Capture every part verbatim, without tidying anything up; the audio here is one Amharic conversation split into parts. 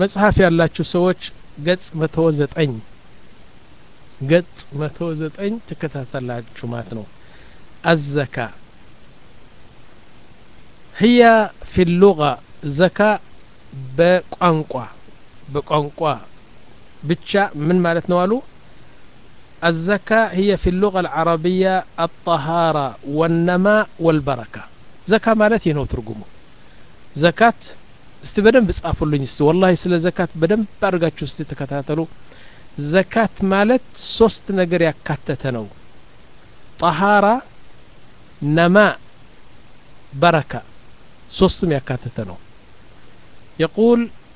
መጽሐፍ ያላችሁ ሰዎች ገጽ መቶ ዘጠኝ ገጽ መቶ ዘጠኝ ተከታተላችሁ ማለት ነው الزكاة هي في اللغة زكاة بقنقوة بقنقوة بتشا من مالت نوالو الزكاة هي في اللغة العربية الطهارة والنماء والبركة زكاة مالت ينو ترجمه زكاة استبدن بصافولኝ እስቲ والله ስለ ዘካት በደንብ አድርጋችሁ እስቲ ተከታተሉ ዘካት ማለት ሶስት ነገር ያካተተ ነው طهارة نماء بركة ሶስትም ያካተተ ነው يقول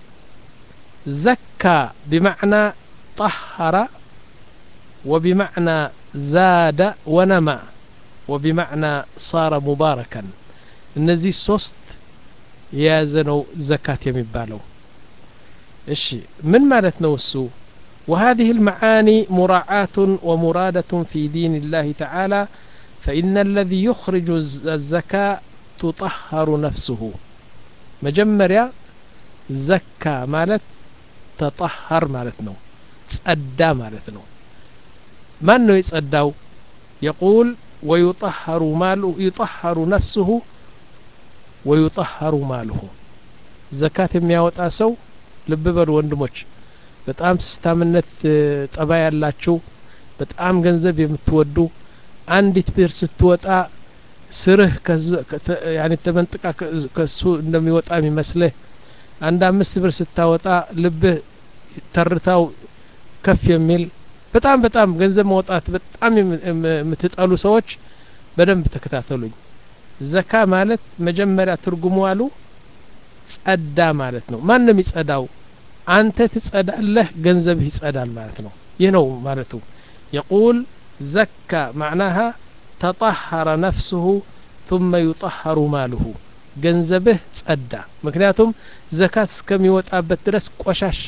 زكى بمعنى طهر وبمعنى زاد ونمى وبمعنى صار مباركا እነዚህ ሶስት የያዘነው ዘካት የሚባለው እሺ ምን ማለት ነው እሱ وهذه المعاني مراعاة ومرادة في دين الله تعالى فإن الذي يخرج الزكاة تطهر نفسه مجمريا زكاة مالت تطهر مالتنا تصدى مالتنا ما أنه يتصدى يقول ويطهر ماله يطهر نفسه ويطهر ماله زكاة የሚያወጣ ሰው ልብ በሉ ወንድሞች በጣም ስታምነት ጠባይ ያላችሁ በጣም ገንዘብ የምትወዱ አንዲት ብር ስትወጣ ስርህ ያኒ ተመንጥቃ ከሱ እንደሚወጣ የሚመስልህ አንድ አምስት ብር ስታወጣ ልብህ ተርታው ከፍ የሚል በጣም በጣም ገንዘብ ማውጣት በጣም የምትጣሉ ሰዎች በደንብ ተከታተሉኝ ዘካ ማለት መጀመሪያ ትርጉሙ አሉ ጸዳ ማለት ነው ማንንም ይጸዳው አንተ ትጸዳለህ ገንዘብህ ይጸዳል ማለት ነው ይህ ነው ማለቱ يقول زكى معناها تطهر نفسه ثم يطهر ماله ገንዘብህ ጸዳ ምክንያቱም ዘካት እስከሚወጣበት ድረስ ቆሻሻ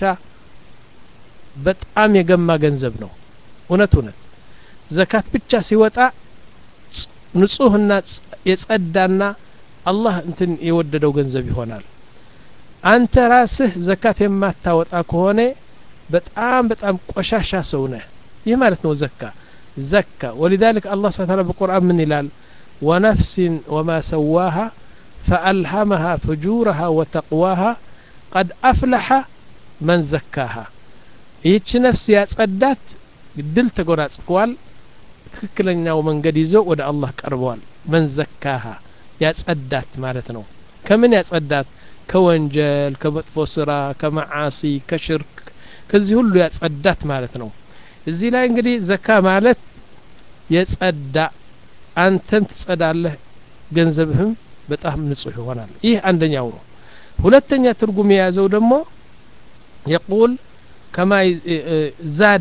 በጣም የገማ ገንዘብ ነው እውነት እውነት ዘካት ብቻ ሲወጣ ንጹህና የጸዳና አላህ እንትን የወደደው ገንዘብ ይሆናል አንተ ራስህ ዘካት የማታወጣ ከሆነ በጣም በጣም ቆሻሻ ሰው ነህ ይህ ማለት ነው ዘካ ዘካ ولذلك الله سبحانه وتعالى بالقرآن من ይላል ونفس وما سواها فألهمها فجورها وتقواها قد أفلح من زكاها ይህች ነፍስ ያጸዳት ድል ተጎናጽፏል ትክክለኛው መንገድ ይዞ ወደ አላህ ቀርቧል من زكاها ያጸዳት ማለት ነው ከምን ያጸዳት ከወንጀል ከመጥፎ ስራ ከመዓሲ ከሽርክ ከዚህ ሁሉ ያጸዳት ማለት ነው እዚህ ላይ እንግዲህ ዘካ ማለት የጸዳ አንተም ትጸዳለህ ገንዘብህም በጣም ንጹህ ይሆናል ይህ አንደኛው ነው ሁለተኛ ትርጉም የያዘው ደግሞ يقول كما زاد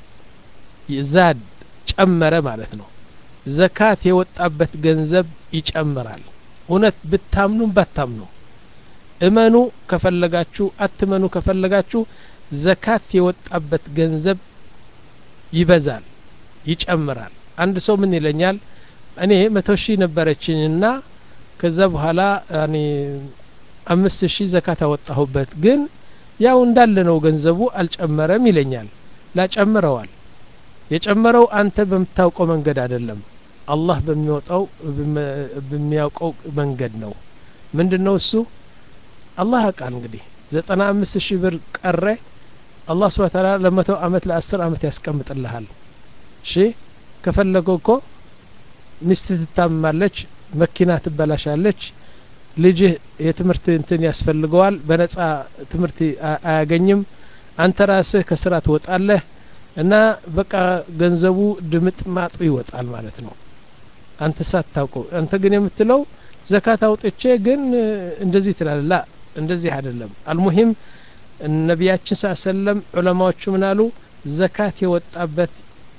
يزاد ጨመረ ማለት ነው ዘካት የወጣበት ገንዘብ ይጨምራል እውነት ብታምኑ ባታምኑ እመኑ ከፈለጋችሁ አትመኑ ከፈለጋችሁ ዘካት የወጣበት ገንዘብ ይበዛል ይጨምራል አንድ ሰው ምን ይለኛል እኔ መቶ ሺህ ነበረችኝና ከዛ በኋላ ያኒ አምስት ሺህ ዘካት አወጣሁበት ግን ያው እንዳለ ነው ገንዘቡ አልጨመረም ይለኛል ላጨምረዋል የጨመረው አንተ በምታውቀው መንገድ አይደለም አላህ በሚወጣው በሚያውቀው መንገድ ነው ምንድነው እሱ አላህ አቃል እንግዲህ ዘጠና አምስት ሺህ ብር ቀረ አላህ Subhanahu Ta'ala ለመቶ አመት ለአስር አመት ያስቀምጥልሃል እሺ ከፈለገው እኮ ሚስት ትታመማለች መኪና ትበላሻለች ልጅ የትምህርት እንትን ያስፈልገዋል በነፃ ትምህርት አያገኝም አንተ ራስህ ከስራ ትወጣለህ እና በቃ ገንዘቡ ድምጥ ማጥ ይወጣል ማለት ነው አንተ ሳታውቀው አንተ ግን የምትለው ዘካት አውጥቼ ግን እንደዚህ ትላለላ እንደዚህ አይደለም አልሙሂም ነብያችን ሰለም ዑለማዎቹ ምናሉ ዘካት የወጣበት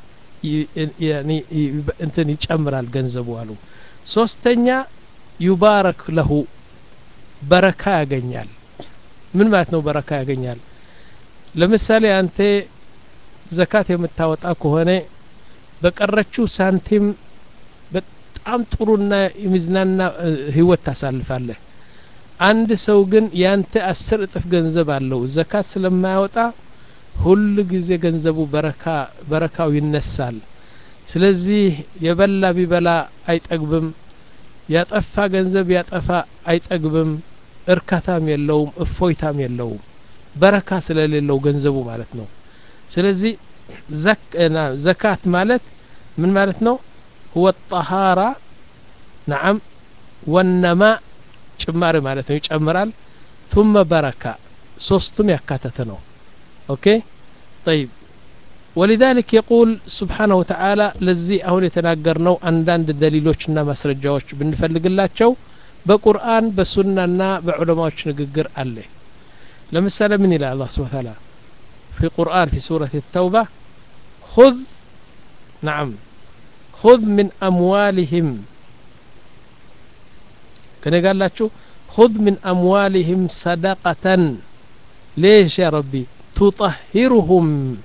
ያኒ እንትን ይጨምራል ገንዘቡ አሉ ሶስተኛ ይባረክ ለሁ በረካ ያገኛል ምን ማለት ነው በረካ ያገኛል ለምሳሌ አንተ ዘካት የምታወጣ ከሆነ በቀረችው ሳንቲም በጣም ጥሩና የሚዝናና ህይወት ታሳልፋለህ አንድ ሰው ግን ያንተ አስር እጥፍ ገንዘብ አለው ዘካት ስለማያወጣ ሁሉ ጊዜ ገንዘቡ በረካ በረካው ይነሳል ስለዚህ የበላ ቢበላ አይጠግብም ያጠፋ ገንዘብ ያጠፋ አይጠግብም እርካታም የለውም እፎይታም የለውም በረካ ስለሌለው ገንዘቡ ማለት ነው ስለዚህ ዘካት ማለት ምን ማለት ነው هو الطهارة نعم والنماء ጭማሪ ማለት ነው ይጨምራል ثم بركة ሶስቱም ያካተተ ነው اوكي طيب ولذلك يقول سبحانه وتعالى لذي አሁን የተናገርነው አንዳንድ ደሊሎችና ማስረጃዎች ብንፈልግላቸው በቁርአን በሱናና በዑለማዎች ንግግር አለ ለምሳሌ ምን ይላል አላህ Subhanahu Wa Ta'ala في قرآن في سورة التوبة خذ نعم خذ من أموالهم كان قال لك خذ من أموالهم صدقة ليش يا ربي تطهرهم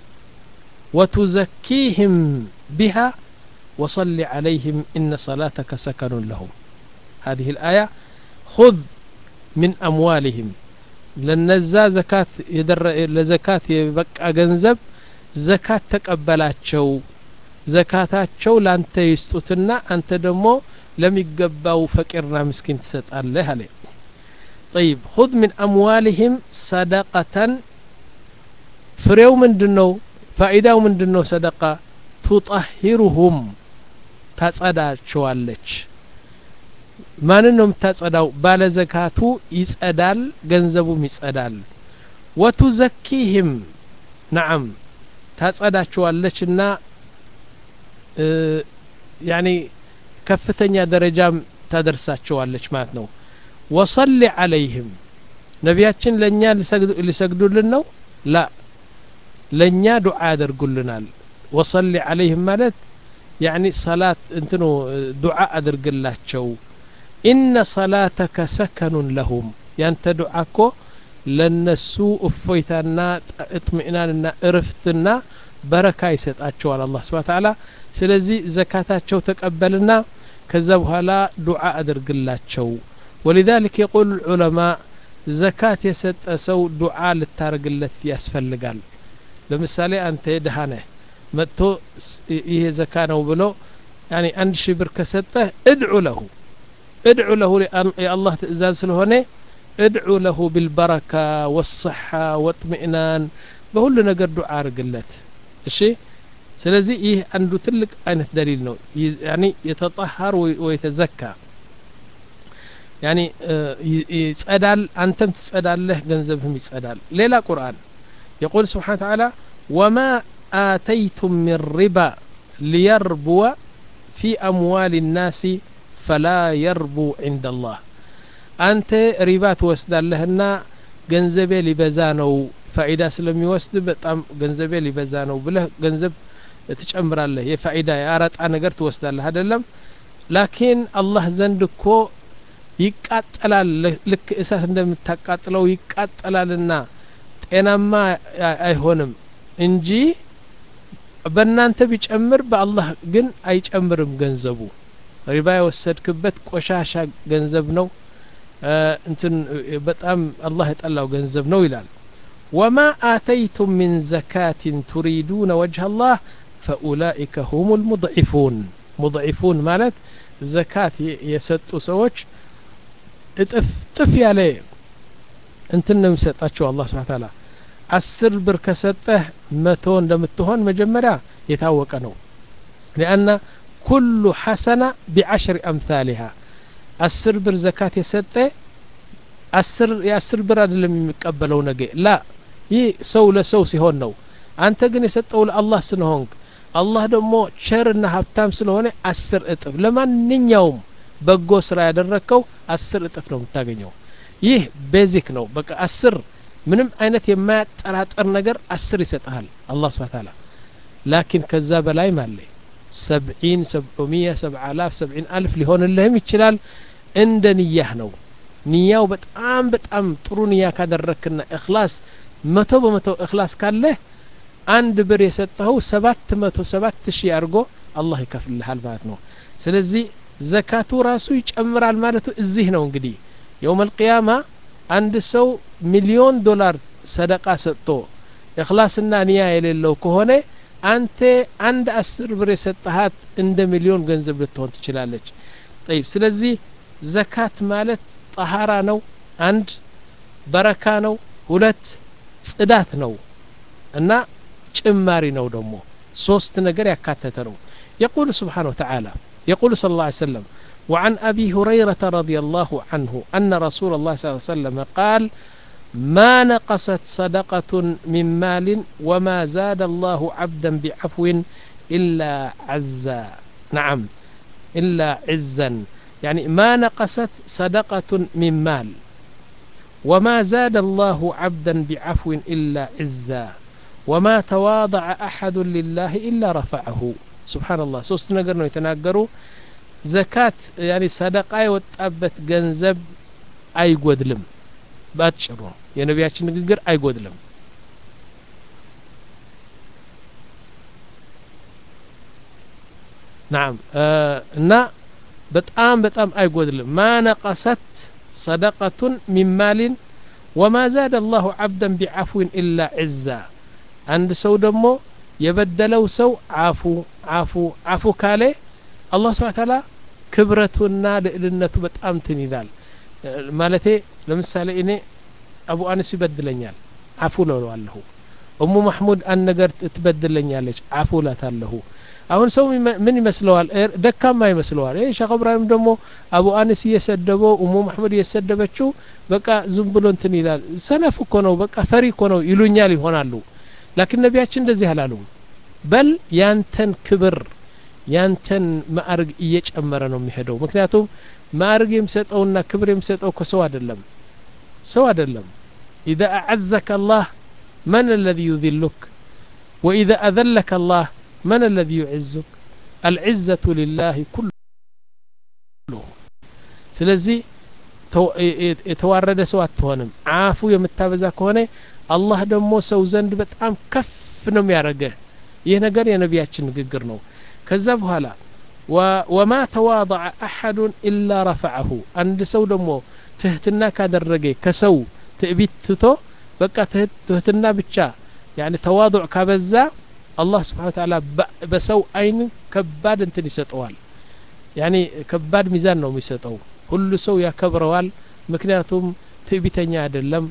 وتزكيهم بها وصل عليهم إن صلاتك سكن لهم هذه الآية خذ من أموالهم لنزا زكاة يدر لزكاة يبقى جنزب زكاة تقبلاتشو زكاتاتشو لانت يستوتنا أنت دمو لم يقبوا فكرنا مسكين تسأل له عليه طيب خذ من أموالهم صدقة فريو من دنو فائدة من دنو صدقة تطهرهم تتصداتشو عليك ማንንም ተጸዳው ባለ ዘካቱ ይጸዳል ገንዘቡም ይጸዳል ወቱዘኪህም نعم ታጸዳቸዋለችና ያኒ ከፍተኛ ደረጃም ታደርሳቸዋለች ማለት ነው ወصل عليهم ነቢያችን ለኛ ሊሰግዱልን ነው ላ ለኛ ዱዓ ያደርጉልናል وصل عليهم ማለት يعني صلاه እንትኑ ዱዓ አድርግላቸው إن صلاتك سكن لهم يانت دعاكو لنسو أفويتنا اطمئناننا ارفتنا بركة يسطاچو على الله سبحانه وتعالى سلازي زكاتاچو تقبلنا كذبها لا دعاء ادرغلاچو ولذلك يقول العلماء زكاة يسط سو دعاء للتارغلت ياسفلغال لمثالي انت دهانه متو ايه زكاه ነው ብሎ يعني አንድ ሺህ ብር ከሰጠ ادعو له ادعو له يا الله تأذان سلهوني ادعو له بالبركة والصحة واطمئنان بهول نقر دعاء رقلت الشيء سلازي إيه عنده تلك أين دليل نو يعني يتطهر ويتزكى يعني يسأل أنتم تسأل له جنزبهم يسأل ليلا قرآن يقول سبحانه وتعالى وما آتيتم من ربا ليربو في أموال الناس فلا يربو عند الله أنت ربات وسد لهنا جنزبي لبزانو فائدة سلم يوسد بتام جنزبي لبزانو بله جنزب تجمر الله هي فائدة يا رات أنا قرت وسد له هذا لم لكن الله زندكو يقاتل لك إساس عندما تقاتلو يقاتل لنا أنا ما أيهونم إنجي بنانت بيجمر بالله جن أيجمرم جنزبو ሪባ የወሰድክበት ቆሻሻ ገንዘብ ነው እንትን በጣም አላህ የጠላው ገንዘብ ነው ይላል وما آتيتم من زكاة تريدون وجه الله فأولئك هم المضعفون مضعفون ማለት زكاة የሰጡ ሰዎች እጥፍ ጥፍ ያለ እንትን ነው የሚሰጣቸው አላህ Subhanahu Wa Ta'ala አስር ብር ከሰጠህ መቶ እንደምትሆን መጀመሪያ የታወቀ ነው لأن كل حسنة بعشر أمثالها السر بر زكاة يسطى السر يا السر بر አይደለም የሚቀበለው ነገ لا ይህ ሰው ለሰው ሲሆን ነው አንተ ግን የሰጠው ለአላህ ስለሆንክ አላህ ደግሞ ቸርና ሀብታም ስለሆነ አስር እጥፍ ለማንኛውም በጎ ስራ ያደረከው አስር እጥፍ ነው የምታገኘው ይህ ቤዚክ ነው በቃ አስር ምንም አይነት የማያጠራጥር ነገር አስር ይሰጣል አላህ Subhanahu Wa Ta'ala لكن ከዛ በላይ ማለት سبعين سبعمية سبع آلاف سبعين ألف لهون اللهم يتشلال عند نياه نو نياه بتأم بتأم طرو نياه كادركنا إخلاص متو بمتو إخلاص كان له عند بري سته سبات متو سبات شي أرجو الله يكفل له هالبات نو سلزي زكاة راسو يجمر على مالته الزهنة ونقدي يوم القيامة عند سو مليون دولار صدقة سطو إخلاصنا نية يللو كهونة أنت عند أسر بري ستهات عند مليون ገንዘብ ልትሆን ትችላለች طيب ስለዚህ ዘካት ማለት طهارة ነው አንድ በረካ ነው ሁለት ጽዳት ነው እና ጭማሪ ነው ደግሞ ሶስት ነገር ያካተተ ነው يقول سبحانه وتعالى يقول صلى الله عليه وسلم وعن أبي هريرة رضي الله عنه أن رسول الله صلى الله عليه وسلم قال ما نقصت صدقة من مال وما زاد الله عبدا بعفو إلا عزا نعم إلا عزا يعني ما نقصت صدقة من مال وما زاد الله عبدا بعفو إلا عزا وما تواضع أحد لله إلا رفعه سبحان الله سوست نقر نو يتناقروا زكاة يعني صدقة يوتقبت ገንዘብ አይጎድልም ባጭሩ የነቢያችን ንግግር አይጎድልም نعم እና በጣም በጣም አይጎድልም ما نقصت صدقة من مال وما زاد الله عبدا بعفو إلا عزا عند ሰው ደግሞ የበደለው ሰው አፉ አፉ አፉ ካለ አላህ Subhanahu Ta'ala ክብረቱና ልዕልነቱ በጣም ትን ይላል ማለቴ ለምሳሌ እኔ አቡ አነስ ይበድለኛል አፉ ለዋለሁ ኡሙ መህሙድ አን ነገር ትበድለኛለች አፉ ላታለሁ አሁን ሰው ምን ይመስለዋል ደካማ ይመስለዋል እህ ሸኽ ኢብራሂም ደግሞ አቡ አነስ እየሰደበው ኡሙ መህሙድ እየሰደበችው በቃ ዝም ብሎ እንትን ይላል ሰነፍ እኮ ነው በቃ ፈሪ እኮ ነው ይሉኛል ይሆናሉ لكن ነቢያችን እንደዚህ አላሉም በል ያንተን ክብር ያንተን ማዕረግ እየጨመረ ነው የሚሄደው ምክንያቱም ማዕረግ የሚሰጠውና ክብር የሚሰጠው ከሰው አይደለም ሰው አይደለም اذا اعزك الله من الذي يذلك واذا اذلك الله من الذي يعزك العزة لله كله ስለዚህ የተዋረደ ሰው አትሆንም አፉ የምታበዛ ከሆነ አላህ ደግሞ ሰው ዘንድ በጣም ከፍ ነው የሚያረገው ይህ ነገር የነቢያችን ንግግር ነው ከዛ በኋላ وما تواضع أحد إلا رفعه عند ሰው ደግሞ ትህትና ካደረገ ከሰው ትዕቢት ትቶ በቃ ትህትና ብቻ يعني ተዋضع ካበዛ አላህ Subhanahu Wa Ta'ala በሰው አይን ከባድ እንትን ይሰጠዋል يعني ከባድ ሚዛን ነው የሚሰጠው ሁሉ ሰው ያከብረዋል ምክንያቱም ትዕቢተኛ አይደለም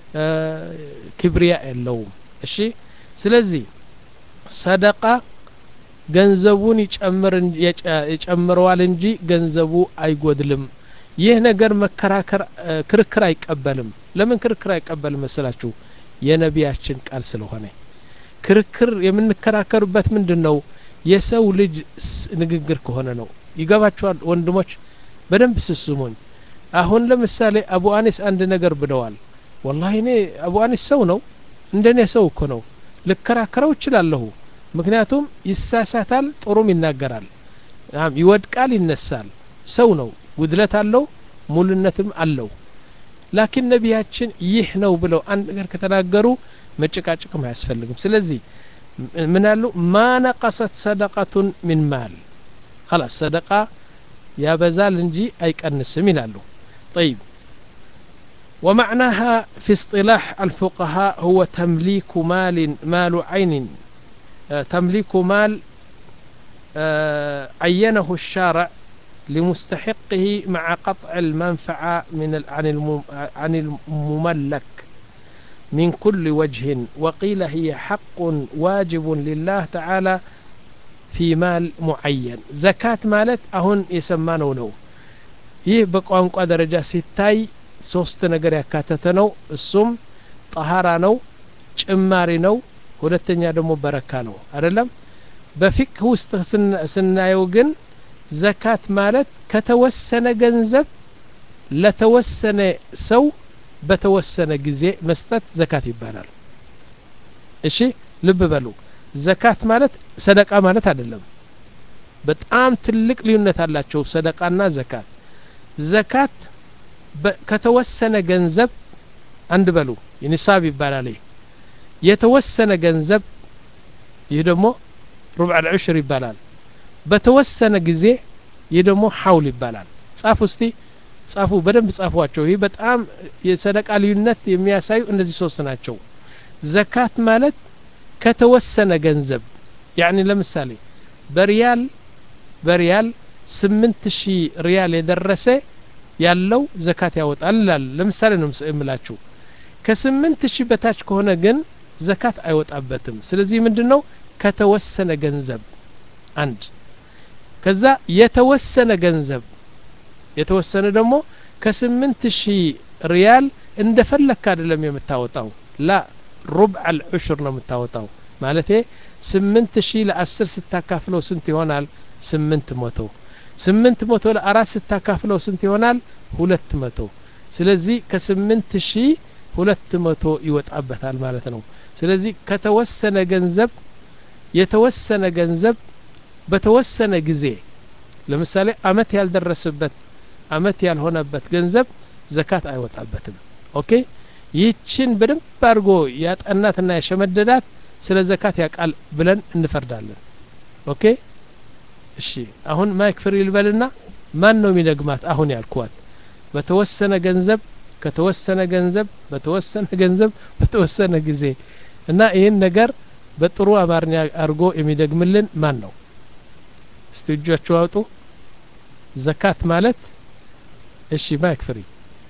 ክብሪያ የለውም እሺ ስለዚህ ሰደቃ ገንዘቡን ይጨምር ይጨምረዋል እንጂ ገንዘቡ አይጎድልም ይህ ነገር መከራከር ክርክር አይቀበልም ለምን ክርክር አይቀበልም መሰላችሁ የነቢያችን ቃል ስለሆነ ክርክር የምንከራከርበት ምንድነው የሰው ልጅ ንግግር ከሆነ ነው ይገባችኋል ወንድሞች በደንብ ስስሙኝ አሁን ለምሳሌ አቡ አኒስ አንድ ነገር ብለዋል والله እኔ አቡ አኒስ ሰው ነው እንደኔ ሰው እኮ ነው ልከራከረው ይችላልሁ ምክንያቱም ይሳሳታል ጥሩም ይናገራል አም ይወድቃል ይነሳል ሰው ነው ውድለት አለው ሙሉነትም አለው ላኪን ነቢያችን ይህ ነው ብለው አንድ ነገር ከተናገሩ መጨቃጨቅም አያስፈልግም ስለዚህ ምን አሉ ما نقصت صدقة من مال خلاص صدقة ያበዛል እንጂ አይቀንስም ይላሉ طيب ومعناها في اصطلاح الفقهاء هو تمليك مال مال عين تمليك مال عينه الشارع لمستحقه مع قطع المنفعة من عن المملك من كل وجه وقيل هي حق واجب لله تعالى في مال معين زكاة مالت أهون يسمانه نو ይህ በቋንቋ ደረጃ ሲታይ ሶስት ነገር ያካተተ ነው እሱም طهارة ነው ጭማሪ ነው ሁለተኛ ደግሞ በረካ ነው አይደለም በፊቅህ ውስጥ ስናየው ግን ዘካት ማለት ከተወሰነ ገንዘብ ለተወሰነ ሰው በተወሰነ ጊዜ መስጠት ዘካት ይባላል እሺ ልብ በሉ ዘካት ማለት ሰደቃ ማለት አይደለም በጣም ትልቅ ልዩነት አላቸው ሰደቃና ዘካት ዘካት ከተወሰነ ገንዘብ አንድ በሉ የኒሳብ ይባላል የተወሰነ ገንዘብ ይህ ደግሞ ربع العشر ይባላል በተወሰነ ጊዜ ይህ ደግሞ ሐውል ይባላል ጻፍ እስቲ ጻፉ በደንብ ጻፏቸው ይሄ በጣም የሰደቃ ልዩነት የሚያሳዩ እነዚህ ሶስት ናቸው ዘካት ማለት ከተወሰነ ገንዘብ ያኒ ለምሳሌ በሪያል በሪያል ስምንት ሺህ ሪያል የደረሰ ያለው ዘካት ያወጣል ይላል ለምሳሌ ነው የምላችሁ ከስምንት ሺህ በታች ከሆነ ግን ዘካት አይወጣበትም ስለዚህ ምንድነው ከተወሰነ ገንዘብ አንድ ከዛ የተወሰነ ገንዘብ የተወሰነ ደግሞ ከስምንት ሺህ ሪያል እንደፈለክ አይደለም የምታወጣው ላ ربع العشر ነው የምታወጣው ማለቴ ስምንት ሺህ ለአስር ስታካፍለው ስንት ይሆናል ስምንት መቶ ስምንት መቶ ለአራት ስታካፍለው ስንት ይሆናል ሁለት መቶ ስለዚህ ከስምንት ሺህ ሁለት መቶ ይወጣበታል ማለት ነው ስለዚህ ከተወሰነ ገንዘብ የተወሰነ ገንዘብ በተወሰነ ጊዜ ለምሳሌ አመት ያልደረሰበት አመት ያልሆነበት ገንዘብ ዘካት አይወጣበትም ኦኬ ይችን በደንብ አድርጎ ያጠናትና ያሸመደዳት ስለ ዘካት ያቃል ብለን እንፈርዳለን ኦኬ እሺ አሁን ማይክ ፍሪ ልበልና ማን ነው የሚደግማት አሁን ያልኳት በተወሰነ ገንዘብ ከተወሰነ ገንዘብ በተወሰነ ገንዘብ በተወሰነ ጊዜ እና ይሄን ነገር በጥሩ አማርኛ አርጎ የሚደግምልን ማን ነው እስቲጆቹ አውጡ ዘካት ማለት እሺ ማይክ ፍሪ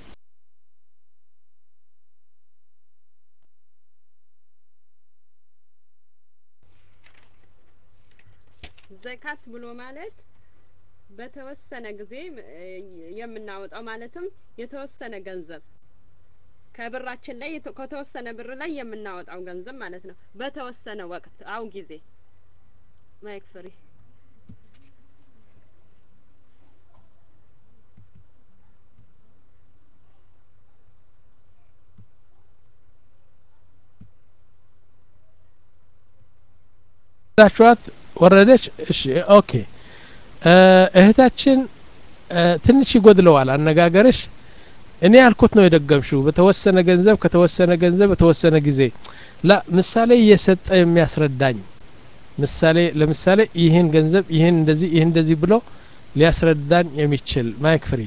ዘካት ብሎ ማለት በተወሰነ ጊዜ የምናወጣው ማለትም የተወሰነ ገንዘብ ከብራችን ላይ ከተወሰነ ብር ላይ የምናወጣው ገንዘብ ማለት ነው በተወሰነ ወቅት አው ጊዜ ማይክ ፍሪ ታችኋት ወረደች እሺ ኦኬ እህታችን ትንሽ ይጎድለዋል አነጋገርሽ እኔ ያልኩት ነው የደገምሽው በተወሰነ ገንዘብ ከተወሰነ ገንዘብ በተወሰነ ጊዜ ላ ምሳሌ እየሰጠ የሚያስረዳኝ ምሳሌ ለምሳሌ ይሄን ገንዘብ ይሄን እንደዚህ ይሄን እንደዚህ ብሎ ሊያስረዳን የሚችል ማይክ ፍሪ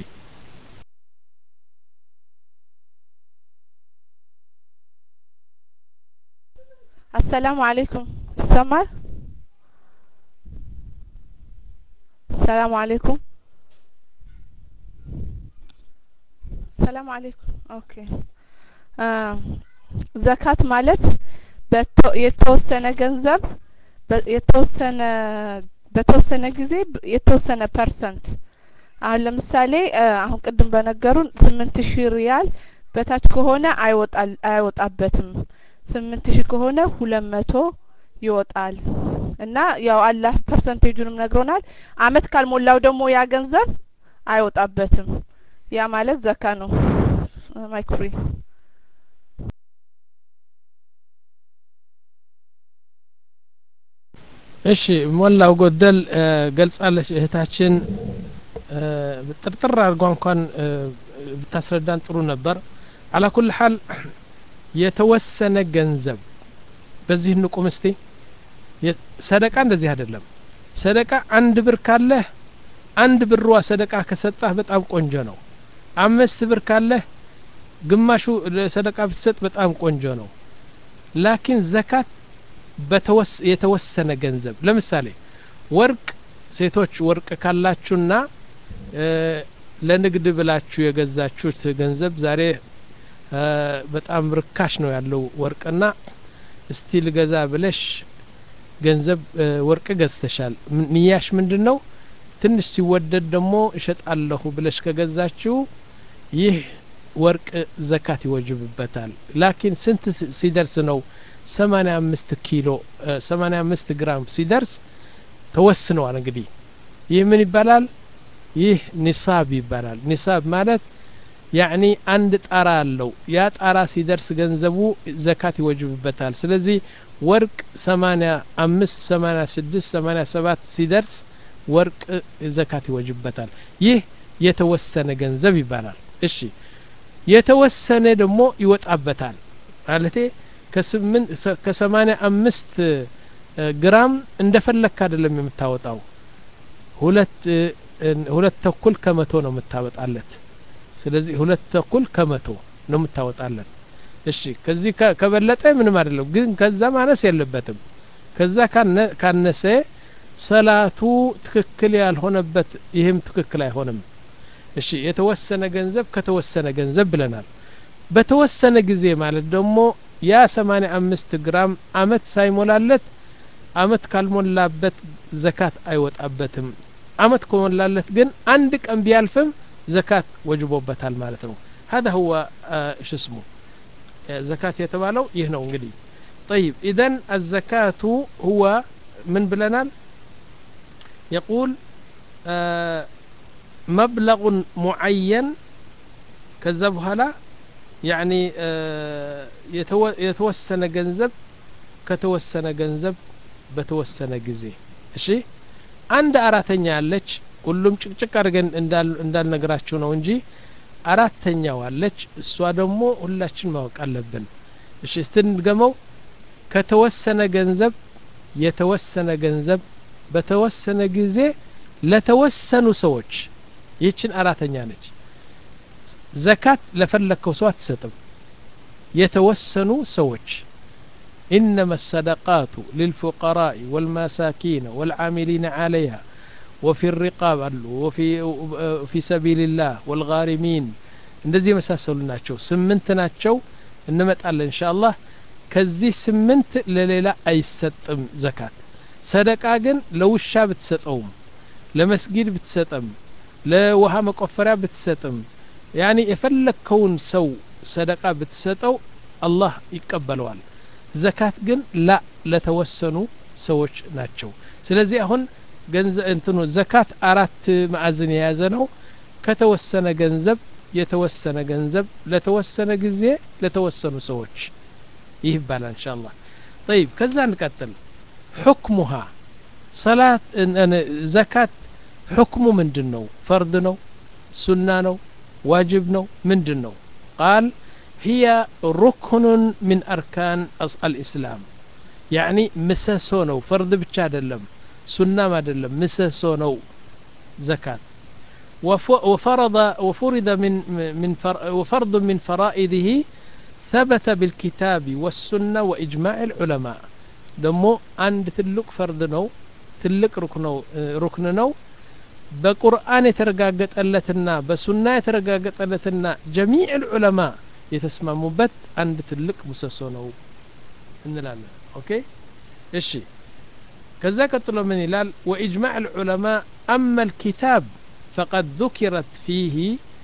السلام عليكم سمع السلام عليكم السلام عليكم اوكي آه. زكاة مالت የተወሰነ ገንዘብ የተወሰነ በተወሰነ ጊዜ የተወሰነ ፐርሰንት አሁን ለምሳሌ አሁን ቅድም በነገሩን ስምንት ሺህ ሪያል በታች ከሆነ አይወጣል አይወጣበትም ስምንት ሺህ ከሆነ ሁለት መቶ ይወጣል እና ያው አላህ ፐርሰንቴጁንም ነግሮናል አመት ካልሞላው ደግሞ ያ ገንዘብ አይወጣበትም ያ ማለት ዘካ ነው ማይክ ፍሪ እሺ ሞላው ጎደል ገልጻለሽ እህታችን ጥርጥር አድርጓ እንኳን ብታስረዳን ጥሩ ነበር على كل حال የተወሰነ ገንዘብ በዚህ ንቁም እስቲ ሰደቃ እንደዚህ አይደለም ሰደቃ አንድ ብር ካለ አንድ ብርዋ ሰደቃ ከሰጣህ በጣም ቆንጆ ነው አምስት ብር ካለ ግማሹ ሰደቃ ብትሰጥ በጣም ቆንጆ ነው ላኪን ዘካት በተወስ የተወሰነ ገንዘብ ለምሳሌ ወርቅ ሴቶች ወርቅ ካላችሁና ለንግድ ብላችሁ የገዛችሁት ገንዘብ ዛሬ በጣም ርካሽ ነው ያለው ወርቅና እስቲ ልገዛ ብለሽ ገንዘብ ወርቅ ገዝተሻል ንያሽ ምንድነው ትንሽ ሲወደድ ደግሞ እሸጣለሁ ብለሽ ከገዛችሁ ይህ ወርቅ ዘካት ይወጅብበታል ላኪን ስንት ሲደርስ ነው ሰማንያ አምስት ኪሎ ሰማንያ አምስት ግራም ሲደርስ ተወስነዋል እንግዲህ ይህ ምን ይባላል ይህ ኒሳብ ይባላል ኒሳብ ማለት ያኒ አንድ ጣራ አለው ያ ጣራ ሲደርስ ገንዘቡ ዘካት ይወጅብበታል ስለዚህ ወርቅ ሰማንያ አምስት ሰማንያ ስድስት ሰማንያ ሰባት ሲደርስ ወርቅ ዘካት ይወጅብበታል ይህ የተወሰነ ገንዘብ ይባላል እሺ የተወሰነ ደግሞ ይወጣበታል ማለቴ ከስምንት ከሰማንያ አምስት ግራም እንደፈለክ አይደለም የምታወጣው ሁለት ሁለት ተኩል ከመቶ ነው የምታወጣለት ስለዚህ ሁለት ተኩል ከመቶ ነው የምታወጣለን እሺ ከዚህ ከበለጠ ምንም አይደለም ግን ከዛ ማነስ የለበትም ከዛ ካነሰ ሰላቱ ትክክል ያልሆነበት ይህም ትክክል አይሆንም እሺ የተወሰነ ገንዘብ ከተወሰነ ገንዘብ ብለናል በተወሰነ ጊዜ ማለት ደግሞ ያ ሰማንያ አምስት ግራም አመት ሳይሞላለት አመት ካልሞላበት ዘካት አይወጣበትም አመት ከሞላለት ግን አንድ ቀን ቢያልፍም ዘካት ወጅቦበታል ማለት ነው هذا هو ايش اسمه زكاة يتبالو يهنو انجدي طيب اذن الزكاة هو من بلنال يقول آه مبلغ معين كذبها لا يعني آه يتو يتوسن جنزب كتوسن جنزب بتوسن جزي እሺ አንድ አራተኛ አለች ሁሉም ጭቅጭቅ አድርገን እንዳል እንዳልነግራችሁ ነው እንጂ አራተኛው አለች እሷ ደግሞ ሁላችን ማወቅ አለብን እሺ ስትንገመው ከተወሰነ ገንዘብ የተወሰነ ገንዘብ በተወሰነ ጊዜ ለተወሰኑ ሰዎች ይችን አራተኛ ነች ዘካት ለፈለከው ሰው አትሰጥም የተወሰኑ ሰዎች إنما الصدقات للفقراء والمساكين والعاملين عليها وفي الرقاب وفي في سبيل الله والغارمين እንደዚህ መሳሰሉ ናቸው ስምንት ናቸው እንመጣለን ኢንሻአላህ ከዚህ ስምንት ለሌላ አይሰጥም ዘካት ሰደቃ ግን ለውሻ ብትሰጠውም ለመስጊድ ብትሰጠም ለውሃ መቆፈሪያ ብትሰጥም ያኒ የፈለከውን ሰው ሰደቃ ብትሰጠው አላህ ይቀበለዋል ዘካት ግን ላ ለተወሰኑ ሰዎች ናቸው ስለዚህ አሁን ገንዘብ እንትኑ ዘካት አራት ማዕዘን የያዘ ነው ከተወሰነ ገንዘብ የተወሰነ ገንዘብ ለተወሰነ ጊዜ ለተወሰኑ ሰዎች ይህ ይባላል ኢንሻአላህ طيب ከዛ እንቀጥል حكمها صلاه ዘካት حكሙ ምንድነው ፈርድ ነው ሱና ነው ዋጅብ ነው ምንድነው قال هي ركن من أركان الإسلام يعني مسسونو فرض ብቻ አይደለም ሱናም አይደለም مسسونو زكاة وفرض وفرض من من وفرض من فرائضه ثبت بالكتاب والسنة وإجماع العلماء دمو عند تلك فرض نو تلك ركن ركن نو بقرآن يترجاجتلتنا بسنة يترجاجتلتنا جميع العلماء يتسمموበት አንድ ትልቅ ምሰሶ ነው እንላለን ኦኬ እሺ ከዛ ቀጥሎ ምን ይላል واجماع العلماء اما الكتاب فقد ذكرت فيه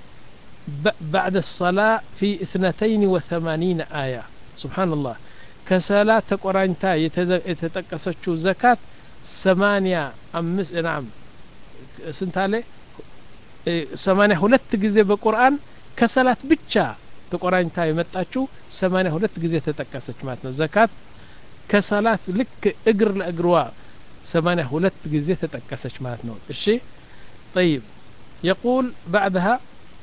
بعد الصلاة في اثنتين وثمانين آية سبحان الله كصلاة تقرانتا يتጠቀሰችው زكاة ثمانية أمس نعم سنتاله ثمانية ሁለት ጊዜ በቁርአን ከሰላት ብቻ ተቆራኝታ የመጣችው ثمانية ሁለት ጊዜ ተጠቀሰች ማለት ነው ዘካት ከሰላት ልክ እግር ለእግሯ ثمانية ሁለት ጊዜ ተጠቀሰች ማለት ነው እሺ طيب يقول بعدها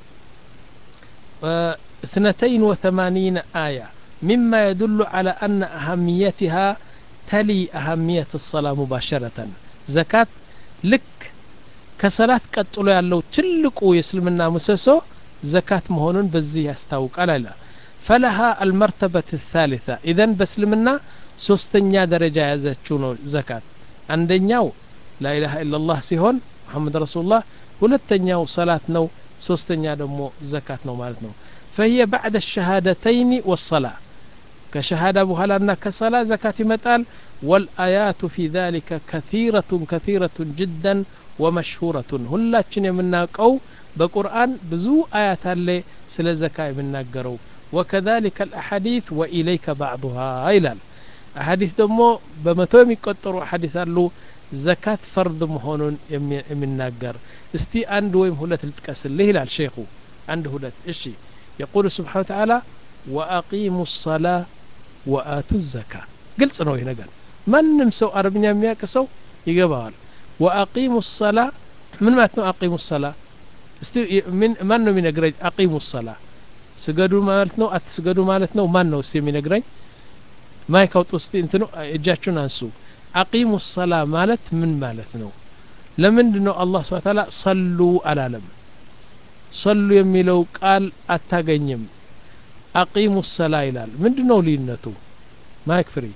اثنتين وثمانين آية مما يدل على أن أهميتها تلي أهمية الصلاة مباشرة زكاة لك كصلاة قطلو ያለው ትልቁ የእስልምና ምሰሶ زكاة مهونون بزي يستوق على لا فلها المرتبة الثالثة إذن بسلمنا سوستنيا درجة يزتشونو زكاة عندنياو لا إله إلا الله سيهون محمد رسول الله ولتنياو صلاة نو سوستنيا دمو زكاة نو مالتنو فهي بعد الشهادتين والصلاة كشهادة بهلنا كصلاة زكاة متال والآيات في ذلك كثيرة كثيرة جدا ومشهورة هلا تشني منا قو بقرآن بزو آيات اللي سل زكاة منا وكذلك الأحاديث وإليك بعضها إلال أحاديث دمو بمتوم يقطروا أحاديث له زكاة فرض مهون منا قر استي عند ويم هلت التكسل ليه لا الشيخ عنده هلت إشي يقول سبحانه وتعالى وأقيموا الصلاة وآتوا الزكاة قلت أنا هنا قال من نمسو أربعين مية كسو يقبال وأقيموا الصلاة من ما تنو أقيموا الصلاة استي من من من يقرأ أقيموا الصلاة سجدوا مالتنا أتسجدوا مالتنا وما نو استي من يقرأ ما يكوت استي انتنو إجاتشون أنسو أقيموا الصلاة مالت من مالتنا لمن دنو الله سبحانه وتعالى صلوا على لم ሰሉ የሚለው ቃል አታገኝም አቂሙ ሰላ ይላል ምንድነው ልዩነቱ ማይክ ፍሪ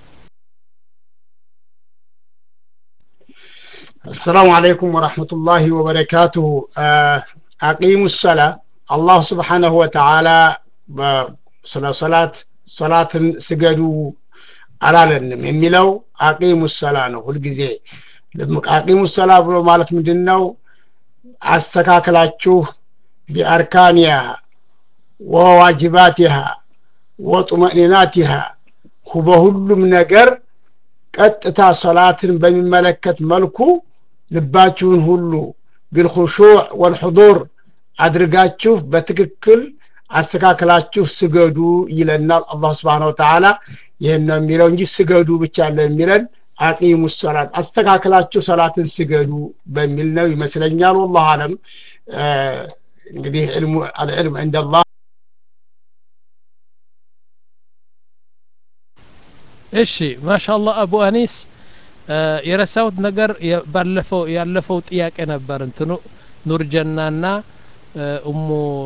السلام عليكم ورحمة الله وبركاته أقيموا الصلاة الله سبحانه وتعالى صلاة صلاة سجدوا على لنم يميلو أقيموا الصلاة نقول جزء أقيموا الصلاة بلو مالت مدنو أستكاكلاتشوه بأركانها وواجباتها وطمأنيناتها كبهلم نجر ቀጥታ ሶላትን በሚመለከት መልኩ ልባችሁን ሁሉ بالخشوع والحضور አድርጋችሁ በትክክል አስተካክላችሁ ስገዱ ይለናል አላህ Subhanahu Wa Ta'ala ይሄን ነው የሚለው እንጂ ስገዱ ብቻ ለሚለን አቂሙ ሶላት አስተካክላችሁ ሶላትን ስገዱ በሚል ነው ይመስለኛል والله አለም እንግዲህ علم العلم عند الله እሺ ማሻአላህ አቡ አኒስ የረሳውት ነገር ባለፈው ያለፈው ጥያቄ ነበር እንትኑ ኑር ጀናና ኡሙ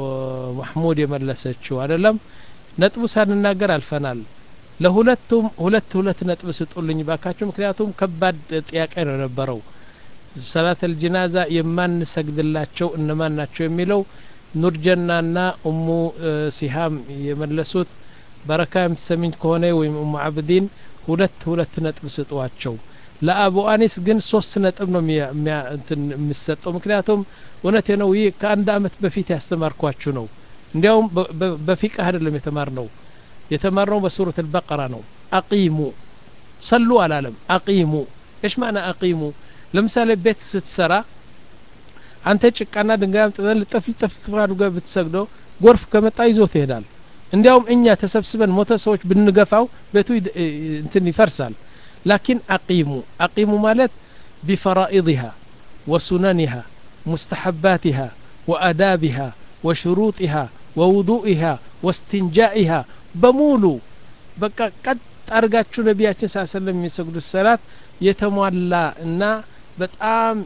መህሙድ የመለሰችው አይደለም ነጥቡ ሳንናገር አልፈናል ለሁለቱም ሁለት ሁለት ነጥብ ስጡልኝ ባካችሁ ምክንያቱም ከባድ ጥያቄ ነው ነበረው ሰላተል ጀናዛ የማን ሰግድላቸው እነማን ናቸው የሚለው ኑር ጀናና ኡሙ ሲሃም የመለሱት በረካ የምትሰሚኝ ከሆነ ወይም ኡሙ አብዲን ሁለት ሁለት ነጥብ ስጧቸው ለአቡ አኒስ ግን ሶስት ነጥብ ነው እንትን የሚሰጠው ምክንያቱም ወነቴ ነው ይህ ከአንድ አመት በፊት ያስተማርኳችሁ ነው እንዲያውም በፊቅህ አይደለም የተማርነው የተማርነው በሱረት አልበቀራ ነው አቂሙ ሰሉ አላለም አቂሙ ايش معنى አቂሙ ለምሳሌ ቤት ስትሰራ አንተ ጭቃና ድንጋይ አምጥተህ ልጥፍ ልጥፍ አድርገህ ብትሰግደው ጎርፍ ከመጣ ይዞት ይሄዳል እንዲያውም እኛ ተሰብስበን ሞተ ሰዎች ብንገፋው ቤቱ እንትን ይፈርሳል لكن أقيموا أقيموا مالت بفرائضها وسننها مستحباتها وأدابها وشروطها ووضوئها واستنجائها بمولو بقى قد أرجعتشو نبياتنا صلى الله عليه وسلم يسجد الصلاة يتمولى إن بتأم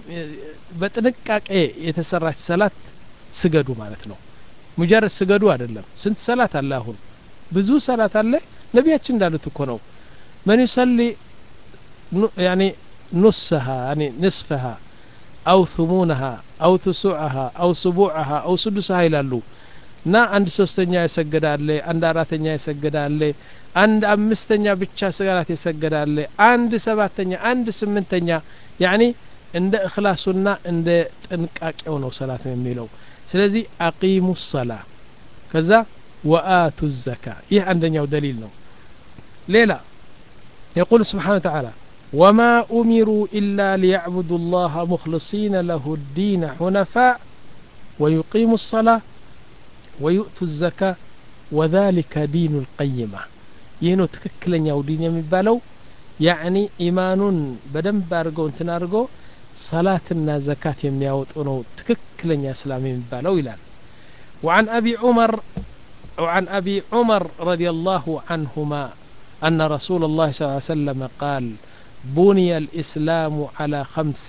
بتنكك إيه يتسرع الصلاة سجدوا مالتنا مجرد سجدوا አይደለም ስንት ሰላት አለ አሁን ብዙ ሰላት አለ ነብያችን እንዳሉት እኮ ነው من يصلي يعني نصها يعني نصفها أو ثمونها أو تسعها أو سبوعها أو سدسها ይላሉ እና አንድ ሶስተኛ ይሰግዳል አንድ አራተኛ ይሰግዳል አንድ አምስተኛ ብቻ ሰላት ይሰግዳል አንድ ሰባተኛ አንድ ስምንተኛ يعني እንደ እخلاصና እንደ ጥንቃቄው ነው ሰላት የሚለው ስለዚህ አቂሙ الصلاة ከዛ وآتوا الزكاة ይህ አንደኛው دليل ነው ሌላ يقول سبحانه وتعالى وما أمروا إلا ليعبدوا الله مخلصين له الدين حنفاء ويقيموا الصلاة ويؤتوا الزكاة وذلك دين القيمة ይህን ትክክለኛው ዲን የሚባለው يعني إيمان بدن بارغو انتنارغو صلاتنا زكاة የሚያወጡ ነው ትክክለኛ እስላም የሚባለው ይላል وعن أبي عمر وعن أبي عمر رضي الله عنهما أن رسول الله صلى الله عليه وسلم قال بني الإسلام على خمس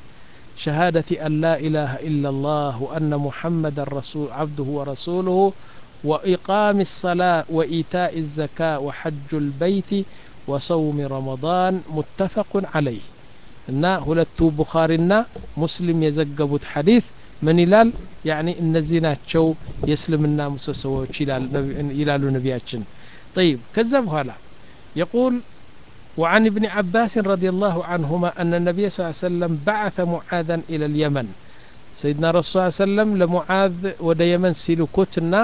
شهادة أن لا إله إلا الله وأن محمد الرسول عبده ورسوله وإقام الصلاة وإيتاء الزكاة وحج البيت وصوم رمضان متفق عليه إن هلتو بخارينا مسلم يزقبت حديث من إلال يعني إن الزينات شو يسلم الناموس وسوى إلال نبياتشن طيب كذب هلا يقول وعن ابن عباس رضي الله عنهما أن النبي صلى الله عليه وسلم بعث معاذا إلى اليمن سيدنا رسول الله صلى الله عليه وسلم لمعاذ ود يمن سيلوكوتنا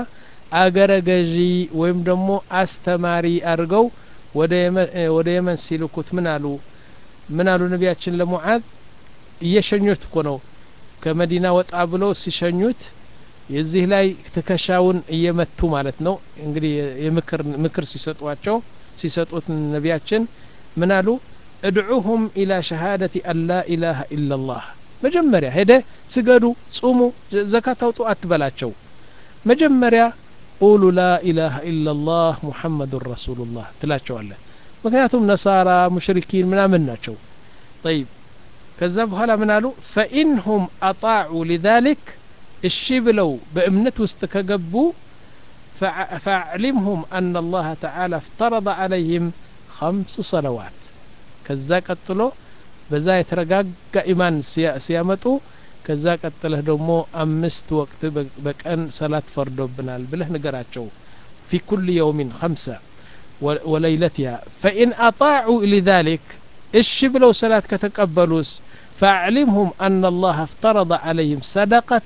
أجرجي ويمدمو أستماري أرجو ود يمن ود يمن سيلوكوت منالو منالو نبياتشن لمعاذ يشنيوت كونو كمدينة وتقابلو سيشنيوت የዚህ ላይ ተከሻውን እየመቱ ማለት ነው እንግዲህ የምክር ምክር ሲሰጧቸው ሲሰጡት ነቢያችን ምን አሉ ادعوهم الى شهاده ان لا اله الا الله መጀመሪያ ሄደ ስገዱ ጾሙ ዘካት አውጡ አትበላቸው መጀመሪያ قولوا لا اله الا الله محمد رسول الله ትላቸዋለህ ምክንያቱም ነሳራ ሙሽሪኪን ምናምን ናቸው طيب ከዛ በኋላ ምን አሉ فانهم اطاعوا لذلك الشي بلو بأمنت وستكقبو فاعلمهم أن الله تعالى افترض عليهم خمس صلوات كذا قتلو بزا يترقاق إيمان سيامتو كذا قتله دمو أمست وقت بكأن صلاة فردو بنال بله نقراتشو في كل يوم خمسة وليلتها فإن أطاعوا لذلك الشبلو صلاة كتقبلوس فاعلمهم أن الله افترض عليهم صدقة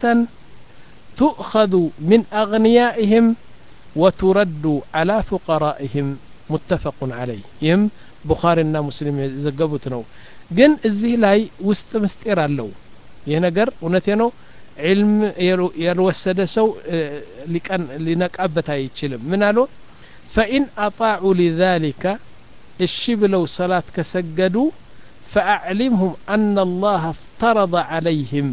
تؤخذ من أغنيائهم وترد على فقرائهم متفق عليه يم بخارينا مسلم زقبتنو جن الزي لاي وسط مستير اللو ينقر ونتينو علم يلوسد سو لكان لنقابتها يتشلم من قالو فإن أطاعوا لذلك الشبلو صلاة كسجدوا فأعلمهم أن الله افترض عليهم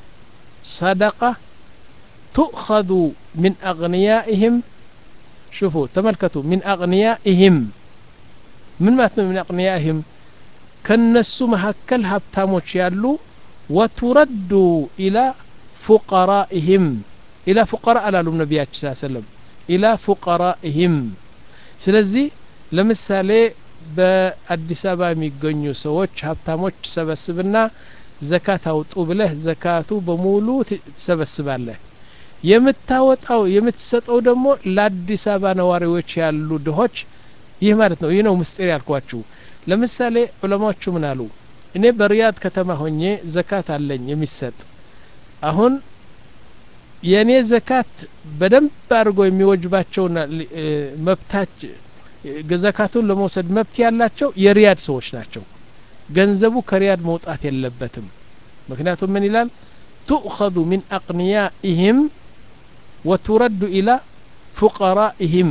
صدقة تؤخذ من أغنيائهم شوفوا تملكتوا من أغنيائهم من ما من أغنيائهم كنسو مهكل هبتاموش يالو وترد إلى فقرائهم إلى فقراء على النبي صلى الله عليه وسلم إلى فقرائهم سلزي لمثالي በአዲስ አበባ የሚገኙ ሰዎች ሀብታሞች ሰበስብና ዘካት አውጡ ብለህ ዘካቱ በሙሉ ትሰበስባለህ የምታወጣው የምትሰጠው ደግሞ ለአዲስ አበባ ነዋሪዎች ያሉ ድሆች ይህ ማለት ነው ይህ ነው ምስጢር ያልኳችሁ ለምሳሌ ዑለማዎቹ ምን አሉ እኔ በሪያድ ከተማ ሆኜ ዘካት አለኝ የሚሰጥ አሁን የኔ ዘካት በደንብ አድርጎ የሚወጅባቸውና መብታች ገዘካቱን ለመውሰድ መብት ያላቸው የሪያድ ሰዎች ናቸው ገንዘቡ ከሪያድ መውጣት የለበትም ምክንያቱም ምን ይላል تؤخذ من أغنيائهم وترد إلى فقرائهم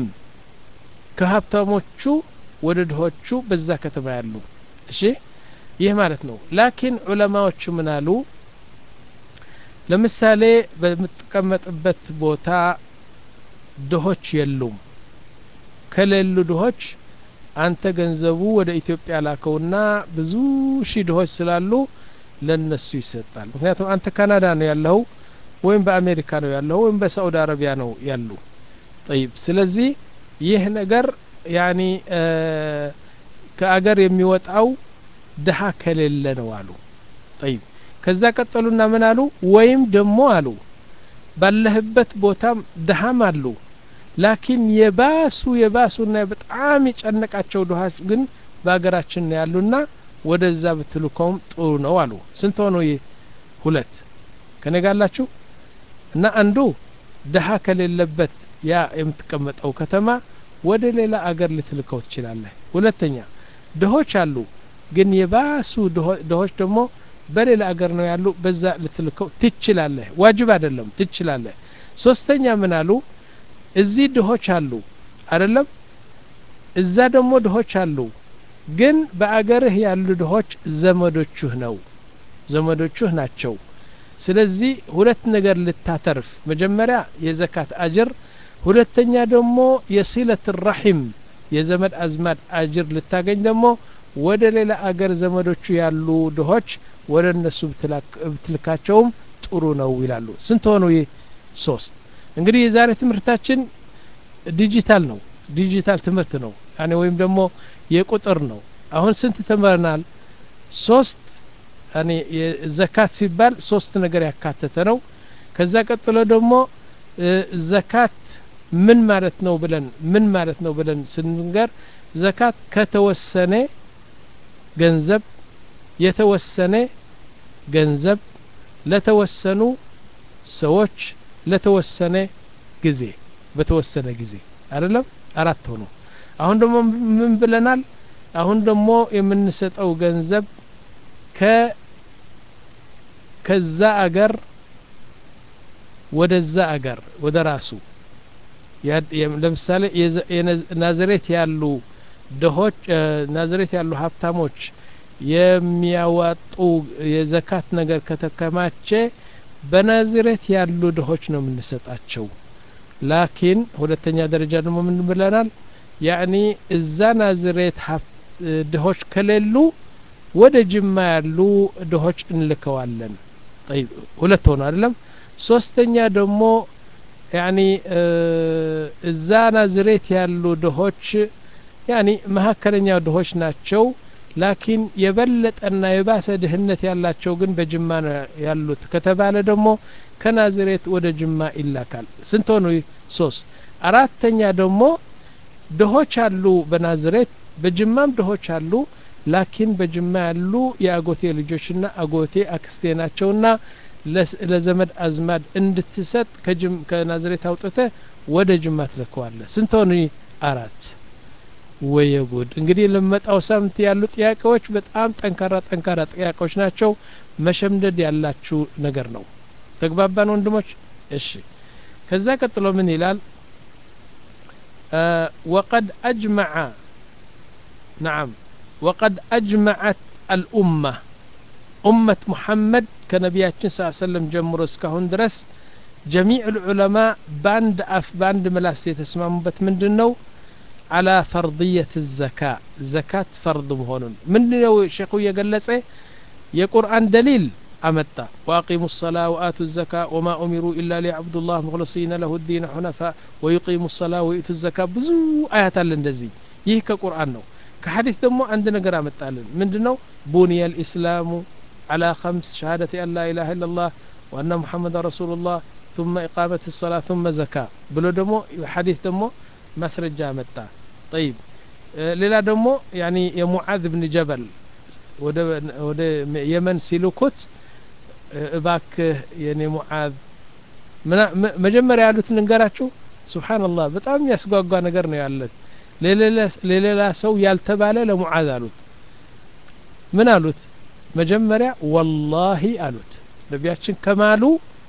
ከሀብታሞቹ ወደ ድሆቹ በዛ ከተማ ያሉ እሺ ይህ ማለት ነው ላኪን ዑለማዎቹ ምን አሉ ለምሳሌ በመጥቀመጥበት ቦታ ድሆች የሉም ከሌሉ ድሆች አንተ ገንዘቡ ወደ ኢትዮጵያ ላከውና ብዙ ሺህ ድሆች ስላሉ ለነሱ ይሰጣል ምክንያቱም አንተ ካናዳ ነው ያለው ወይም በአሜሪካ ነው ያለው ወይም በሳዑዲ አረቢያ ነው ያሉ طيب ስለዚህ ይህ ነገር ያኒ ከአገር የሚወጣው ድሃ ከሌለ ነው አሉ طيب ከዛ ቀጠሉና ምን አሉ ወይም ደሞ አሉ ባለህበት ቦታም ድሃም አሉ ላኪን የባሱ የባሱና በጣም ይጨነቃቸው ድሃች ግን በአገራችን ያሉና ወደዛ ብትልኮም ጥሩ ነው አሉ ስንት ሆኖ ሁለት ከነጋላችሁ እና አንዱ ድሃ ከሌለበት ያ የምትቀመጠው ከተማ ወደ ሌላ አገር ልትልከው ትችላለህ ሁለተኛ ድሆች አሉ ግን የባሱ ድሆች ደግሞ በሌላ አገር ነው ያሉ በዛ ልትልከው ትችላለህ ዋጅብ አይደለም ትችላለህ ሶስተኛ ምን አሉ እዚህ ድሆች አሉ አይደለም እዛ ደግሞ ድሆች አሉ ግን በአገርህ ያሉ ድሆች ዘመዶችህ ነው ዘመዶችህ ናቸው ስለዚህ ሁለት ነገር ልታተርፍ መጀመሪያ የዘካት አጅር ሁለተኛ ደግሞ የሲለት الرحم የዘመድ አዝማድ አጅር ልታገኝ ደግሞ ወደ ሌላ አገር ዘመዶቹ ያሉ ድሆች ወደ እነሱ ብትልካቸውም ጥሩ ነው ይላሉ ስንት ሆኖ ሶስት እንግዲህ የዛሬ ትምህርታችን ዲጂታል ነው ዲጂታል ትምህርት ነው ያኔ ወይም ደግሞ የቁጥር ነው አሁን ስንት ተመረናል ሶስት ያኔ ዘካት ሲባል ሶስት ነገር ያካተተ ነው ከዛ ቀጥሎ ደግሞ ዘካት ምን ማለት ነው ብለን ምን ማለት ነው ብለን ስንገር ዘካት ከተወሰነ ገንዘብ የተወሰነ ገንዘብ ለተወሰኑ ሰዎች ለተወሰነ ጊዜ በተወሰነ ጊዜ አይደለም አራት ሆኖ አሁን ደግሞ ምን ብለናል አሁን ደግሞ የምንሰጠው ገንዘብ ከ ከዛ አገር ወደዛ አገር ወደ ራሱ ለምሳሌ ናዝሬት ያሉ ድሆች ናዝሬት ያሉ ሀብታሞች የሚያዋጡ የዘካት ነገር ከተከማቸ በናዝሬት ያሉ ድሆች ነው የምንሰጣቸው ላኪን ሁለተኛ ደረጃ ደግሞ ምን ብለናል ያኒ እዛ ናዝሬት ድሆች ከሌሉ ወደ ጅማ ያሉ ድሆች እንልከዋለን طيب ሁለት ሆነ አይደለም ሶስተኛ ደግሞ ያኒ እዛ ናዝሬት ያሉ ድሆች ያኒ መካከለኛ ድሆች ናቸው ላኪን የበለጠና የባሰ ድህነት ያላቸው ግን በጅማ ያሉት ከተባለ ደግሞ ከናዝሬት ወደ ጅማ ይላካል ስንት ሆኑ ሶስት አራተኛ ደግሞ ድሆች አሉ በናዝሬት በጅማም ድሆች አሉ ላኪን በጅማ ያሉ የአጎቴ ልጆችና አጎቴ አክስቴ ናቸውና ለዘመድ አዝማድ እንድትሰጥ ከጅም ከናዝሬት አውጥተ ወደ ጅማ ትልከዋለ ስንት ሆኑ አራት ወየጉድ እንግዲህ ለመጣው ሳምንት ያሉ ጥያቄዎች በጣም ጠንካራ ጠንካራ ጥያቄዎች ናቸው መሸምደድ ያላችሁ ነገር ነው ተግባባን ወንድሞች እሺ ከዛ ቀጥሎ ምን ይላል وقد أجمع نعم وقد أجمعت الأمة أمة محمد كنبياتنا صلى الله عليه وسلم جمهور اسكهون درس جميع العلماء باند أف باند ملاسي تسمعون بتمندنو على فرضية الزكاة زكاة فرض مهون من لو شيخو يقلصه يقرآن دليل أمتا وأقيموا الصلاة وآتوا الزكاة وما أمروا إلا ليعبدوا الله مخلصين له الدين حنفاء ويقيموا الصلاة ويؤتوا الزكاة بزو آيات لندزي يهك قرآن نو كحديث دمو عندنا قرأ متعلن من دنو بني الإسلام على خمس شهادة أن لا إله إلا الله وأن محمد رسول الله ثم إقامة الصلاة ثم زكاة بلو دمو حديث دمو مسرج جامتا طيب للا دمو يعني يا معاذ بن جبل ወደ ወደ የመን ሲልኩት እባክ የኔ ሙዓዝ መጀመሪያ ያሉት ንገራችሁ ሱብሃንአላህ በጣም ያስጓጓ ነገር ነው ያለት ለሌላ ሰው ያልተባለ ለሙዓዝ አሉት ምን አሉት መጀመሪያ ወላሂ አሉት ነቢያችን ከማሉ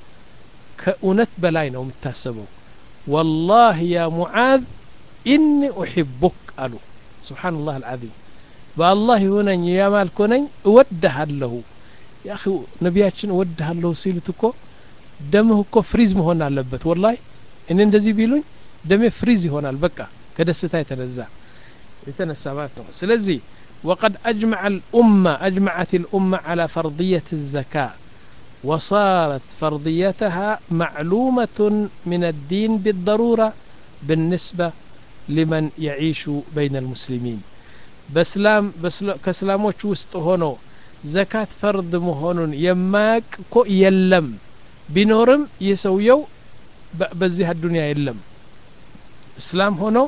ከእውነት በላይ ነው የምታስበው ወላሂ ያ ሙዓዝ ኢኒ ኡሂቡክ አሉ ሱብሃንአላህ አልዓዚም በአላህ ይሆነኝ ያማልኮ ነኝ እወድሃለሁ ያ اخي ነቢያችን እወድሃለሁ ሲሉት እኮ ደምህ እኮ ፍሪዝ መሆን አለበት ወላሂ እኔ እንደዚህ ቢሉኝ ደሜ ፍሪዝ ይሆናል በቃ ከደስታ የተነዛ የተነሳ ማለት ነው ስለዚህ وقد أجمع الأمة أجمعت الأمة على فرضية الزكاة وصارت فرضيتها معلومة من الدين بالضرورة بالنسبة لمن يعيش بين المسلمين በስላም ከስላሞች ውስጥ ሆኖ ዘካት ፈርድ መሆኑን የማያቅ እኮ የለም ቢኖርም የሰውየው በዚህ ዱንያ የለም እስላም ሆኖ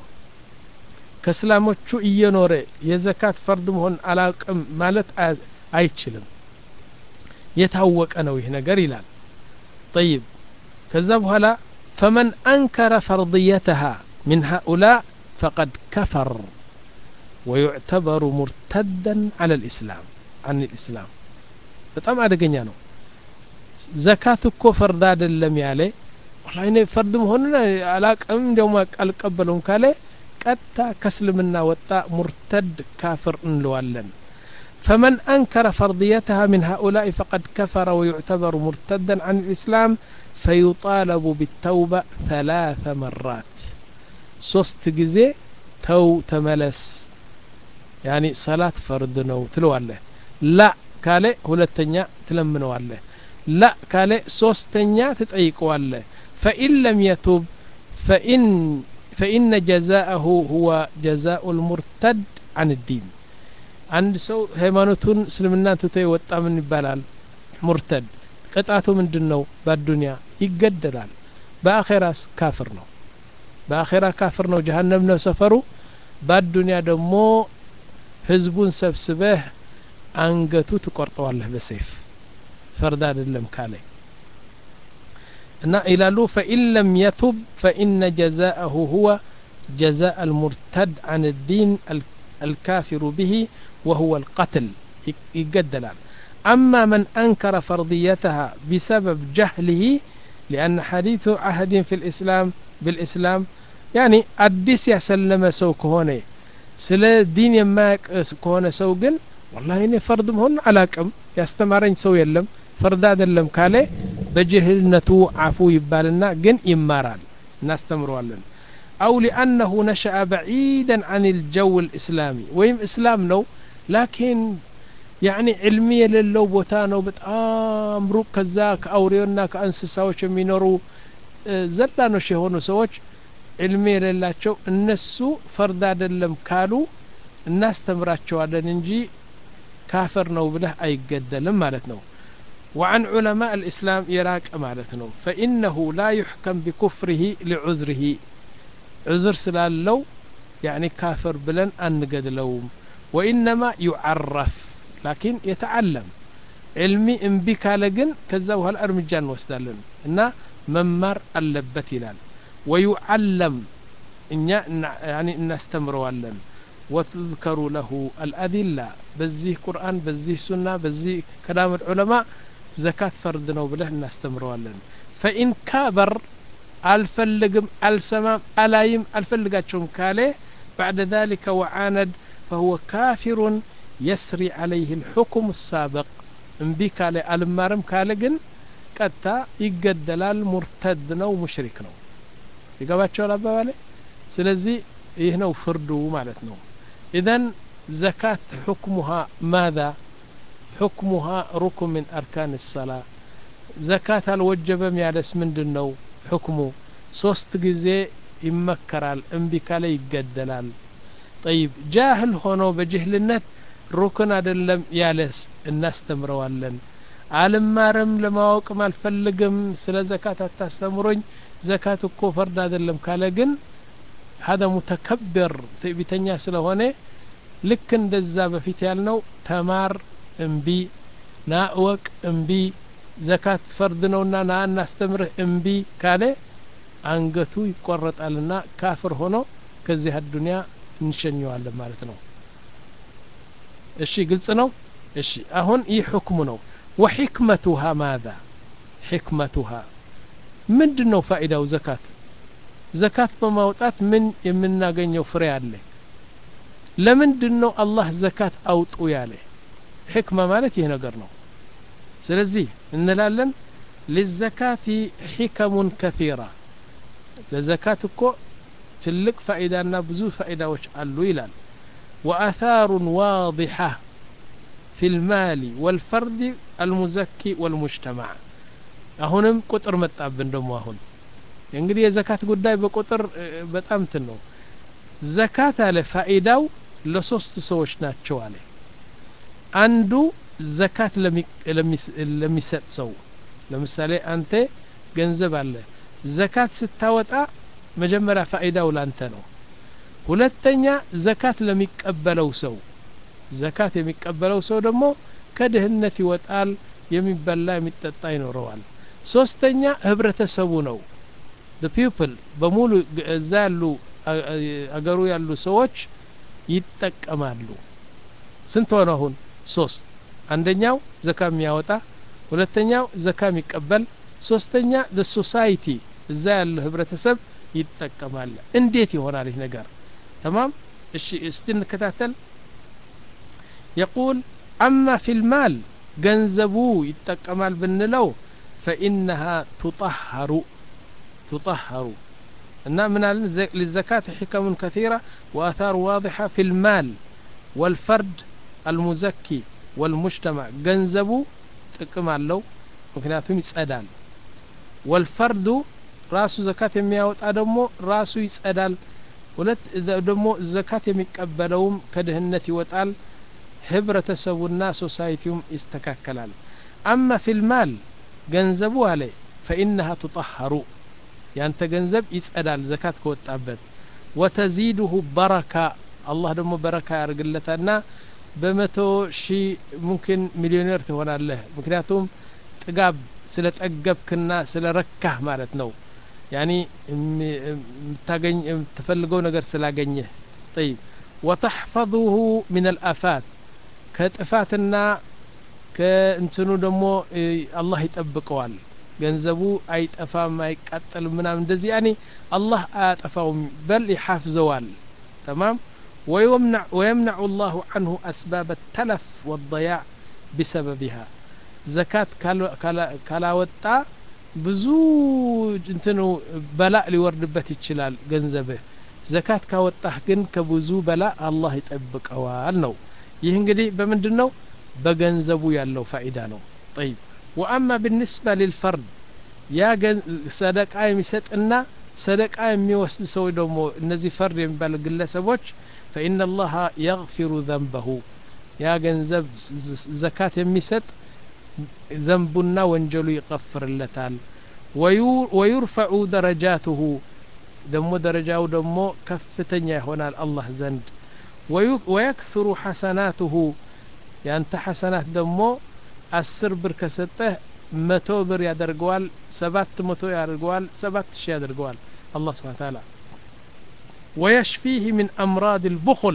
ከስላሞቹ እየኖረ የዘካት ፈርድ መሆን አላቅም ማለት አይችልም የታወቀ ነው ይህ ነገር ይላል طيب ከዛ በኋላ فمن أنكر فرضيتها من هؤلاء فقد كفر ويعتبر مرتدا على الإسلام عن الإسلام በጣም አደገኛ ነው ዘካት እኮ ፈርድ አይደለም ያለ والله እኔ ፈርድ መሆኑን አላቅም እንደውም አልቀበለውም ካለ ቀጣ ከስልምና ወጣ مرتد كافر እንለዋለን فمن أنكر فرضيتها من هؤلاء فقد كفر ويعتبر مرتدا عن الإسلام فيطالب بالتوبة ثلاث مرات ሶስት ጊዜ ተው ተመለስ يعني صلاة فرض نو تلواله لا كاله ሁለተኛ ትለምነዋለህ لا كاله ሶስተኛ ትጠይቀዋለህ فإن لم يتوب فإن فإن جزاءه هو جزاء المرتد عن الدين عند سو ሃይማኖቱን እስልምናን ትቶ የወጣ ምን ይባላል ሙርተድ ቅጣቱ ምንድነው በዱንያ ይገደላል በአኺራስ ካፍር ነው በአኺራ ካፍር ነው ጀሃነም ነው ሰፈሩ በዱንያ ደግሞ ህዝቡን ሰብስበህ አንገቱ ትቆርጠዋለህ በሰይፍ ፈርድ አይደለም ካለ እና ይላሉ فإن لم يتب فإن جزاءه هو جزاء المرتد عن الدين الكافر به وهو القتل يقدلان أما من أنكر فرضيتها بسبب جهله لأن حديث عهد في الإسلام بالإسلام يعني أدس يسلم سوك هوني ስለ ዲን የማያውቅ ከሆነ ሰው ግን والله እኔ ፈርድ መሆን አላቅም ያስተማረኝ ሰው የለም ፈርድ አይደለም ካለ በጅህልነቱ አፉ ይባልና ግን ይማራል እናስተምረዋለን أو لأنه نشأ بعيدا عن الجو الإسلامي ويم إسلام نو لكن يعني علمي የሌለው ቦታ ነው በጣም ሩቅ ከዛ ከአውሬውና ከእንስሳዎች የሚኖሩ ዘላኖች የሆኑ ሰዎች علم የሌላቸው እነሱ ፈርድ አይደለም ካሉ እናስተምራቸዋለን እንጂ ካፈር ነው ብለህ አይገደልም ማለት ነው وعن علماء الإسلام يراك مالتنا فإنه لا يحكم بكفره لعذره عذر سلالو يعني كافر بلن أنقدلوم وإنما يعرف لكن يتعلم علمي انبك لقن كذا هالأرمجان وستالن إن ممر اللبت لان ويعلم إن يعني نستمروا لن وتذكر له الأدلة بزيه قرآن بزيه سنة بزيه كلام العلماء زكاة فردنا وبله نستمروا لن فإن كابر الفلقم السمام ألايم الفلقاتشون كاليه بعد ذلك وعاند فهو كافر يسري عليه الحكم السابق انبي كالي المارم كالقن كتا يقدلال مرتدنا ومشركنا يقاباتشو الأبوالي سلزي يهنو فردو مالتنا إذن زكاة حكمها ماذا حكمها ركن من أركان الصلاة زكاة الوجبة ميالس من دنو حكمه صوست جزي يمكرال انبكالي يقدلال طيب جاهل هونو بجهلنت ركن عدلم يالس الناس تمروالن عالم مارم لما وقم الفلقم سلا زكاة التستمرون زكاة الكفر عدلم كالجن هذا متكبر بتنيا سلا هونه لكن دزابة في تيالنو تمار انبي ناوك انبي زكاة فردنونا نا نستمره انبي كاله አንገቱ ይቆረጣልና ካፍር ሆኖ ከዚህ አዱንያ እንሸኘዋለን ማለት ነው እሺ ግልጽ ነው እሺ አሁን ይህ ሁክሙ ነው وحكمتها ماذا حكمتها ምንድነው ፋይዳው ዘካት ዘካት በማውጣት ምን የምናገኘው ፍሬ አለ ለምንድነው አላህ ዘካት አውጡ ያለ ሕክማ ማለት ይሄ ነገር ነው ስለዚህ እንላለን للزكاة حكم كثيرة لزكاة كو تلك فائدة بزو فائدة وش قالوا يلال وآثار واضحة في المال والفرد المزكي والمجتمع أهونم قطر متابن دمو أهون ينقل زكاة قداي بقطر بتأمتنو زكاة على فائدة لصوص سوش ناتشو عليه عنده زكاة لمي لمي لمي سو لمثالي أنت ገንዘብ አለ ዘካት ስታወጣ መጀመሪያ ፋይዳው ላንተ ነው ሁለተኛ ዘካት ለሚቀበለው ሰው ዘካት የሚቀበለው ሰው ደግሞ ከድህነት ይወጣል የሚበላ የሚጠጣ ይኖረዋል ሶስተኛ ህብረተሰቡ ነው the people በሙሉ እዛ ያሉ አገሩ ያሉ ሰዎች ይጠቀማሉ ስንት ሆነ አሁን ሶስት አንደኛው ዘካ የሚያወጣ ሁለተኛው ዘካ የሚቀበል ሶስተኛ the society እዛ ያለ ህብረተሰብ ይጠቀማል እንዴት ይሆናል ይህ ነገር تمام እሺ እስቲ እንከታተል يقول اما في المال ገንዘቡ ይጠቀማል ብንለው فانها تطهر تطهر እና ምን አለ للزكاة حكم كثيرة واثار واضحة في المال والفرد المزكي والمجتمع ገንዘቡ ጥቅም አለው ምክንያቱም ይጸዳል والفرد ራሱ ዘካት የሚያወጣ ደግሞ ራሱ ይጸዳል ሁለት ደግሞ ዘካት የሚቀበለውም ከድህነት ይወጣል ህብረተሰቡና ሶሳይቲውም ይስተካከላል اما في المال ገንዘቡ አለ فانها تطهر ያንተ ገንዘብ ይጸዳል ዘካት ከወጣበት وتزيده بركة الله ደግሞ በረካ ያርግለታልና በመቶ ሺህ ሙምኪን ሚሊዮነር ትሆናለህ ምክንያቱም ጥጋብ ስለጠገብክና ስለረካህ ማለት ነው ያኒ ምታገኝ ተፈልገው ነገር ስላገኘህ طيب وتحفظه من الآفات ከጥፋትና ከእንትኑ ደግሞ አላህ ይጠብቀዋል ገንዘቡ አይጠፋም አይቃጠልም ምናምን እንደዚህ ያኒ አላህ አያጠፋውም በል ይሐፍዘዋል تمام ويمنع ويمنع الله عنه أسباب التلف والضياع بسببها زكاة كلا وطا ብዙ እንትኑ በላእ ሊወርድበት ይችላል ገንዘብህ ዘካት ካወጣህ ግን ከብዙ በላእ አላህ ይጠብቀዋል ነው ይህ እንግዲህ በምንድነው በገንዘቡ ያለው ፋይዳ ነው طيب واما بالنسبه للفرد ያ ሰደቃ የሚሰጥና ሰደቃ የሚወስድ ሰው ደግሞ እነዚህ ፈርድ የሚባሉ ግለሰቦች فإن الله يغفر ذنبه ያ ገንዘብ ዘካት የሚሰጥ ذنبና ወንጀሉ ይغفርለታል ويرفع درجاته ደሞ ደረጃው ደሞ ከፍተኛ ይሆናል አላህ ዘንድ ويكثر حسناته ያንተ ሐሰናት ደሞ አስር ብር ከሰጠህ መቶ ብር ያደርገዋል ሰባት መቶ ያደርገዋል ሰባት ሺህ ያደርገዋል الله سبحانه وتعالى ويشفيه من أمراض البخل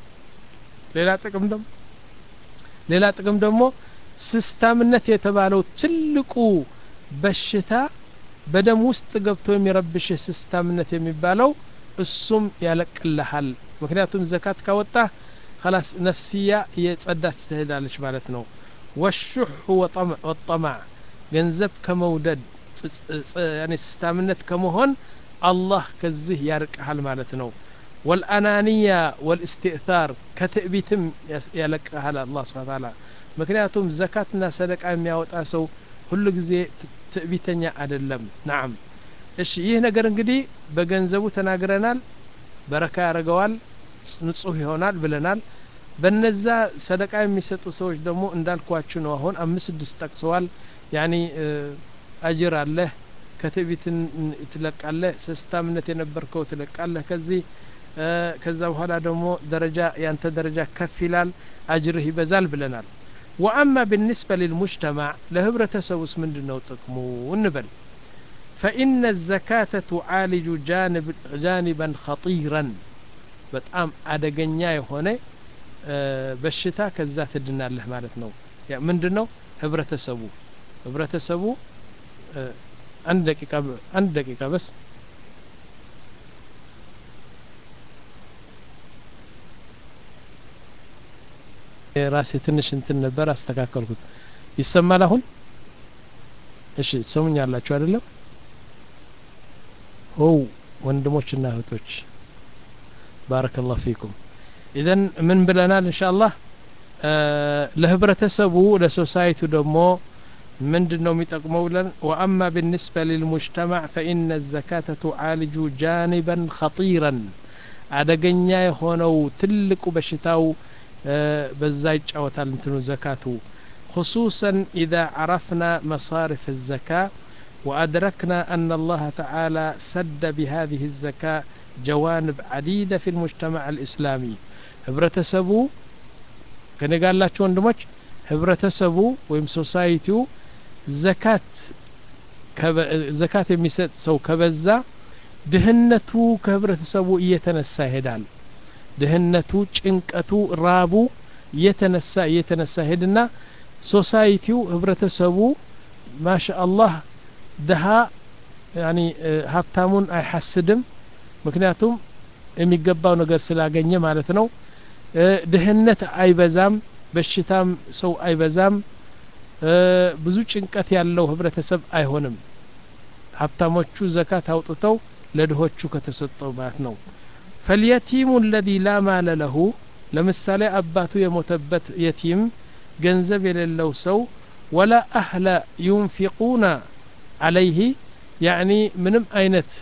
ሌላ ጥቅም ደሞ ሌላ ጥቅም ደሞ ስስታምነት የተባለው ትልቁ በሽታ በደም ውስጥ ገብቶ የሚረብሽ ስስታምነት የሚባለው እሱም ያለቅልሃል ምክንያቱም ዘካት ካወጣ خلاص ነፍሲያ የጸዳች ትሄዳለች ማለት ነው والشح وطمع والطمع ገንዘብ ከመውደድ يعني ስስታምነት ከመሆን الله كزه يرقحل ማለት ነው والانانيه والاستئثار كتئبيتم يلقحل الله سبحانه وتعالى ምክንያቱም ዘካትና ሰደቃ የሚያወጣ ሰው ሁሉ ጊዜ ትዕቢተኛ አይደለም نعم እሺ ይህ ነገር እንግዲህ በገንዘቡ ተናግረናል በረካ ያረጋዋል ንጹህ ይሆናል ብለናል በነዛ ሰደቃ የሚሰጡ ሰዎች ደግሞ እንዳልኳችሁ ነው አሁን አምስት ስድስት ጠቅሰዋል ያኒ አጅር አለ ከትዕቢትን ትለቃለህ ስስታምነት የነበርከው ትለቃለህ ከዚህ ከዛ በኋላ ደግሞ ደረጃ ያንተ ደረጃ ከፍ ይላል አጅርህ ይበዛል ብለናል واما بالنسبه للمجتمع ለህብረተሰቡስ ምንድነው ጥቅሙ እንበል فإن الزكاة تعالج جانب جانبا خطيرا በጣም አደገኛ የሆነ በሽታ ከዛ ትድናለህ ማለት ነው ያ ምንድነው ህብረተሰቡ ህብረተሰቡ አንድ ደቂቃ አንድ ደቂቃ بس ራሴ ትንሽ እንትን ነበር አስተካከልኩት ይሰማል አሁን እሺ ሰሙኛላችሁ አይደለም ኦ ወንድሞችና እህቶች ባረከላሁ ፊኩም ኢዘን ምን ብለናል ኢንሻአላህ ለህብረተሰቡ ለሶሳይቲው ደግሞ ምንድነው የሚጠቅመው ብለን واما بالنسبه للمجتمع فإن الزكاة تعالج جانبا خطيرا አደገኛ የሆነው ትልቁ በሽታው በዛ ይጫወታል እንትኑ ዘካቱ خصوصا إذا عرفنا مصارف الزكاة وأدركنا أن الله تعالى سد بهذه الزكاة جوانب عديدة في المجتمع الإسلامي ህብረተሰቡ ከኔ ጋር ያላችሁ ወንድሞች ህብረተሰቡ ወይም ሶሳይቲው ዘካት ዘካት የሚሰጥ ሰው ከበዛ ድህነቱ ከህብረተሰቡ እየተነሳ ይሄዳል ድህነቱ ጭንቀቱ ራቡ እየተነሳ እየተነሳ ሄድና ሶሳይቲው ህብረተሰቡ ማሻአላህ ደሃ يعني ሀብታሙን አይሐስድም ምክንያቱም የሚገባው ነገር ስላገኘ ማለት ነው ድህነት አይበዛም በሽታም ሰው አይበዛም ብዙ ጭንቀት ያለው ህብረተሰብ አይሆንም ሀብታሞቹ ዘካት አውጥተው ለድሆቹ ከተሰጠው ማለት ነው فاليتيم الذي لا مال له ለምሳሌ አባቱ የሞተበት የቲም ገንዘብ የሌለው ሰው ولا أهل ينفقون عليه يعني ምንም አይነት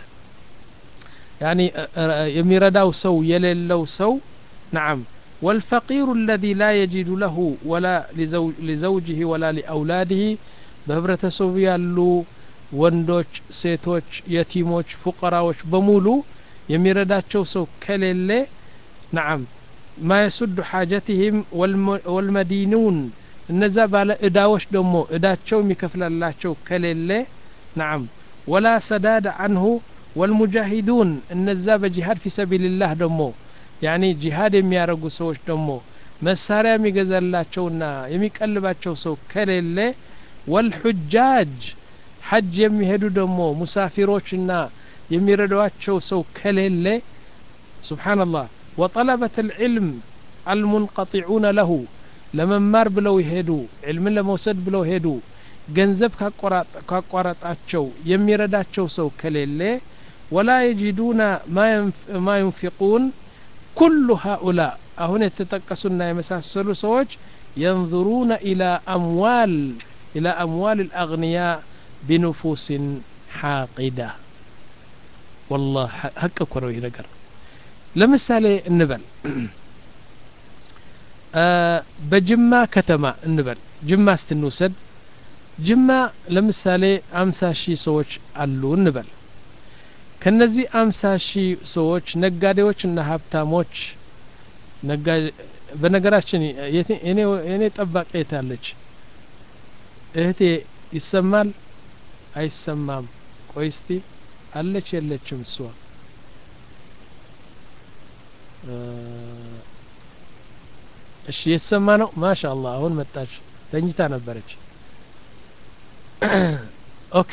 يعني يميرداو سو يللو سو نعم والفقير الذي لا يجد له ولا لزوج لزوجه ولا لأولاده بهبرتسو يالو ወንዶች ሴቶች የቲሞች ፉቀራዎች በሙሉ የሚረዳቸው ሰው ከሌለ نعم ما يسد حاجتهم والمدينون እነዛ ባለ እዳዎች ደግሞ እዳቸው የሚከፍላላቸው ከሌለ نعم ولا سداد عنه والمجاهدون እነዛ በጂሃድ في سبيل الله ደግሞ يعني ጂሃድ የሚያረጉ ሰዎች ደግሞ መሳሪያ የሚገዛላቸውና የሚቀልባቸው ሰው ከሌለ والحجاج حج የሚሄዱ ደግሞ ሙሳፊሮችና የሚረዷቸው ሰው ከሌለ سبحان الله وطلبة العلم المنقطعون له ለመማር ብለው ይሄዱ علምን ለመውሰድ ብለው ሄዱ ገንዘብ ካቋረጣቸው የሚረዳቸው ሰው ከሌለ ولا يجدون ما ما ينفقون كل هؤلاء አሁን የተጠቀሱና የመሳሰሉ ሰዎች ينظرون إلى أموال إلى أموال الأغنياء بنفوس حاقدة والله حق كروي نقر لمثالي النبل أه بجمع كتما النبل جمع استنوسد جمع لمثالي أمسا شي سوش ألو النبل كنزي أمسا شي سوش نقاديوش نهابتاموش نقاد በነገራችን እኔ እኔ ጠባቂ የታለች እህቴ ይሰማል አይሰማም ቆይ እስቲ አለች የለችም እሷ እሺ የተሰማ ነው ማሻአላህ አሁን መጣች ተኝታ ነበረች ኦኬ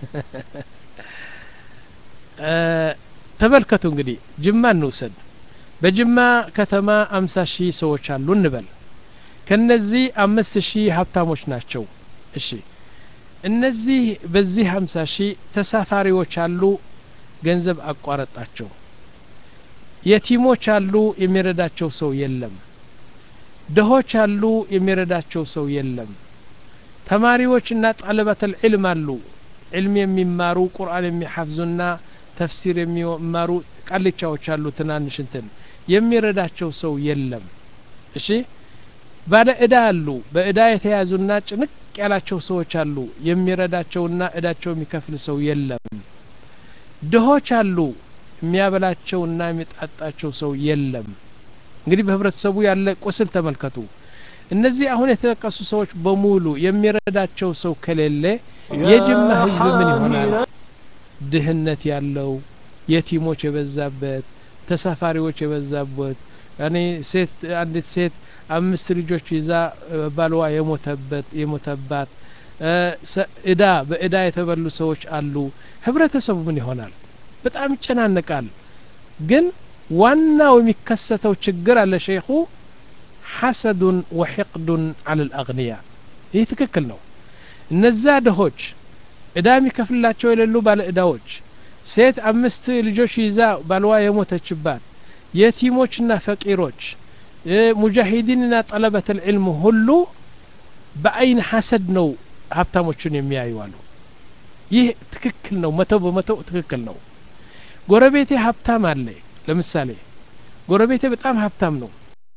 ተመልከቱ እንግዲህ ጅማ እንውሰድ በጅማ ከተማ አምሳ ሺህ ሰዎች አሉ እንበል ከነዚህ አምስት ሺህ ሀብታሞች ናቸው እሺ እነዚህ በዚህ አምሳ ሺህ ተሳፋሪዎች አሉ ገንዘብ አቋረጣቸው የቲሞች አሉ የሚረዳቸው ሰው የለም ደሆች አሉ የሚረዳቸው ሰው የለም ተማሪዎችና ጣለበተል ዒልም አሉ ዒልም የሚማሩ ቁርአን የሚሐፍዙና ተፍሲር የሚማሩ ቃልቻዎች አሉ ትናንሽ እንትን የሚረዳቸው ሰው የለም እሺ ባለ እዳ አሉ በእዳ የተያዙና ጭንቅ ያላቸው ሰዎች አሉ የሚረዳቸውና እዳቸው የሚከፍል ሰው የለም ድሆች አሉ የሚያበላቸውና የሚጣጣቸው ሰው የለም እንግዲህ በህብረተሰቡ ያለ ቁስል ተመልከቱ እነዚህ አሁን የተጠቀሱ ሰዎች በሙሉ የሚረዳቸው ሰው ከሌለ የጅማ ህዝብ ምን ይሆናል ድህነት ያለው የቲሞች የበዛበት ተሳፋሪዎች የበዛበት እኔ ሴት አንዲት ሴት አምስት ልጆች ይዛ ባልዋ የሞተበት የሞተባት እዳ በእዳ የተበሉ ሰዎች አሉ ህብረተሰቡ ምን ይሆናል በጣም ይጨናነቃል ግን ዋናው የሚከሰተው ችግር አለ ሸይኹ حسد وحقد على الأغنياء ይህ ትክክል ነው እነዛ ደሆች እዳ የሚከፍላቸው የሌሉ ባለ እዳዎች ሴት አምስት ልጆች ይዛ ባልዋ የሞተችባት የቲሞችና ፈቂሮች ሙጃሂዲንና ጠለበተል ዒልም ሁሉ በአይን ሐሰድ ነው ሀብታሞችን የሚያዩ አሉ ይህ ትክክል ነው መቶ በመቶ ትክክል ነው ጎረቤቴ ሀብታም አለ ለምሳሌ ጎረቤቴ በጣም ሀብታም ነው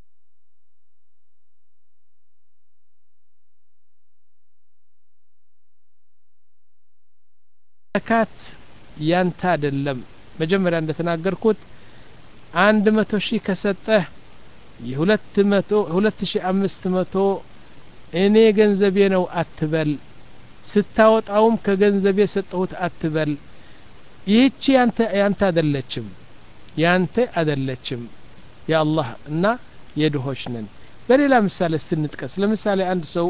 ዘካት ያንተ አይደለም መጀመሪያ እንደተናገርኩት አንድ መቶ ሺህ ከሰጠህ የሁለት መቶ ሁለት ሺህ አምስት መቶ እኔ ገንዘቤ ነው አትበል ስታወጣውም ከገንዘቤ ሰጠሁት አትበል ይህቺ ያንተ ያንተ አይደለችም ያንተ አይደለችም ያአላህ እና የድሆች ነን በሌላ ምሳሌ ስንጥቀስ ለምሳሌ አንድ ሰው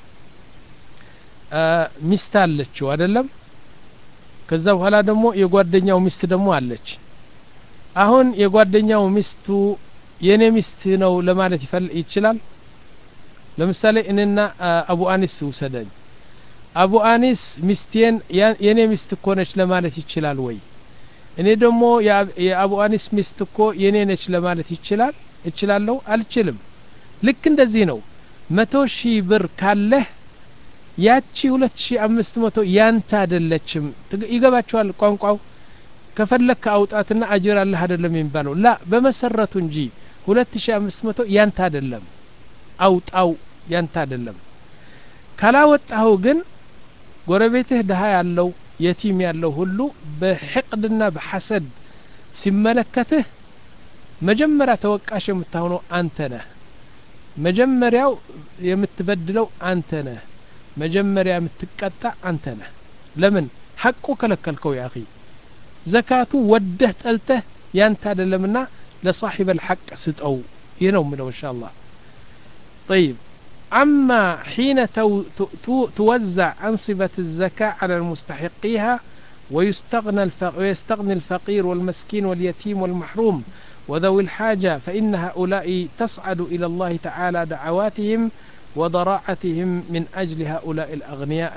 ሚስት አለችው አይደለም ከዛ በኋላ ደግሞ የጓደኛው ሚስት ደግሞ አለች አሁን የጓደኛው ሚስቱ የኔ ሚስት ነው ለማለት ይችላል ለምሳሌ እኔና አቡ አኒስ ውሰደኝ አቡ አኒስ ሚስቴን የኔ ሚስት እኮ ነች ለማለት ይችላል ወይ እኔ ደግሞ የአቡ አኒስ ሚስት እኮ የኔ ነች ለማለት ይችላል እችላለሁ አልችልም ልክ እንደዚህ ነው መቶ ሺህ ብር ካለህ ያቺ ሁለት ሺህ አምስት መቶ ያንተ አይደለችም ይገባችኋል ቋንቋው ከፈለክ አውጣትና አጅር አለህ አይደለም የሚባለው ላ በመሰረቱ እንጂ ሁለት ሺህ አምስት መቶ ያንተ አይደለም አውጣው ያንተ አይደለም ካላወጣው ግን ጎረቤትህ ደሃ ያለው የቲም ያለው ሁሉ በሕቅድና በሐሰድ ሲመለከትህ መጀመሪያ ተወቃሽ የምትሆነው አንተ ነህ መጀመሪያው የምትበድለው አንተ ነህ መጀመሪያ የምትቀጣ አንተ ነህ ለምን ሐቁ ከለከልከው ያ اخي ዘካቱ ወደህ ጠልተህ ያንተ አይደለምና ለصاحب الحق ስጠው ይህ ነው ምለው ኢንሻአላህ طيب أما حين توزع أنصبة الزكاة على المستحقيها ويستغنى ويستغني الفقير والمسكين واليتيم والمحروم وذوي الحاجة فإن هؤلاء تصعد إلى الله تعالى دعواتهم وضراعتهم من أجل هؤلاء الأغنياء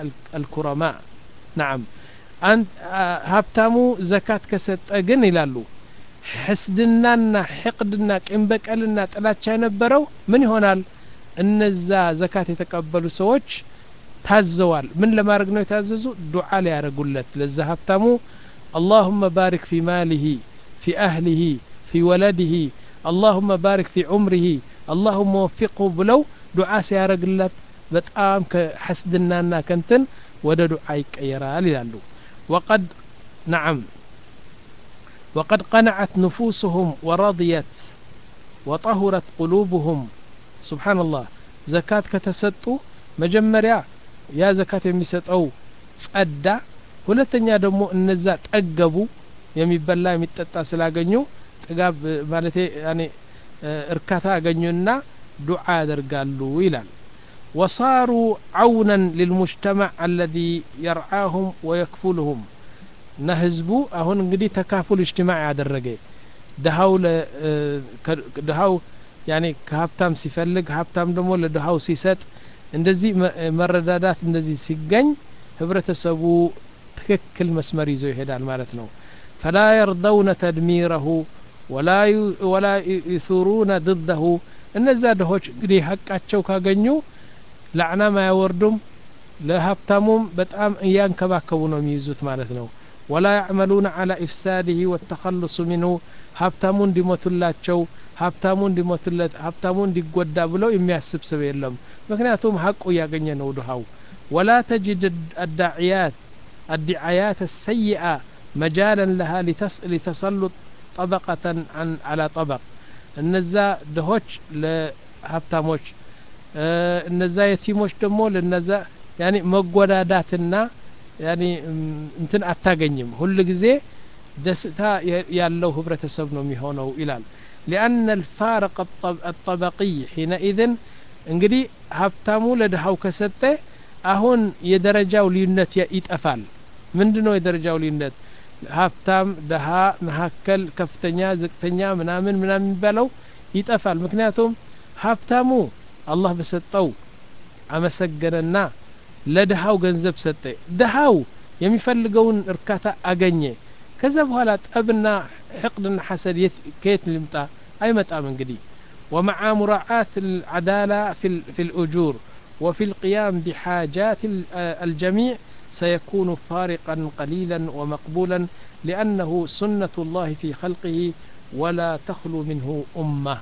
الكرماء نعم أنت هبتامو زكاة كست أجن لالو حسدنانا حقدنا قم بقلنا ጥላቻ የነበረው ምን ይሆናል እነዛ ዘካት የተቀበሉ ሰዎች ታዘዋል ምን ለማድረግ ነው የታዘዙ ዱዓ ሊያረጉለት ለዛ ሀብታሙ اللهم بارك في ماله في أهله في ولده اللهم بارك في عمره اللهم وفقه بلو دعاء سيارقلت بتقام كحسدنا كنتن ودا دعاء يقيرال يلالو وقد نعم وقد قنعت نفوسهم ورضيت وطهرت قلوبهم سبحان الله زكاة كتسطو مجمريا يا زكاة يميسطو ጸዳ ሁለተኛ ደግሞ እነዛ ጠገቡ የሚበላ የሚጠጣ ስላገኙ ጥጋብ ማለት ያኔ እርካታ አገኙና ዱዓ ያደርጋሉ ይላል وصاروا عونا للمجتمع الذي يرعاهم ويكفلهم نهزبو አሁን እንግዲህ ተካፉል اجتماع ያደረገ ደሃው ደሃው ያኔ ከሀብታም ሲፈልግ ሀብታም ደግሞ ለደሃው ሲሰጥ እንደዚህ መረዳዳት እንደዚህ ሲገኝ ህብረተሰቡ ትክክል መስመር ይዞ ይሄዳል ማለት ነው فلا يرضون تدميره ولا ولا يثورون ضده እነዛ ደሆች እንግዲህ ሐቃቸው ካገኙ ለዕና ማያወርዱም ለሀብታሙም በጣም እያንከባከቡ ነው የሚይዙት ማለት ነው ولا يعملون على إفساده والتخلص منه ሀብታሙን እንዲሞቱላቸው ሀብታሙን እንዲሞቱለት ሀብታሙን እንዲጎዳ ብለው የሚያስብ ሰው የለም ምክንያቱም ሐቁ ያገኘ ነው ደሃው ولا تجد الداعيات الدعايات السيئة مجالا لها لتسلط طبقة عن على طبق እነዛ ደሆች ለሀብታሞች እነዛ የቲሞች ደግሞ ለነዛ ያኒ መጎዳዳትና ያኒ እንትን አታገኝም ሁሉ ጊዜ ደስታ ያለው ህብረተሰብ ነው የሚሆነው ይላል لأن الفارق الطبقي حينئذ እንግዲህ ሀብታሙ ለደሃው ከሰጠ አሁን የደረጃው ልዩነት ይጠፋል ምንድነው የደረጃው ልዩነት ሀብታም ደሃ መሐከል ከፍተኛ ዝቅተኛ ምናምን ምናምን ይባለው ይጠፋል ምክንያቱም ሀብታሙ አላህ በሰጠው አመሰገነና ለደሃው ገንዘብ ሰጠ ደሃው የሚፈልገውን እርካታ አገኘ ከዛ በኋላ ጠብና حقدና حسد ከየት ሊምጣ አይመጣም እንግዲህ ومع مراعاة العدالة في في الأجور وفي القيام بحاجات الجميع سيكون فارقا قليلا ومقبولا لأنه سنة الله في خلقه ولا تخلو منه أمة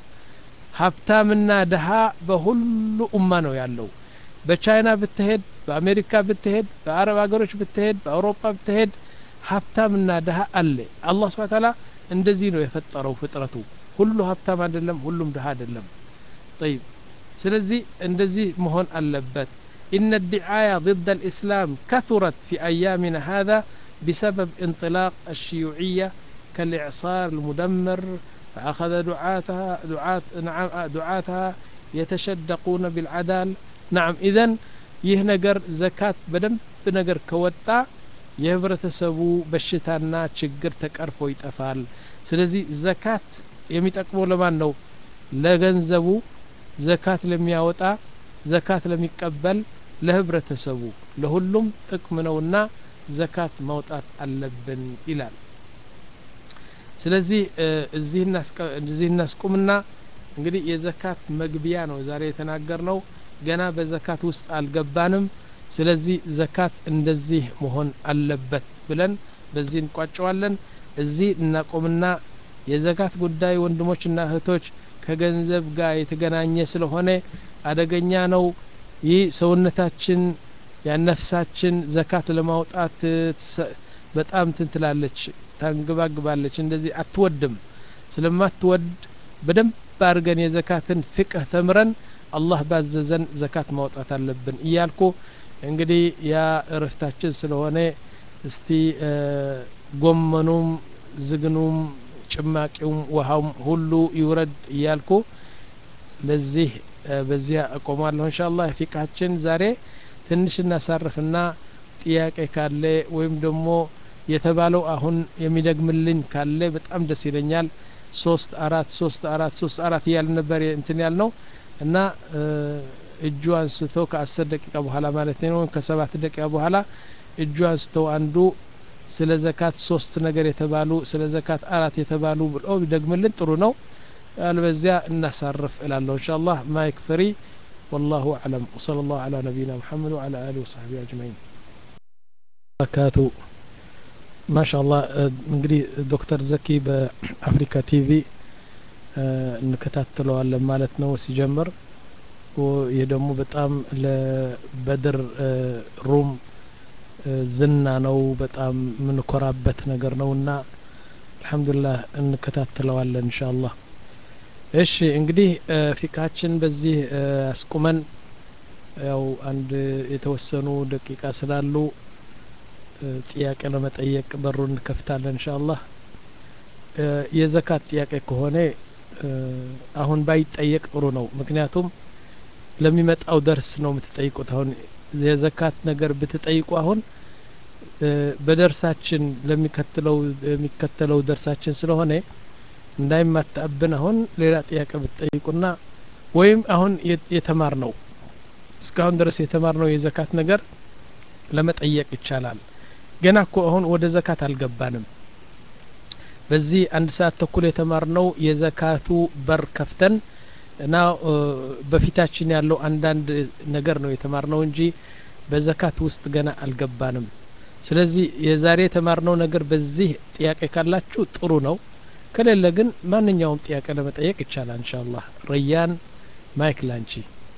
هبتامنا دها بهل أمة نو يالو بچاينا بتهد بأمريكا بتهد بأعرب أقرش بتهد بأوروبا بتهد هبتامنا دها ألي الله سبحانه وتعالى اندزينو يفتروا فطرته كله هبتام عدلم كلهم دها عدلم طيب سلزي اندزي مهون ألبت إن الدعاية ضد الإسلام كثرت في أيامنا هذا بسبب انطلاق الشيوعية كالإعصار المدمر فأخذ دعاتها دعات نعم دعاتها يتشدقون بالعدال نعم إذن يهنجر زكاة بدم بنجر كوتا يهبرتسبو بشتانا تشجر تكرفو يتأفال سلزي زكاة يميتقبو لمان نو لغنزبو زكاة لم يوتا زكاة لم يقبل ለህብረተሰቡ ለሁሉም ጥቅም ነውና ዘካት ማውጣት አለብን ይላል ስለዚህ እዚህ እዚህ እናስቆምና እንግዲህ የዘካት መግቢያ ነው ዛሬ የተናገርነው ገና በዘካት ውስጥ አልገባንም ስለዚህ ዘካት እንደዚህ መሆን አለበት ብለን በዚህ እንቋጨዋለን እዚህ እናቆምና የዘካት ጉዳይ ወንድሞችና እህቶች ከገንዘብ ጋር የተገናኘ ስለሆነ አደገኛ ነው ይህ ሰውነታችን ያነፍሳችን ዘካት ለማውጣት በጣም ትንትላለች ታንግባግባለች እንደዚህ አትወድም ስለማትወድ በደንብ አድርገን የዘካትን ፍቅህ ተምረን አላህ ባዘዘን ዘካት ማውጣት አለብን እያልኩ እንግዲህ ያ እረፍታችን ስለሆነ እስቲ ጎመኑም ዝግኑም ጭማቂውም ውሃውም ሁሉ ይውረድ እያልኩ ለዚህ በዚያ አቆማለሁ ኢንሻአላህ ፊቃችን ዛሬ ትንሽ እናሳርፍና ጥያቄ ካለ ወይም ደግሞ የተባለው አሁን የሚደግምልኝ ካለ በጣም ደስ ይለኛል ሶስት አራት ሶስት አራት ሶስት አራት ያል ነበር እንትን ያልነው እና እጁ አንስቶ ከ10 ደቂቃ በኋላ ማለት ነው ከ7 ደቂቃ በኋላ እጁ አንስቶ አንዱ ስለ ዘካት ሶስት ነገር የተባሉ ስለ ዘካት አራት የተባሉ ብሎ ቢደግምልን ጥሩ ነው አልበዚያ እናሳርፍ እላለሁ ኢንሻአላህ ማይክ ፍሪ والله اعلم وصلى الله على نبينا محمد وعلى اله وصحبه اجمعين بركاته ما شاء الله እንግዲህ ዶክተር ዘኪ በአፍሪካ ቲቪ እንከታተለዋለን ማለት ነው ሲጀምር ይሄ ደግሞ በጣም ለበድር ሩም ዝና ነው በጣም ምንኮራበት ነገር ነውና አልহামዱሊላህ እንከታተለዋለን ኢንሻአላህ እሺ እንግዲህ ፊካችን በዚህ አስቁመን ያው አንድ የተወሰኑ ደቂቃ ስላሉ ጥያቄ ለመጠየቅ በሩን ከፍታለን ኢንሻአላህ የዘካት ጥያቄ ከሆነ አሁን ባይጠየቅ ጥሩ ነው ምክንያቱም ለሚመጣው ደርስ ነው የምትጠይቁት አሁን የዘካት ነገር ብትጠይቁ አሁን በደርሳችን ለሚከተለው የሚከተለው ደርሳችን ስለሆነ እንዳይማጣብን አሁን ሌላ ጥያቄ ብትጠይቁና ወይም አሁን የተማርነው እስካሁን ድረስ የተማርነው የዘካት ነገር ለመጠየቅ ይቻላል ገና እኮ አሁን ወደ ዘካት አልገባንም በዚህ አንድ ሰዓት ተኩል የተማርነው የዘካቱ በር ከፍተን እና በፊታችን ያለው አንዳንድ ነገር ነው የተማርነው እንጂ በዘካት ውስጥ ገና አልገባንም ስለዚህ የዛሬ የተማርነው ነገር በዚህ ጥያቄ ካላችሁ ጥሩ ነው ከሌለ ግን ማንኛውም ጥያቄ ለመጠየቅ ይቻላል ኢንሻአላህ ረያን ማይክ ላንቺ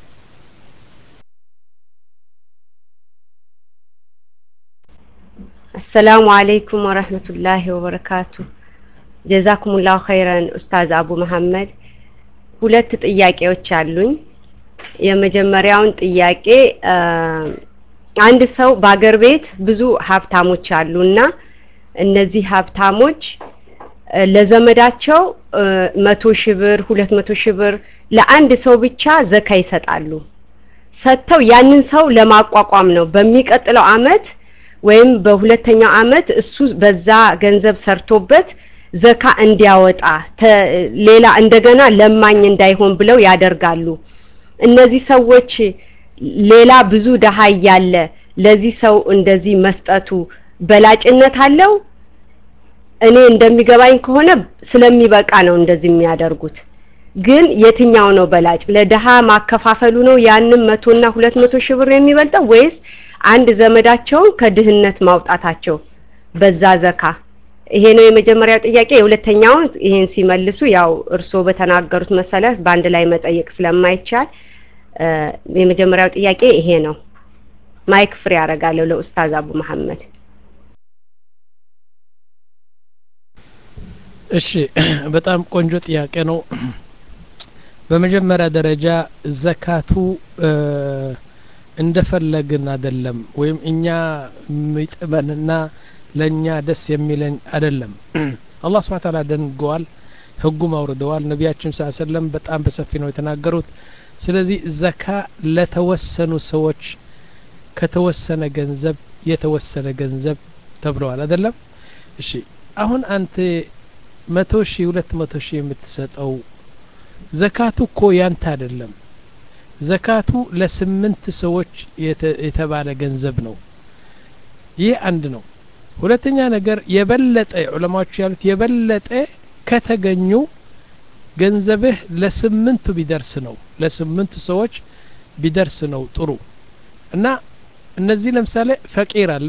السلام عليكم ورحمة الله وبركاته جزاكم الله خيرا أستاذ أبو محمد ሁለት ጥያቄዎች አሉኝ የመጀመሪያውን ጥያቄ አንድ ሰው በአገር ቤት ብዙ ሀብታሞች አሉና እነዚህ ሀብታሞች ለዘመዳቸው መቶ ሺህ ብር ሁለት መቶ ሺህ ብር ለአንድ ሰው ብቻ ዘካ ይሰጣሉ ሰጥተው ያንን ሰው ለማቋቋም ነው በሚቀጥለው አመት ወይም በሁለተኛው አመት እሱ በዛ ገንዘብ ሰርቶበት ዘካ እንዲያወጣ ሌላ እንደገና ለማኝ እንዳይሆን ብለው ያደርጋሉ እነዚህ ሰዎች ሌላ ብዙ ደሃ ያለ ለዚህ ሰው እንደዚህ መስጠቱ በላጭነት አለው እኔ እንደሚገባኝ ከሆነ ስለሚበቃ ነው እንደዚህ የሚያደርጉት ግን የትኛው ነው በላጭ ለደሃ ማከፋፈሉ ነው ያንን መቶ እና ሁለት መቶ ሺህ ብር የሚበልጠው ወይስ አንድ ዘመዳቸው ከድህነት ማውጣታቸው በዛ ዘካ ይሄ ነው የመጀመሪያው ጥያቄ የሁለተኛው ይሄን ሲመልሱ ያው እርሶ በተናገሩት መሰረት ባንድ ላይ መጠየቅ ስለማይቻል የመጀመሪያው ጥያቄ ይሄ ነው ማይክ ፍሪ ያረጋለው ለኡስታዝ አቡ መሐመድ እሺ በጣም ቆንጆ ጥያቄ ነው በመጀመሪያ ደረጃ ዘካቱ እንደፈለግን አይደለም ወይም እኛ ምጥበንና ለኛ ደስ የሚለን አይደለም አላህ Subhanahu Wa Ta'ala ደንጓል ህጉም አውርደዋል ነቢያችን ሰለላሁ ዐለይሂ ወሰለም በጣም በሰፊ ነው የተናገሩት ስለዚህ ዘካ ለተወሰኑ ሰዎች ከተወሰነ ገንዘብ የተወሰነ ገንዘብ ተብሏል አይደለም እሺ አሁን አንተ መቶ ሺህ ሁለት መቶ ሺህ የምትሰጠው ዘካቱ እኮ ያንተ አይደለም ዘካቱ ለስምንት ሰዎች የተባለ ገንዘብ ነው ይህ አንድ ነው ሁለተኛ ነገር የበለጠ ዑለማዎች ያሉት የበለጠ ከተገኙ ገንዘብህ ለስምንቱ ቢደርስ ነው ለስምንቱ ሰዎች ቢደርስ ነው ጥሩ እና እነዚህ ለምሳሌ ፈቂር አለ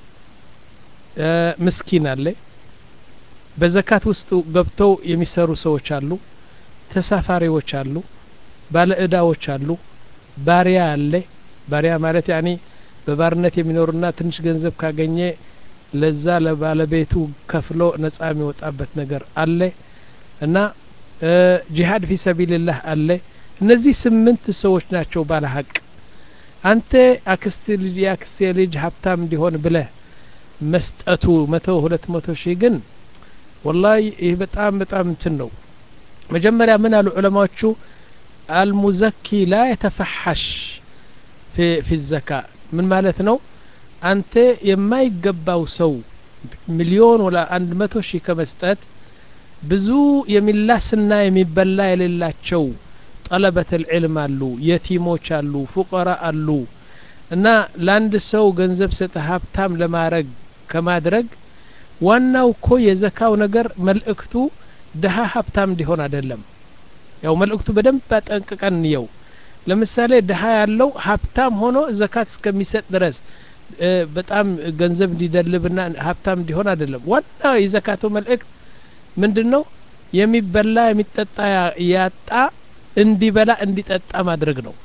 ምስኪን አለ በዘካት ውስጥ ገብተው የሚሰሩ ሰዎች አሉ ተሳፋሪዎች አሉ ባለእዳዎች አሉ ባሪያ አለ ባሪያ ማለት ያኒ በባርነት የሚኖርና ትንሽ ገንዘብ ካገኘ ለዛ ለባለቤቱ ከፍሎ ነፃ የሚወጣበት ነገር አለ እና ጂሃድ ፊ ሰቢልላህ አለ እነዚህ ስምንት ሰዎች ናቸው ባለ ሀቅ አንተ አክስት ልጅ አክስት ልጅ ሀብታም እንዲሆን ብለ መስጠቱ መቶ ሁለት መቶ ሺህ ግን والله ይህ በጣም በጣም እንትን ነው መጀመሪያ ምን አሉ ዑለማዎቹ المزكي لا يتفحش في في الزكاة من ማለት ነው አንተ የማይገባው ሰው ሚሊዮን ወላ አንድ መቶ ሺህ ከመስጠት ብዙ የሚላስና የሚበላ የሌላቸው طلبة العلم አሉ የቲሞች አሉ ፉቀራ አሉ እና ለአንድ ሰው ገንዘብ ሰጠ ሀብታም ለማድረግ ከማድረግ ዋናው እኮ የዘካው ነገር መልእክቱ ድሃ ሀብታም እንዲሆን አይደለም ያው መልእክቱ በደንብ አጠንቅቀን ነው ለምሳሌ ድሃ ያለው ሀብታም ሆኖ ዘካት እስከሚሰጥ ድረስ በጣም ገንዘብ እንዲደልብና ሀብታም እንዲሆን አይደለም ዋናው የዘካቱ መልእክት ምንድነው የሚበላ የሚጠጣ ያጣ እንዲበላ እንዲጠጣ ማድረግ ነው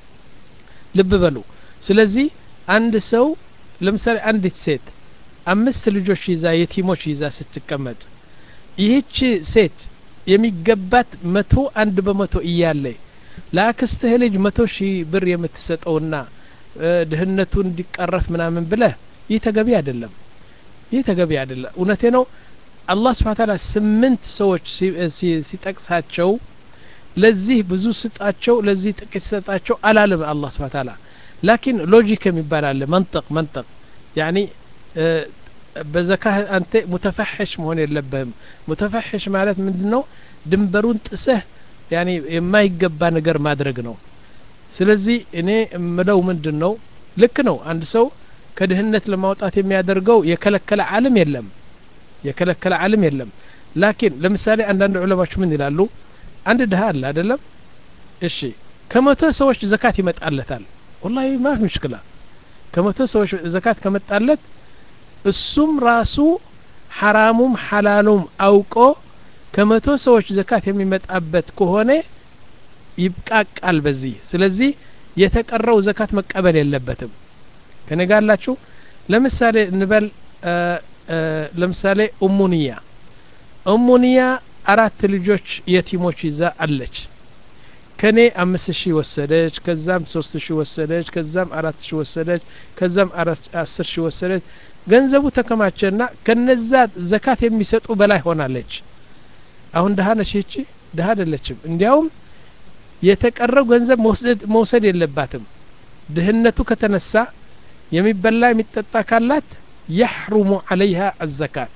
ልብ በሉ ስለዚህ አንድ ሰው ለምሳሌ አንዲት ሴት አምስት ልጆች ይዛ የቲሞች ይዛ ስትቀመጥ ይህች ሴት የሚገባት መቶ አንድ በመቶ እያለ ለአክስትህ ልጅ መቶ ሺህ ብር የምትሰጠውና ድህነቱን እንዲቀረፍ ምናምን ብለህ ይህ ተገቢ አይደለም ይህ ተገቢ አይደለም እውነቴ ነው አላህ Subhanahu Wa Ta'ala ስምንት ሰዎች ሲጠቅሳቸው ለዚህ ብዙ ስጣቸው ለዚህ ጥቂት ስጣቸው አላለም አላህ Subhanahu Wa Ta'ala لكن ሎጂክ የሚባል አለ መንطቅ መንطቅ يعني በዘካህ አንተ متفحش መሆን የለብህም متفحش ማለት ምንድነው ድንበሩን ጥሰህ يعني የማይገባ ነገር ማድረግ ነው ስለዚህ እኔ ምለው ምንድነው ልክ ነው አንድ ሰው ከድህነት ለማውጣት የሚያደርገው የከለከለ ዓለም የለም የከለከለ ዓለም የለም لكن ለምሳሌ አንዳንድ ዑለማዎች ምን ይላሉ አንድ ድሃ አለ አይደለም እሺ ከመቶ ሰዎች ዘካት ይመጣለታል والله ما في مشكلة ከመቶ ሰዎች ዘካት ከመጣለት እሱም ራሱ ሐራሙም ሐላሉም አውቆ ከመቶ ሰዎች ዘካት የሚመጣበት ከሆነ ይብቃቃል በዚህ ስለዚህ የተቀረው ዘካት መቀበል የለበትም ከነጋላችሁ ለምሳሌ እንበል ለምሳሌ ኡሙኒያ ኡሙኒያ አራት ልጆች የቲሞች ይዛ አለች ከኔ አምስት ሺህ ወሰደች ከዛም ሶስት ሺህ ወሰደች ከዛም አራት ሺህ ወሰደች ከዛም አስር ሺህ ወሰደች ገንዘቡ ተከማቸና ከነዛ ዘካት የሚሰጡ በላይ ሆናለች አሁን ደሃ ነች እቺ ደሃ አይደለችም እንዲያውም የተቀረው ገንዘብ መውሰድ መውሰድ የለባትም ድህነቱ ከተነሳ የሚበላ የሚጠጣ ካላት يحرم عليها الزكاة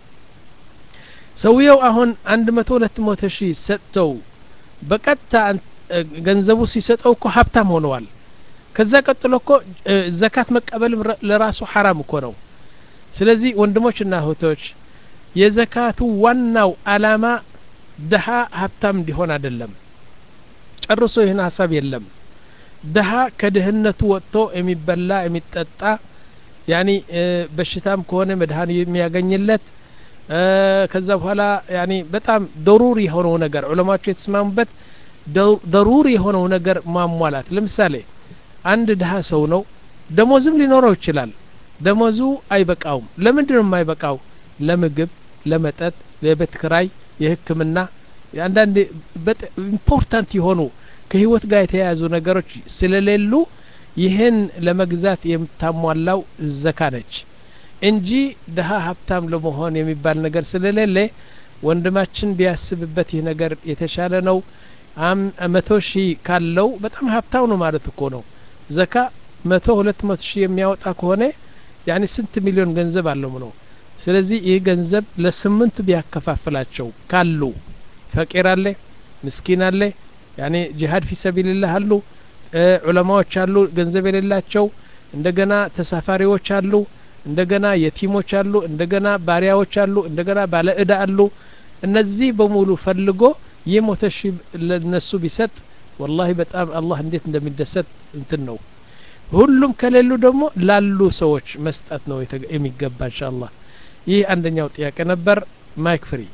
ሰውየው አሁን አንድ መቶ ሁለት መቶ ሺህ ሰጠው በቀጥታ ገንዘቡ ሲሰጠው እኮ ሀብታም ሆነዋል ከዛ ቀጥሎ እኮ ዘካት መቀበል ለራሱ حرام እኮ ነው ስለዚህ ወንድሞችና እህቶች የዘካቱ ዋናው አላማ ደሃ ሀብታም እንዲሆን አይደለም ጨርሶ ይህን ሐሳብ የለም ደሃ ከድህነቱ ወጥቶ የሚበላ የሚጠጣ يعني በሽታም ከሆነ መድሃኒት የሚያገኝለት ከዛ በኋላ يعني በጣም ضروري የሆነው ነገር ዑለማዎች የተስማሙበት ضروري የሆነው ነገር ማሟላት ለምሳሌ አንድ ደሃ ሰው ነው ደሞዝም ሊኖረው ይችላል ደሞዙ አይበቃውም ለምንድነው የማይበቃው ለምግብ ለመጠጥ ለቤት ኪራይ የህክምና አንዳንድ ኢምፖርታንት የሆኑ ከህይወት ጋር የተያያዙ ነገሮች ስለሌሉ ይህን ለመግዛት የምታሟላው ዘካ ነች እንጂ ደሃ ሀብታም ለመሆን የሚባል ነገር ስለሌለ ወንድማችን ቢያስብበት ይህ ነገር የተሻለ ነው አም መቶ ሺህ ካለው በጣም ሀብታም ነው ማለት እኮ ነው ዘካ መቶ ሁለት መቶ ሺህ የሚያወጣ ከሆነ يعني ስንት ሚሊዮን ገንዘብ አለው ነው ስለዚህ ይህ ገንዘብ ለስምንት ቢያከፋፍላቸው ካሉ ፈቂር አለ ምስኪን አለ يعني ጂሃድ في سبيل الله አሉ ዑለማዎች አሉ ገንዘብ የሌላቸው እንደገና ተሳፋሪዎች አሉ እንደገና የቲሞች አሉ እንደገና ባሪያዎች አሉ እንደገና ባለ እዳ አሉ እነዚህ በሙሉ ፈልጎ የሞተሽ ለነሱ ቢሰጥ والله በጣም አላህ እንዴት እንደሚደሰት እንትን ነው ሁሉም ከሌሉ ደግሞ ላሉ ሰዎች መስጠት ነው የሚገባ ኢንሻአላህ ይህ አንደኛው ጥያቄ ነበር ማይክ ፍሪ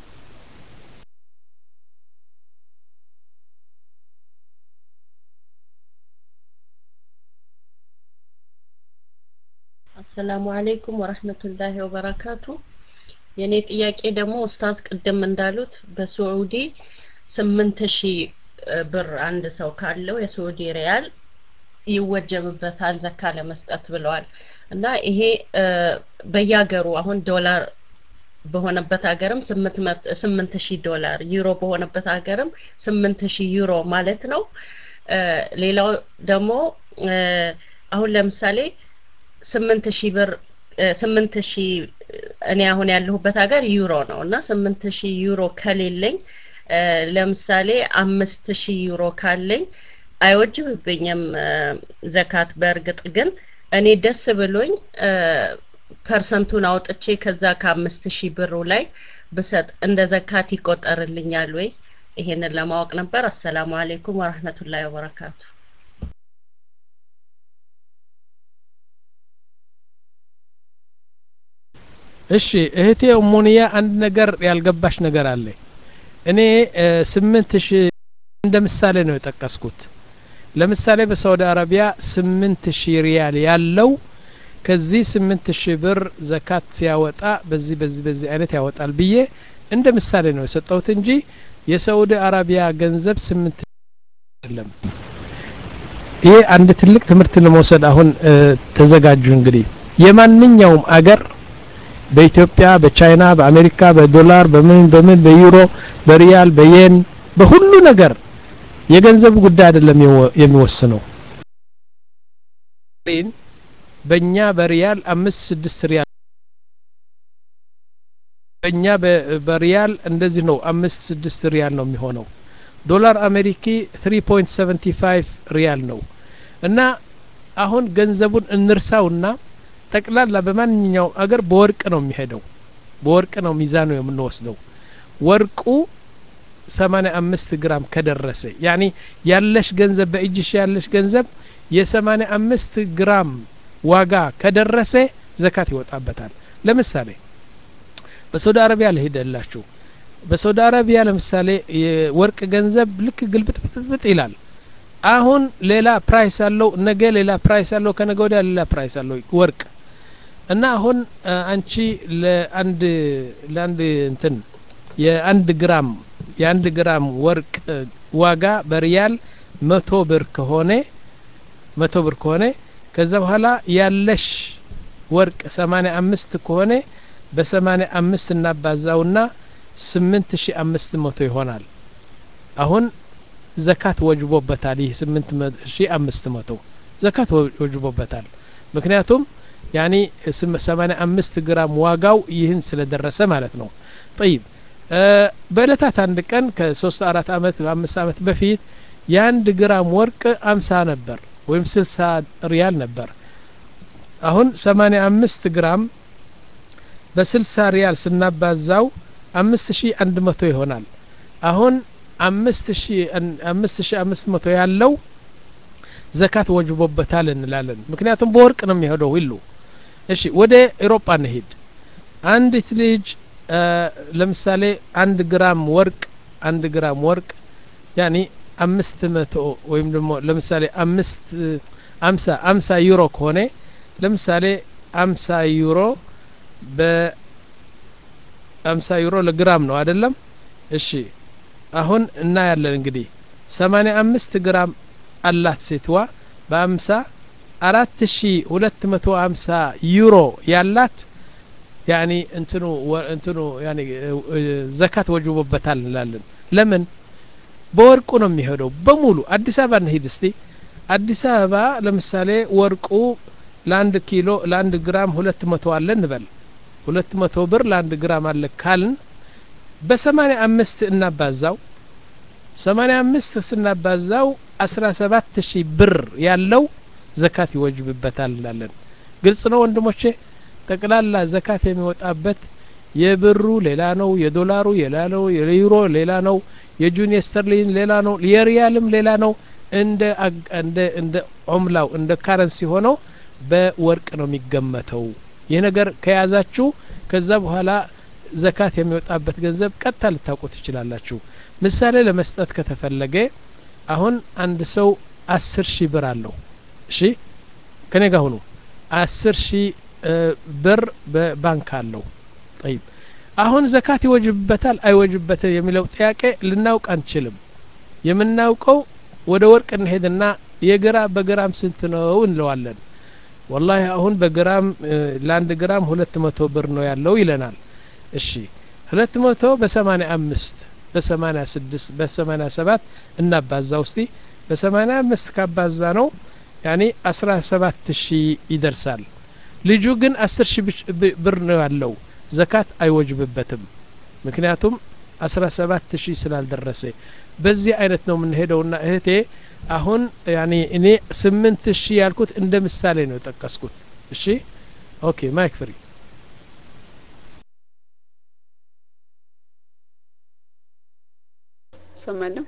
السلام عليكم ورحمة الله وبركاته የኔ ጥያቄ ደግሞ ኡስታዝ ቅድም እንዳሉት በሳዑዲ ስምንት ሺህ ብር አንድ ሰው ካለው የሳዑዲ ሪያል ይወጀብበታል ዘካ ለመስጠት ብለዋል እና ይሄ በያገሩ አሁን ዶላር በሆነበት ሀገርም ስምንት ሺህ ዶላር ዩሮ በሆነበት ሀገርም ስምንት ሺህ ዩሮ ማለት ነው ሌላው ደግሞ አሁን ለምሳሌ ስምንት ሺህ ብር ስምንት ሺህ እኔ አሁን ያለሁበት ሀገር ዩሮ ነው እና ስምንት ሺህ ዩሮ ከሌለኝ ለምሳሌ አምስት ሺህ ዩሮ ካለኝ አይወጅብኝም ዘካት በርግጥ ግን እኔ ደስ ብሎኝ ፐርሰንቱን አውጥቼ ከዛ ከአምስት ሺህ ብሩ ላይ ብሰጥ እንደ ዘካት ይቆጠርልኛል ወይ? ይሄንን ለማወቅ ነበር። አሰላሙ አለይኩም ወራህመቱላሂ ወበረካቱ። እሺ እህቴ ኡሙኒያ አንድ ነገር ያልገባሽ ነገር አለ። እኔ ስምንት ሺህ እንደ ምሳሌ ነው የጠቀስኩት። ለምሳሌ በሳውዲ አረቢያ ስምንት ሺህ ሪያል ያለው ከዚህ ስምንት ሺህ ብር ዘካት ሲያወጣ በዚህ በዚህ በዚህ አይነት ያወጣል ብዬ እንደ ምሳሌ ነው የሰጠሁት እንጂ የሳውዲ አረቢያ ገንዘብ ስምንት አይደለም። ይሄ አንድ ትልቅ ትምህርት ለመውሰድ አሁን ተዘጋጁ። እንግዲህ የማንኛውም አገር በኢትዮጵያ በቻይና በአሜሪካ በዶላር በምን በምን በዩሮ በሪያል በየን በሁሉ ነገር የገንዘብ ጉዳይ አይደለም የሚወስነው። በእኛ በሪያል አምስት ስድስት ሪያል በእኛ በሪያል እንደዚህ ነው አምስት ስድስት ሪያል ነው የሚሆነው። ዶላር አሜሪኪ ثلاثة نقطة سبعة خمسة ሪያል ነው። እና አሁን ገንዘቡን እንርሳውና ጠቅላላ በማንኛው አገር በወርቅ ነው የሚሄደው። በወርቅ ነው ሚዛኑ የምንወስደው። ወርቁ ሰማንያ አምስት ግራም ከደረሰ ያኒ ያለሽ ገንዘብ በእጅሽ ያለሽ ገንዘብ የሰማንያ አምስት ግራም ዋጋ ከደረሰ ዘካት ይወጣበታል። ለምሳሌ በሳውዲ አረቢያ ለሄደላችሁ በሳውዲ አረቢያ ለምሳሌ የወርቅ ገንዘብ ልክ ግልብጥብጥ ይላል። አሁን ሌላ ፕራይስ አለው፣ ነገ ሌላ ፕራይስ አለው፣ ከነገ ወዲያ ሌላ ፕራይስ አለው ወርቅ። እና አሁን አንቺ ለአንድ ለአንድ እንትን የአንድ ግራም የአንድ ግራም ወርቅ ዋጋ በሪያል መቶ ብር ከሆነ መቶ ብር ከሆነ ከዛ በኋላ ያለሽ ወርቅ ሰማንያ አምስት ከሆነ በሰማንያ አምስት እናባዛውና ስምንት ሺህ አምስት መቶ ይሆናል። አሁን ዘካት ወጅቦበታል። ይህ ስምንት ሺህ አምስት መቶ ዘካት ወጅቦበታል። ምክንያቱም ያኒ ሰማንያ አምስት ግራም ዋጋው ይህን ስለደረሰ ማለት ነው። طيب በእለታት አንድ ቀን ከሶስት አራት አመት አምስት አመት በፊት የአንድ ግራም ወርቅ አምሳ ነበር ወይም ስልሳ ሪያል ነበር። አሁን ሰማንያ አምስት ግራም በስልሳ ሪያል ስናባዛው አምስት ሺህ አንድ መቶ ይሆናል። አሁን አምስት ሺህ አምስት ሺህ አምስት መቶ ያለው ዘካት ወጅቦበታል እንላለን። ምክንያቱም በወርቅ ነው የሚሄደው ይሉ። እሺ ወደ አውሮፓ እንሄድ። አንዲት ልጅ ለምሳሌ አንድ ግራም ወርቅ አንድ ግራም ወርቅ ያኒ አምስት መቶ ወይም ደግሞ ለምሳሌ አምስት አምሳ አምሳ ዩሮ ከሆነ ለምሳሌ አምሳ ዩሮ በ አምሳ ዩሮ ለግራም ነው አይደለም? እሺ አሁን እናያለን እንግዲህ ሰማንያ አምስት ግራም አላት ሴትዋ በአምሳ አራት ሺህ ሁለት መቶ አምሳ ዩሮ ያላት ያኒ እንትኑ እንትኑ ያኒ ዘካት ወጅቦበታል እንላለን። ለምን? በወርቁ ነው የሚሄደው በሙሉ። አዲስ አበባ እንሂድ እስቲ። አዲስ አበባ ለምሳሌ ወርቁ ለአንድ ኪሎ ለአንድ ግራም ሁለት መቶ አለ እንበል። ሁለት መቶ ብር ለአንድ ግራም አለ ካልን በሰማንያ አምስት እናባዛው። ሰማንያ አምስት ስናባዛው አስራ ሰባት ሺህ ብር ያለው ዘካት ይወጅብበታል እንላለን። ግልጽ ነው ወንድሞቼ? ጠቅላላ ዘካት የሚወጣበት የብሩ ሌላ ነው፣ የዶላሩ ሌላ ነው፣ የዩሮ ሌላ ነው፣ የጁኒ ስተርሊን ሌላ ነው፣ የሪያልም ሌላ ነው። እንደ እንደ እንደ ዑምላው እንደ ካረንሲ ሆኖ በወርቅ ነው የሚገመተው። ይህ ነገር ከያዛችሁ ከዛ በኋላ ዘካት የሚወጣበት ገንዘብ ቀጥታ ልታውቁ ትችላላችሁ። ምሳሌ ለመስጠት ከተፈለገ አሁን አንድ ሰው አስር ሺህ ብር አለው። እሺ ከኔ ጋር ሁኑ። አስር ሺህ ብር በባንክ አለው። طيب አሁን ዘካት ይወጅበታል አይወጅበትም የሚለው ጥያቄ ልናውቅ አንችልም። የምናውቀው ወደ ወርቅ እንሄድና የግራ በግራም ስንት ነው እንለዋለን። والله አሁን በግራም ለአንድ ግራም ሁለት መቶ ብር ነው ያለው ይለናል። እሺ ሁለት መቶ በሰማንያ አምስት በሰማንያ ስድስት በሰማንያ ሰባት እናባዛው እስቲ። በሰማንያ አምስት ካባዛ ነው ያኒ አስራ ሰባት ሺህ ይደርሳል። ልጁ ግን አስር ሺህ ብር ነው ያለው። ዘካት አይወጅብበትም ምክንያቱም አስራ ሰባት ሺህ ስላልደረሰ። በዚህ አይነት ነው የምንሄደውና እህቴ አሁን ያኒ እኔ ስምንት ሺህ ያልኩት እንደ ምሳሌ ነው የጠቀስኩት። እሺ ኦኬ ማይክ ፍሪ ሰማለሁ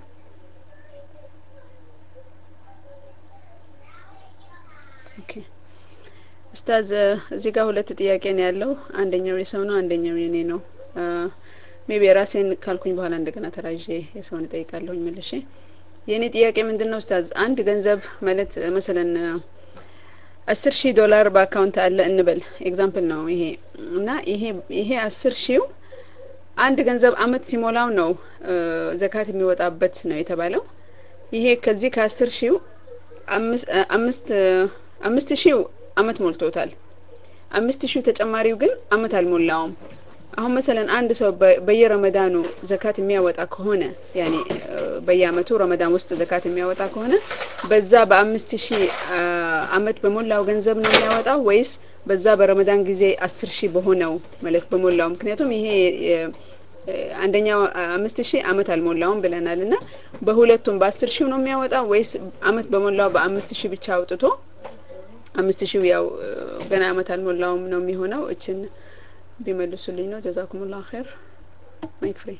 ኦኬ ኡስታዝ እዚህ ጋር ሁለት ጥያቄ ነው ያለው አንደኛው የሰው ነው አንደኛው የኔ ነው ሜቢ ራሴን ካልኩኝ በኋላ እንደገና ተራጄ የሰውን ጠይቃለሁኝ መልሼ የኔ ጥያቄ ምንድነው ኡስታዝ አንድ ገንዘብ ማለት መሰለን አስር ሺህ ዶላር በአካውንት አለ እንበል ኤግዛምፕል ነው ይሄ እና ይሄ ይሄ አስር ሺህ አንድ ገንዘብ አመት ሲሞላው ነው ዘካት የሚወጣበት ነው የተባለው ይሄ ከዚህ ከአስር ሺህ አምስት አምስት አምስት ሺህ አመት ሞልቶታል አምስት ሺህ ተጨማሪው ግን አመት አልሞላውም አሁን መሰለን አንድ ሰው በየረመዳኑ ዘካት የሚያወጣ ከሆነ ያኒ በየአመቱ ረመዳን ውስጥ ዘካት የሚያወጣ ከሆነ በዛ በአምስት ሺህ አመት በሞላው ገንዘብ ነው የሚያወጣው ወይስ በዛ በረመዳን ጊዜ አስር ሺህ በሆነው ማለት በሞላው ምክንያቱም ይሄ አንደኛው አምስት ሺህ አመት አልሞላውም ብለናልና በሁለቱም በአስር ሺህ ነው የሚያወጣው ወይስ አመት በሞላው በአምስት ሺህ ብቻ አውጥቶ አምስት ሺህ ያው ገና አመት አልሞላውም ነው የሚሆነው እችን ቢመልሱልኝ ነው ጀዛኩሙላህ ኸይር ማይክ ፍሪ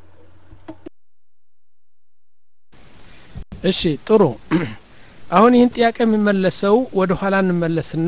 እሺ ጥሩ አሁን ይህን ጥያቄ የሚመለሰው ወደ ኋላ እንመለስና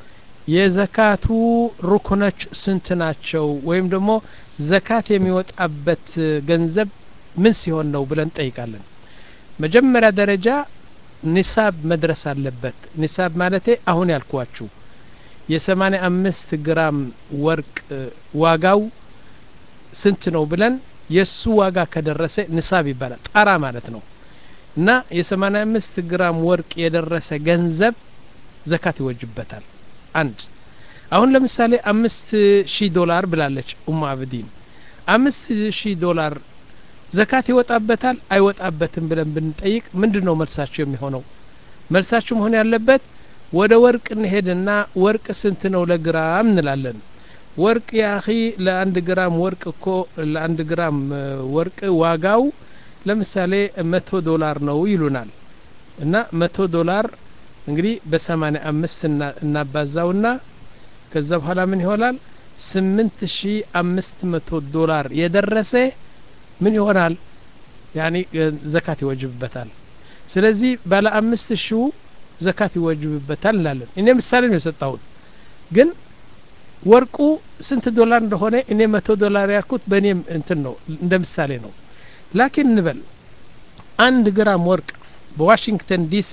የዘካቱ ሩክኖች ስንት ናቸው ወይም ደግሞ ዘካት የሚወጣበት ገንዘብ ምን ሲሆን ነው ብለን ጠይቃለን መጀመሪያ ደረጃ ኒሳብ መድረስ አለበት ኒሳብ ማለቴ አሁን ያልኳችሁ የሰማንያ አምስት ግራም ወርቅ ዋጋው ስንት ነው ብለን የሱ ዋጋ ከደረሰ ኒሳብ ይባላል ጣራ ማለት ነው እና የሰማንያ አምስት ግራም ወርቅ የደረሰ ገንዘብ ዘካት ይወጅበታል አንድ አሁን ለምሳሌ አምስት ሺህ ዶላር ብላለች ኡማ አብዲን አምስት ሺህ ዶላር ዘካት ይወጣበታል አይወጣበትም ብለን ብንጠይቅ ምንድነው መልሳቸው የሚሆነው መልሳቸው መሆን ያለበት ወደ ወርቅ እንሄድና ወርቅ ስንት ነው ለግራም እንላለን ወርቅ ያኺ ለአንድ ግራም ወርቅ እኮ ለአንድ ግራም ወርቅ ዋጋው ለምሳሌ መቶ ዶላር ነው ይሉናል እና መቶ ዶላር እንግዲህ በሰማንያ አምስት እናባዛውና ከዛ በኋላ ምን ይሆናል ስምንት ሺህ አምስት መቶ ዶላር የደረሰ ምን ይሆናል ያኒ ዘካት ይወጅብበታል ስለዚህ ባለ አምስት ሺህ ዘካት ይወጅብበታል እንላለን እኔ ምሳሌ ነው የሰጣሁት ግን ወርቁ ስንት ዶላር እንደሆነ እኔ መቶ ዶላር ያልኩት በእኔ እንትን ነው እንደ ምሳሌ ነው ላኪን እንበል አንድ ግራም ወርቅ በዋሽንግተን ዲሲ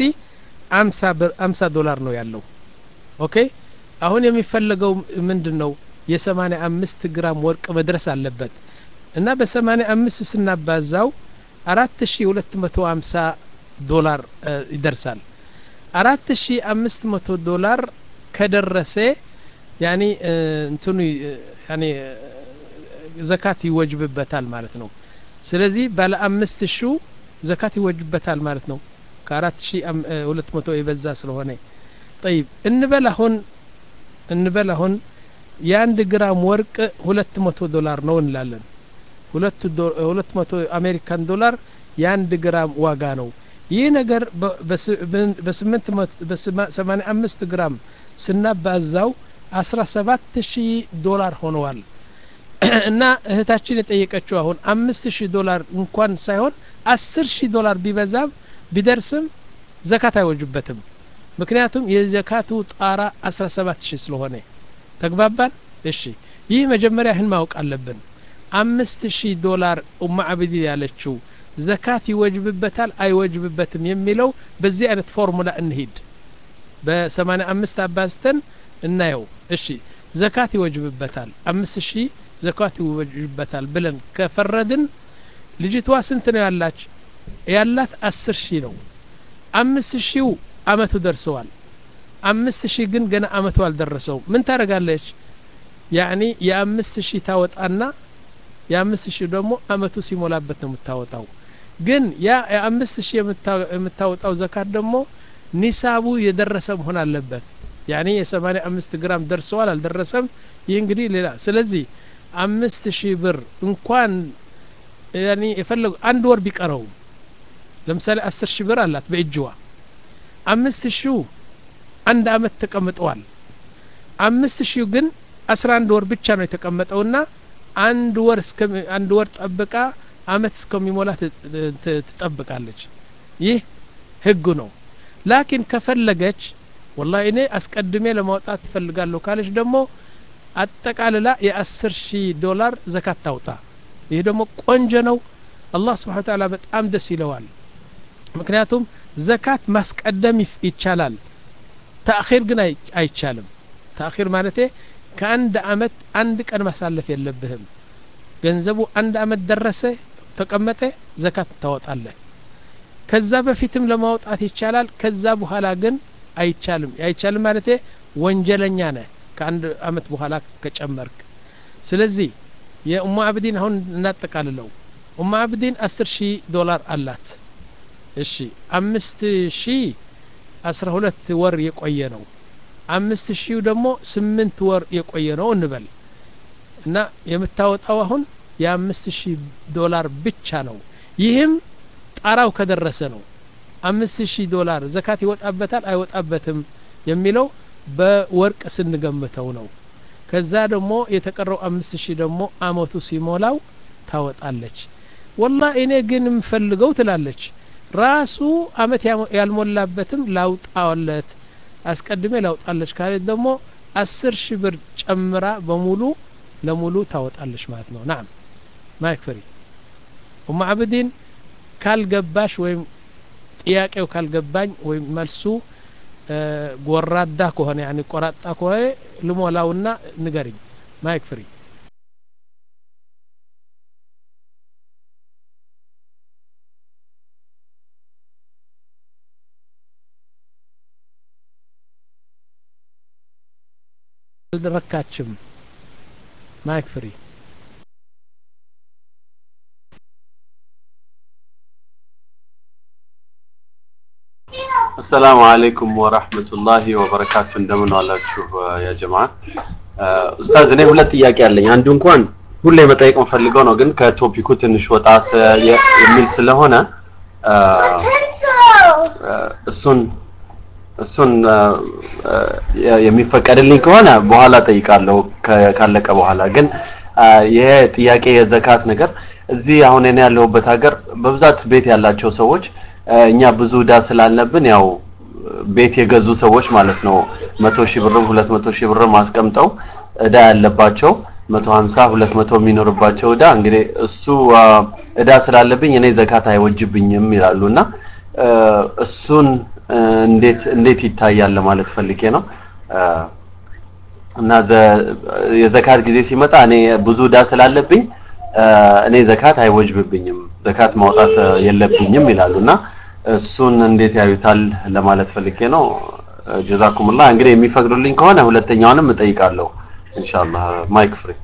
አምሳ ዶላር ነው ያለው ኦኬ አሁን የሚፈልገው ምንድነው የሰማንያ አምስት ግራም ወርቅ መድረስ አለበት እና በሰማንያ አምስት ስናባዛው አራት ሺህ ሁለት መቶ ሃምሳ ዶላር ይደርሳል አራት ሺህ አምስት መቶ ዶላር ከደረሰ ያኒ እንትኑ ያኒ ዘካት ይወጅብበታል ማለት ነው ስለዚህ ባለ አምስት ሺህ ዘካት ይወጅብበታል ማለት ነው ከአራት ሺህ ሁለት መቶ ይበዛ ስለሆነ طيب እንበል አሁን እንበል አሁን የአንድ ግራም ወርቅ ሁለት መቶ ዶላር ነው እንላለን ሁለት መቶ አሜሪካን ዶላር የአንድ ግራም ዋጋ ነው ይህ ነገር በስምንት በሰማንያ አምስት ግራም ስናባዛው አስራ ሰባት ሺህ ዶላር ሆነዋል እና እህታችን የጠየቀችው አሁን አምስት ሺህ ዶላር እንኳን ሳይሆን አስር ሺህ ዶላር ቢበዛም ቢደርስም ዘካት አይወጅበትም ምክንያቱም የዘካቱ ጣራ አስራ ሰባት ሺህ ስለሆነ ተግባባን እሺ ይህ መጀመሪያ ህን ማወቅ አለብን አምስት ሺህ ዶላር ኡማ አብዲ ያለችው ዘካት ይወጅብበታል አይወጅብበትም የሚለው በዚህ አይነት ፎርሙላ እንሂድ በሰማንያ አምስት አባዝተን እናየው እሺ ዘካት ይወጅብበታል አምስት ሺህ ዘካት ይወጅብበታል ብለን ከፈረድን ልጅቷ ስንት ነው ያላች ያላት አስር ሺህ ነው አምስት ሺህ አመቱ ደርሰዋል አምስት ሺህ ግን ገና አመቱ አልደረሰው ምን ታረጋለች ያኒ የአምስት ሺህ ታወጣና የአምስት ሺህ ደግሞ አመቱ ሲሞላበት ነው የምታወጣው ግን ያ የአምስት ሺህ የምታወጣው ዘካት ደግሞ ኒሳቡ የደረሰ መሆን አለበት ያኒ የሰማንያ አምስት ግራም ደርሰዋል አልደረሰም ይህ እንግዲህ ሌላ ስለዚህ አምስት ሺህ ብር እንኳን ያኒ የፈለጉ አንድ ወር ቢቀረው ለምሳሌ አስር ሺህ ብር አላት በእጅዋ አምስት ሺህ አንድ አመት ተቀምጠዋል አምስት ሺህ ግን አስራ አንድ ወር ብቻ ነው የተቀመጠውና አንድ ወር እስከ አንድ ወር ጠብቃ አመት እስከሚሞላ ትጠብቃለች ይህ ህጉ ነው ላኪን ከፈለገች والله እኔ አስቀድሜ ለማውጣት ትፈልጋለሁ ካለች ደግሞ አጠቃልላ የአስር ሺህ ዶላር ዘካት ታውጣ ይሄ ደግሞ ቆንጆ ነው አላህ Subhanahu Wa Ta'ala በጣም ደስ ይለዋል ምክንያቱም ዘካት ማስቀደም ይቻላል ተአኺር ግን አይቻልም ተአኺር ማለት ከአንድ አመት አንድ ቀን ማሳለፍ የለብህም ገንዘቡ አንድ አመት ደረሰ ተቀመጠ ዘካት ታወጣለህ ከዛ በፊትም ለማውጣት ይቻላል ከዛ በኋላ ግን አይቻልም አይቻልም ማለት ወንጀለኛ ነህ ከአንድ አመት በኋላ ከጨመርክ ስለዚህ የኡሙ አብዲን አሁን እናጠቃልለው ኡሙ አብዲን አስር ሺህ ዶላር አላት እሺ አምስት ሺህ አስራ ሁለት ወር የቆየ ነው አምስት ሺህ ደግሞ ስምንት ወር የቆየ ነው እንበል እና የምታወጣው አሁን የአምስት ሺህ ዶላር ብቻ ነው ይህም ጣራው ከደረሰ ነው አምስት ሺህ ዶላር ዘካት ይወጣበታል አይወጣበትም የሚለው በወርቅ ስንገምተው ነው ከዛ ደግሞ የተቀረው አምስት ሺህ ደግሞ አመቱ ሲሞላው ታወጣለች والله እኔ ግን ምፈልገው ትላለች ራሱ አመት ያልሞላበትም ላውጣውለት አስቀድሜ ላውጣለች ካለ ደግሞ አስር ሺህ ብር ጨምራ በሙሉ ለሙሉ ታወጣለች ማለት ነው نعم ማይክፈሪ ኡም አብዲን ካልገባሽ ወይም ጥያቄው ካልገባኝ ወይም መልሱ ጎራዳ ከሆነ ያኒ ቆራጣ ከሆነ ልሞላውና ንገሪኝ ማይክፈሪ አልረካችም ማይክፈሪ السلام عليكم ورحمة الله وبركاته እንደምን ዋላችሁ ያ ጀማዓ ኡስታዝ እኔ ሁለት ጥያቄ አለኝ አንዱ እንኳን ሁሌ መጠየቅ ፈልገው ነው ግን ከቶፒኩ ትንሽ ወጣ የሚል ስለሆነ እሱን እሱን የሚፈቀድልኝ ከሆነ በኋላ ጠይቃለሁ ካለቀ በኋላ ግን ይሄ ጥያቄ የዘካት ነገር እዚህ አሁን እኔ ያለሁበት ሀገር በብዛት ቤት ያላቸው ሰዎች እኛ ብዙ ዳ ስላለብን ያው ቤት የገዙ ሰዎች ማለት ነው መቶ ሺህ ብርም ሁለት መቶ ሺህ ብርም አስቀምጠው እዳ ያለባቸው መቶ ሀምሳ ሁለት መቶ የሚኖርባቸው እዳ እንግዲህ እሱ እዳ ስላለብኝ እኔ ዘካት አይወጅብኝም ይላሉና እሱን እንዴት እንዴት ይታያል ማለት ፈልጌ ነው እና የዘካት ጊዜ ሲመጣ እኔ ብዙ እዳ ስላለብኝ እኔ ዘካት አይወጅብብኝም ዘካት ማውጣት የለብኝም ይላሉና እሱን እንዴት ያዩታል ለማለት ፈልጌ ነው ጀዛኩሙላህ እንግዲህ የሚፈቅዱልኝ ከሆነ ሁለተኛውንም እጠይቃለሁ ኢንሻአላህ ማይክ ፍሪ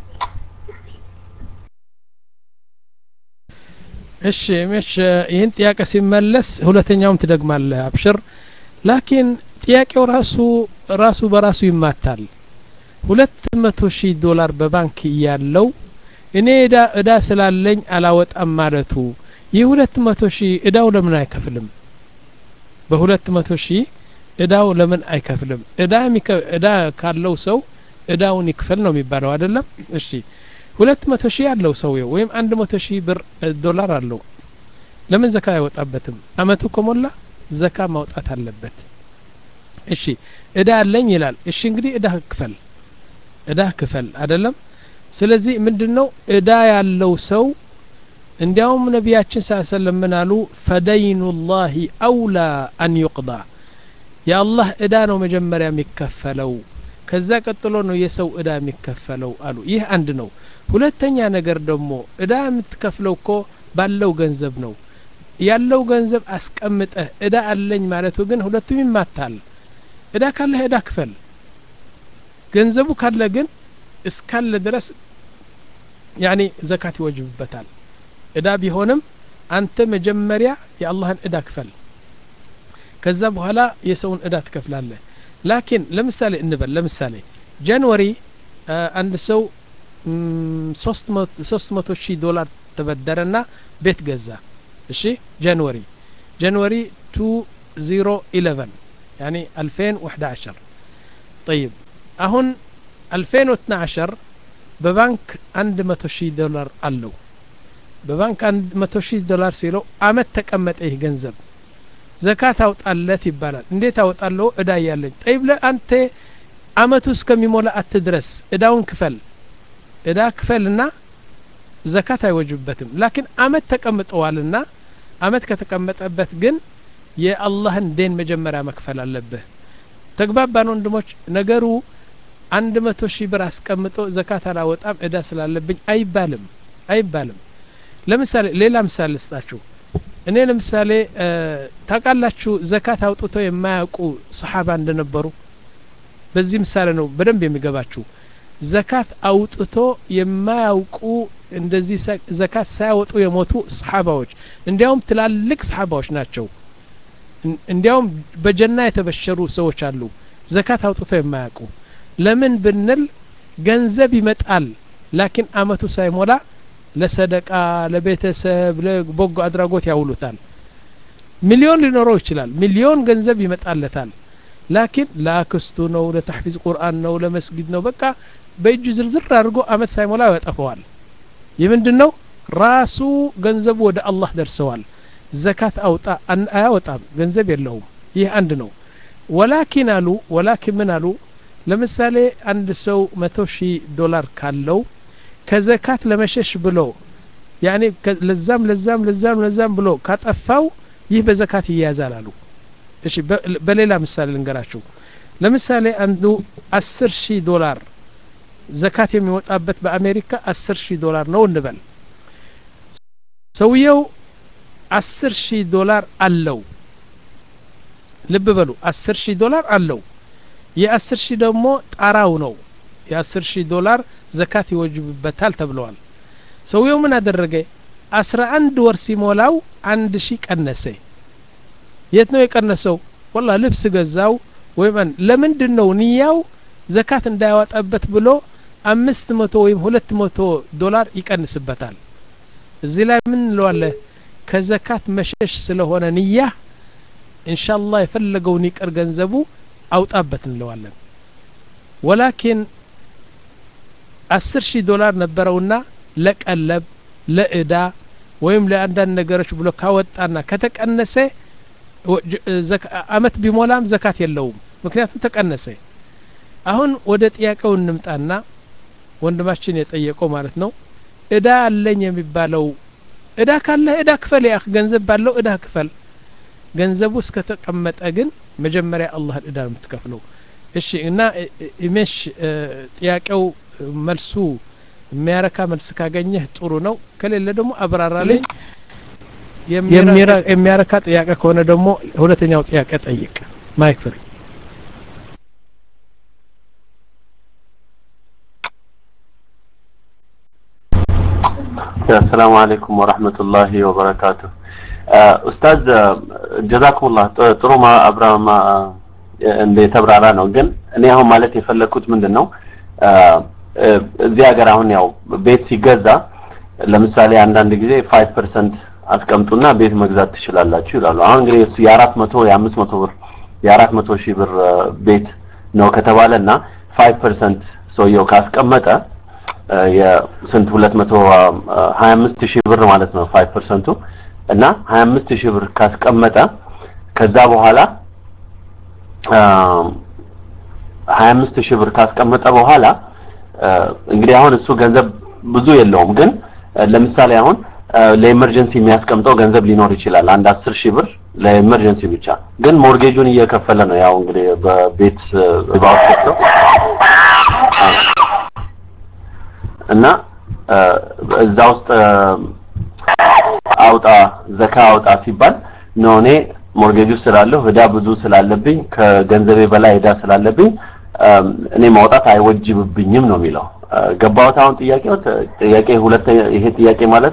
እሺ መሽ ይሄን ጥያቄ ሲመለስ ሁለተኛውም ትደግማለህ አብሽር ላኪን ጥያቄው ራሱ ራሱ በራሱ ይማታል ሁለት መቶ ሺህ ዶላር በባንክ ያለው እኔ እዳ እዳ ስላለኝ አላወጣም ማለቱ ይህ ሁለት መቶ ሺህ እዳው ለምን አይከፍልም በሁለት መቶ ሺህ እዳው ለምን አይከፍልም እዳ እዳ ካለው ሰው እዳውን ይክፈል ነው የሚባለው አይደለም እሺ ሁለት መቶ ሺህ ያለው ሰው ወይም አንድ መቶ ሺህ ብር ዶላር አለው ለምን ዘካ አይወጣበትም አመቱ ከሞላ ዘካ ማውጣት አለበት እሺ እዳ አለኝ ይላል እሺ እንግዲህ እዳ ክፈል እዳ ክፈል አይደለም ስለዚህ ምንድነው እዳ ያለው ሰው እንዲያውም ነቢያችን ሰለላሁ ዐለይሂ ወሰለም ፈደይኑላሂ አውላ አን ይቅዳ የአላህ እዳ ነው መጀመሪያ የሚከፈለው ከዛ ቀጥሎ ነው የሰው እዳ የሚከፈለው አሉ ይህ አንድ ነው ሁለተኛ ነገር ደግሞ እዳ የምትከፍለው እኮ ባለው ገንዘብ ነው ያለው ገንዘብ አስቀምጠህ እዳ አለኝ ማለቱ ግን ሁለቱም ይማታል እዳ ካለ እዳ ክፈል ገንዘቡ ካለ ግን እስካለ ድረስ ያኒ ዘካት ይወጅብበታል እዳ ቢሆንም አንተ መጀመሪያ የአላህን እዳ ክፈል ከዛ በኋላ የሰውን እዳ ትከፍላለህ ላኪን ለምሳሌ እንበል ለምሳሌ ጃንዋሪ አንድ ሰው ሶስት መቶ ሺህ ዶላር ተበደረና ቤት ገዛ እሺ ጃንዋሪ ጃንዋሪ ألفين وإحدى عشر يعني ألفين وإحدى عشر طيب አሁን ألفين واثني عشر በባንክ አንድ መቶ ሺህ ዶላር አለው በባንክ አንድ መቶ ሺህ ዶላር ሲለው አመት ተቀመጠ ይህ ገንዘብ ዘካት አውጣለት ይባላል እንዴት አውጣለው እዳ ያለኝ ጠይብ ለአንተ አመቱ እስከሚሞላ አትድረስ እዳውን ክፈል እዳ ክፈልና ዘካት አይወጅበትም ላኪን አመት ተቀምጠዋልና አመት ከተቀመጠበት ግን የአላህን ዴን መጀመሪያ መክፈል አለበት ተግባባን ወንድሞች ነገሩ አንድ መቶ ሺህ ብር አስቀምጦ ዘካት አላወጣም እዳ ስላለብኝ አይባልም አይባልም ለምሳሌ ሌላ ምሳሌ ልስጣችሁ እኔ ለምሳሌ ታቃላችሁ ዘካት አውጥቶ የማያውቁ ሰሃባ እንደነበሩ በዚህ ምሳሌ ነው በደንብ የሚገባችሁ ዘካት አውጥቶ የማያውቁ እንደዚህ ዘካት ሳያወጡ የሞቱ ሰሃባዎች እንዲያውም ትላልቅ ሰሃባዎች ናቸው እንዲያውም በጀና የተበሸሩ ሰዎች አሉ ዘካት አውጥቶ የማያውቁ ለምን ብንል ገንዘብ ይመጣል ላኪን አመቱ ሳይሞላ ለሰደቃ ለቤተሰብ ለበጎ አድራጎት ያውሉታል ሚሊዮን ሊኖረው ይችላል ሚሊዮን ገንዘብ ይመጣለታል ላኪን ላክስቱ ነው ለተሕፊዝ ቁርአን ነው ለመስጊድ ነው በቃ በእጁ ዝርዝር አድርጎ አመት ሳይሞላ ያጠፋዋል ይምንድነው ራሱ ገንዘቡ ወደ አላህ ደርሰዋል ዘካት አውጣ አያወጣም ገንዘብ የለውም ይህ አንድ ነው ወላኪን አሉ ወላኪን ምን አሉ ለምሳሌ አንድ ሰው መቶ ሺህ ዶላር ካለው ከዘካት ለመሸሽ ብሎ ያኔ ለዛም ለዛም ለዛም ለዛም ብሎ ካጠፋው ይህ በዘካት ይያዛል አሉ እሺ በሌላ ምሳሌ ልንገራችሁ ለምሳሌ አንዱ አስር ሺህ ዶላር ዘካት የሚወጣበት በአሜሪካ አስር ሺህ ዶላር ነው እንበል ሰውየው አስር ሺህ ዶላር አለው ልብ በሉ አስር ሺህ ዶላር አለው የአስር ሺህ ደግሞ ጣራው ነው የአስር ሺህ ዶላር ዘካት ይወጅብበታል ተብለዋል ሰውየው ምን አደረገ አስራ አንድ ወር ሲሞላው አንድ ሺህ ቀነሰ የት ነው የቀነሰው والله ልብስ ገዛው ወይም ለምንድነው ንያው ዘካት እንዳያወጣበት ብሎ አምስት መቶ ወይም ሁለት መቶ ዶላር ይቀንስበታል እዚህ ላይ ምን ለዋለ ከዘካት መሸሽ ስለሆነ ንያ ኢንሻአላህ የፈለገውን ይቀር ገንዘቡ አውጣበት እንለዋለን ወላኪን አስር ሺህ ዶላር ነበረውና ለቀለብ ለእዳ ወይም ለአንዳንድ ነገሮች ብሎ ካወጣና ከተቀነሰ አመት ቢሞላም ዘካት የለውም ምክንያቱም ተቀነሰ አሁን ወደ ጥያቄው እንምጣና ወንድማችን የጠየቀው ማለት ነው እዳ አለኝ የሚባለው እዳ ካለ እዳ ክፈል ያህ ገንዘብ ባለው እዳ ክፈል ገንዘቡ እስከተቀመጠ ግን መጀመሪያ አላህ እዳ የምትከፍለው እሺ እና ኢሜሽ ጥያቄው መልሱ የሚያረካ መልስ ካገኘህ ጥሩ ነው ከሌለ ደግሞ አብራራለኝ የሚያረካ ጥያቄ ከሆነ ደግሞ ሁለተኛው ጥያቄ ጠይቅ ማይክ ፍሪ السلام عليكم ورحمة الله وبركاته ኡስታዝ ጀዛኩሙላህ ጥሩ ማ አብራማ እንደ ተብራራ ነው ግን እኔ አሁን ማለት የፈለኩት ምንድነው እዚህ ሀገር አሁን ያው ቤት ሲገዛ ለምሳሌ አንዳንድ ጊዜ አምስት ፐርሰንት አስቀምጡና ቤት መግዛት ትችላላችሁ ይላሉ አሁን እንግዲህ እሱ የ400 የ500 ብር የ400 ሺህ ብር ቤት ነው ከተባለና አምስት ፐርሰንት ሰውየው ካስቀመጠ የስንት ሁለት መቶ ሀያ አምስት ሺህ ብር ማለት ነው አምስት ፐርሰንቱ እና ሀያ አምስት ሺህ ብር ካስቀመጠ ከዛ በኋላ ሀያ አምስት ሺህ ብር ካስቀመጠ በኋላ እንግዲህ አሁን እሱ ገንዘብ ብዙ የለውም ግን ለምሳሌ አሁን ለኤመርጀንሲ የሚያስቀምጠው ገንዘብ ሊኖር ይችላል አንድ አስር ሺህ ብር ለኤመርጀንሲ ብቻ ግን ሞርጌጁን እየከፈለ ነው ያው እንግዲህ በቤት ባውጥቶ እና እዛ ውስጥ አውጣ ዘካ አውጣ ሲባል ነው እኔ ሞርጌጁ ስላለሁ እዳ ብዙ ስላለብኝ ከገንዘቤ በላይ እዳ ስላለብኝ እኔ ማውጣት አይወጅብብኝም ነው የሚለው ገባው ታውን ጥያቄው ጥያቄ ሁለት ይሄ ጥያቄ ማለት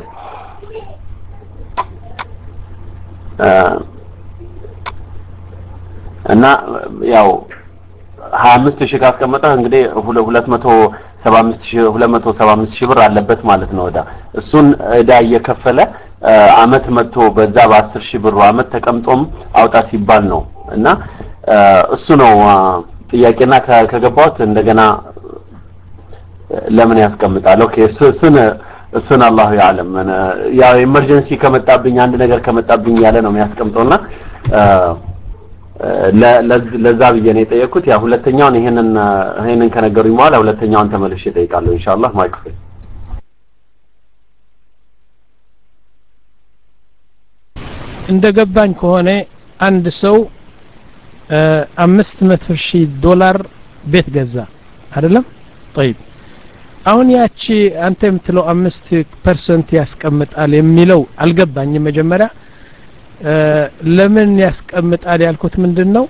እና ያው ሀያ አምስት ሺህ ካስቀመጠ እንግዲህ ሁለት መቶ ሰባ አምስት ሺህ ሁለት መቶ ሰባ አምስት ሺህ ብር አለበት ማለት ነው እዳ እሱን እዳ እየከፈለ አመት መጥቶ በዛ በ10 ሺህ ብር አመት ተቀምጦም አውጣ ሲባል ነው እና እሱ ነው ጥያቄና ከገባሁት እንደገና ለምን ያስቀምጣል? ኦኬ ስነ ስነ አላሁ ያለም ያ ኢመርጀንሲ ከመጣብኝ አንድ ነገር ከመጣብኝ ያለ ነው የሚያስቀምጠውና ለዛ ብዬ ነው የጠየኩት። ያ ሁለተኛውን ይሄንን ይሄንን ከነገሩኝ በኋላ ሁለተኛውን ተመልሼ እጠይቃለሁ ኢንሻአላህ። ማይክ ፍሪ። እንደገባኝ ከሆነ አንድ ሰው አምስት መቶ ሺህ ዶላር ቤት ገዛ አይደለም? طيب አሁን ያቺ አንተ የምትለው አምስት ፐርሰንት ያስቀምጣል የሚለው አልገባኝም። መጀመሪያ ለምን ያስቀምጣል ያልኩት ምንድነው?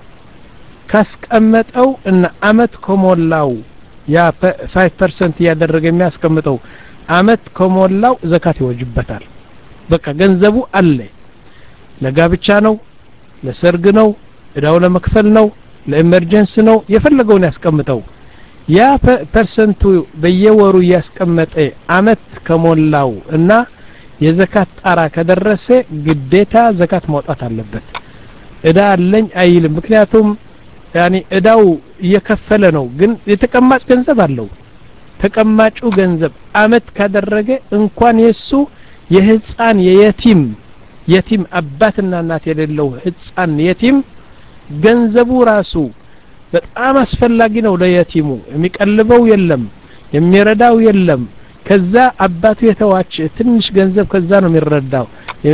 ካስቀመጠው እና አመት ከሞላው ያ አምስት ፐርሰንት ያደረገ የሚያስቀምጠው አመት ከሞላው ዘካት ይወጅበታል። በቃ ገንዘቡ አለ። ለጋብቻ ነው፣ ለሰርግ ነው፣ እዳው ለመክፈል ነው፣ ለኤመርጀንሲ ነው፣ የፈለገውን ያስቀምጠው። ያ ፐርሰንቱ በየወሩ ያስቀመጠ አመት ከሞላው እና የዘካት ጣራ ከደረሰ ግዴታ ዘካት ማውጣት አለበት። እዳ አለኝ አይልም። ምክንያቱም ያኒ እዳው እየከፈለ ነው፣ ግን የተቀማጭ ገንዘብ አለው። ተቀማጩ ገንዘብ አመት ካደረገ እንኳን የሱ የህፃን የየቲም የቲም አባትና እናት የሌለው ህፃን የቲም ገንዘቡ ራሱ በጣም አስፈላጊ ነው ለየቲሙ። የሚቀልበው የለም፣ የሚረዳው የለም። ከዛ አባቱ የተዋች ትንሽ ገንዘብ ከዛ ነው የሚረዳው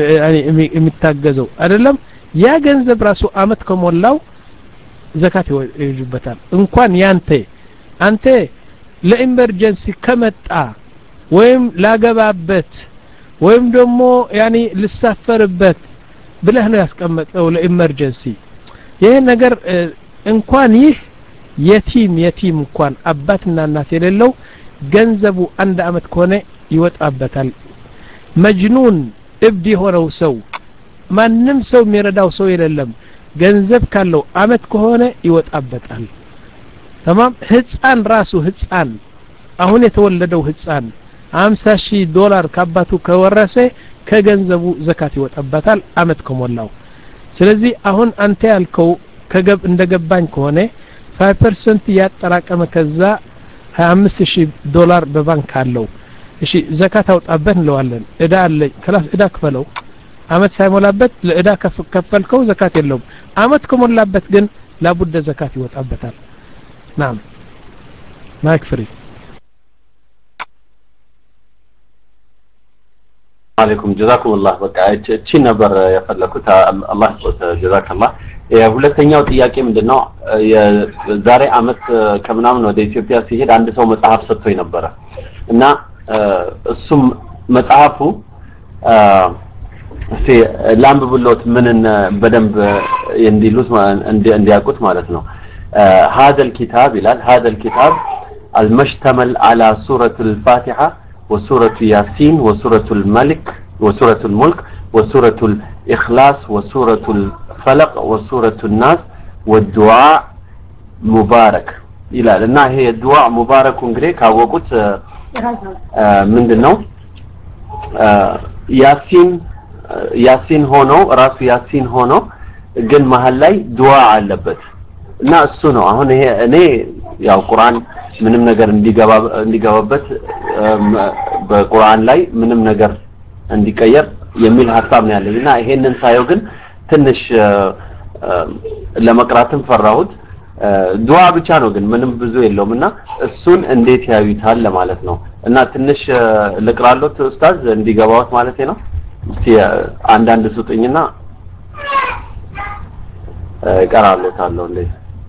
የሚታገዘው አይደለም። ያ ገንዘብ ራሱ አመት ከሞላው ዘካት ይወጅበታል። እንኳን ያንተ አንተ ለኢመርጀንሲ ከመጣ ወይም ላገባበት ወይም ደግሞ ያኒ ልሳፈርበት ብለህ ነው ያስቀመጠው ለኢመርጀንሲ። ይሄ ነገር እንኳን ይህ የቲም የቲም እንኳን አባትና እናት የሌለው ገንዘቡ አንድ አመት ከሆነ ይወጣበታል። መጅኑን እብድ የሆነው ሰው ማንም ሰው የሚረዳው ሰው የለም ገንዘብ ካለው አመት ከሆነ ይወጣበታል። تمام ህፃን ራሱ ህፃን አሁን የተወለደው ህፃን አምሳ ሺህ ዶላር ካባቱ ከወረሰ ከገንዘቡ ዘካት ይወጣበታል አመት ከሞላው። ስለዚህ አሁን አንተ ያልከው ከገብ እንደገባኝ ከሆነ አምስት ፐርሰንት ያጠራቀመ ከዛ ሀያ አምስት ሺህ ዶላር በባንክ አለው። እሺ ዘካት አውጣበት እንለዋለን። እዳ አለኝ خلاص እዳ ክፈለው። አመት ሳይሞላበት ለእዳ ከፈልከው ዘካት የለውም። አመት ከሞላበት ግን ላቡደ ዘካት ይወጣበታል። نعم ማይክ ፍሪ። አለይኩም ጀዛኩም الله በቃ እቺ ነበር የፈለኩት። አላህ ይስጥህ ጀዛከላህ። የሁለተኛው ጥያቄ ምንድነው? የዛሬ አመት ከምናምን ወደ ኢትዮጵያ ሲሄድ አንድ ሰው መጽሐፍ ሰጥቶኝ ነበር እና እሱም መጽሐፉ እስቲ ላምብብሎት ምንን በደንብ እንዲሉት እንዲያውቁት ማለት ነው። هذا الكتاب ይላል هذا الكتاب المشتمل على سورة الفاتحة وسورة ياسين وسورة الملك وسورة الملك وسورة الإخلاص وسورة الفلق وسورة الناس والدعاء مبارك إلى لأن هي الدعاء مبارك እንግዲህ ካወቁት ምንድነው ያሲን ያሲን ሆኖ ራሱ ያሲን ሆኖ ግን መሃል ላይ ዱዓ አለበት እና እሱ ነው። አሁን ይሄ እኔ ያው ቁርአን ምንም ነገር እንዲገባ እንዲገባበት በቁርአን ላይ ምንም ነገር እንዲቀየር የሚል ሐሳብ ነው ያለኝና ይሄንን ሳየው ግን ትንሽ ለመቅራትም ፈራሁት። ዱዓ ብቻ ነው ግን ምንም ብዙ የለውምና እሱን እንዴት ያዩታል ለማለት ነው። እና ትንሽ ልቅራሎት ኡስታዝ እንዲገባውት ማለት ነው። እስቲ አንድ አንድ ሱጥኝና ቀራሎታለሁ እንዴ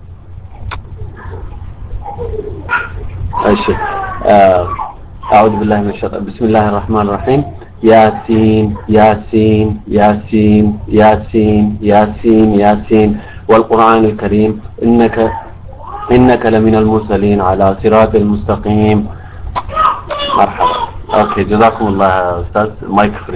እሺ أعوذ بالله من الشيطان بسم الله الرحمن الرحيم ياسين ياسين ياسين ياسين ياسين ياسين والقرآن الكريم إنك إنك لمن المرسلين على صراط المستقيم. مرحبا. أوكي جزاكم الله أستاذ. مايك فري.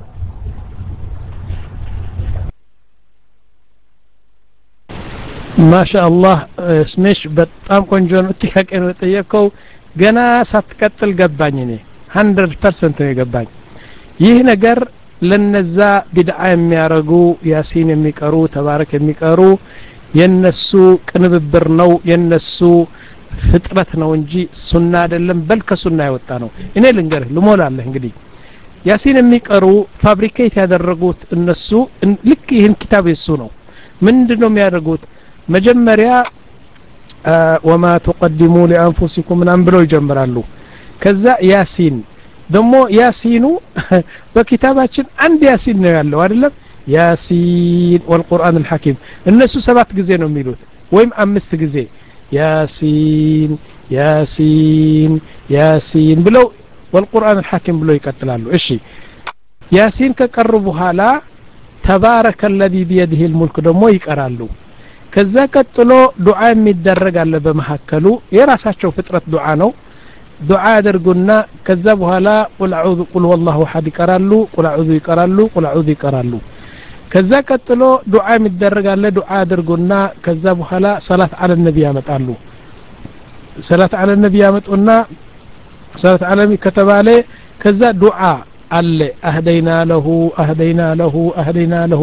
ما شاء الله اسمش በጣም ቆንጆ ነው። ጥያቄ ነው ጠየቀው ገና ሳትቀጥል ገባኝ። እኔ መቶ ፐርሰንት ነው የገባኝ። ይህ ነገር ለነዛ ቢድዓ የሚያረጉ ያሲን የሚቀሩ ተባረክ የሚቀሩ የነሱ ቅንብብር ነው የነሱ ፍጥረት ነው እንጂ ሱና አይደለም በል ከሱና የወጣ ነው እኔ ልንገርህ ልሞላለህ እንግዲህ ያሲን የሚቀሩ ፋብሪኬት ያደረጉት እነሱ ልክ ይህን ኪታብ የሱ ነው ምንድነው የሚያደርጉት መጀመሪያ ወማ ተቀድሙ ለአንፉሲኩም ምናምን ብለው ይጀምራሉ ከዛ ያሲን ደሞ ያሲኑ በኪታባችን አንድ ያሲን ነው ያለው አይደለም ያሲን والقرآن الحكيم እነሱ ሰባት ጊዜ ነው የሚሉት ወይም አምስት ጊዜ ያሲን ያሲን ያሲን ብለው والقرآن الحكيم ብለው ይቀጥላሉ እሺ ያሲን ከቀሩ በኋላ تبارك الذي بيده الملك ደሞ ይቀራሉ ከዛ ቀጥሎ ዱዓ የሚደረግ አለ በመሐከሉ የራሳቸው ፍጥረት ዱዓ ነው ዱዓ ያደርጉና ከዛ በኋላ ቁል አዑዙ ቁል ወላሁ አሐድ ይቀራሉ ቁል አዑዙ ይቀራሉ ቁል አዑዙ ይቀራሉ ከዛ ቀጥሎ ዱዓ የሚደረግ አለ ዱዓ ያደርጉና ከዛ በኋላ ሰላት አለ ነብይ ያመጣሉ ሰላት አለ ነብይ ያመጡና ሰላት አለ ከተባለ ከዛ ዱዓ አለ አህደይና ለሁ አህደይና ለሁ አህደይና ለሁ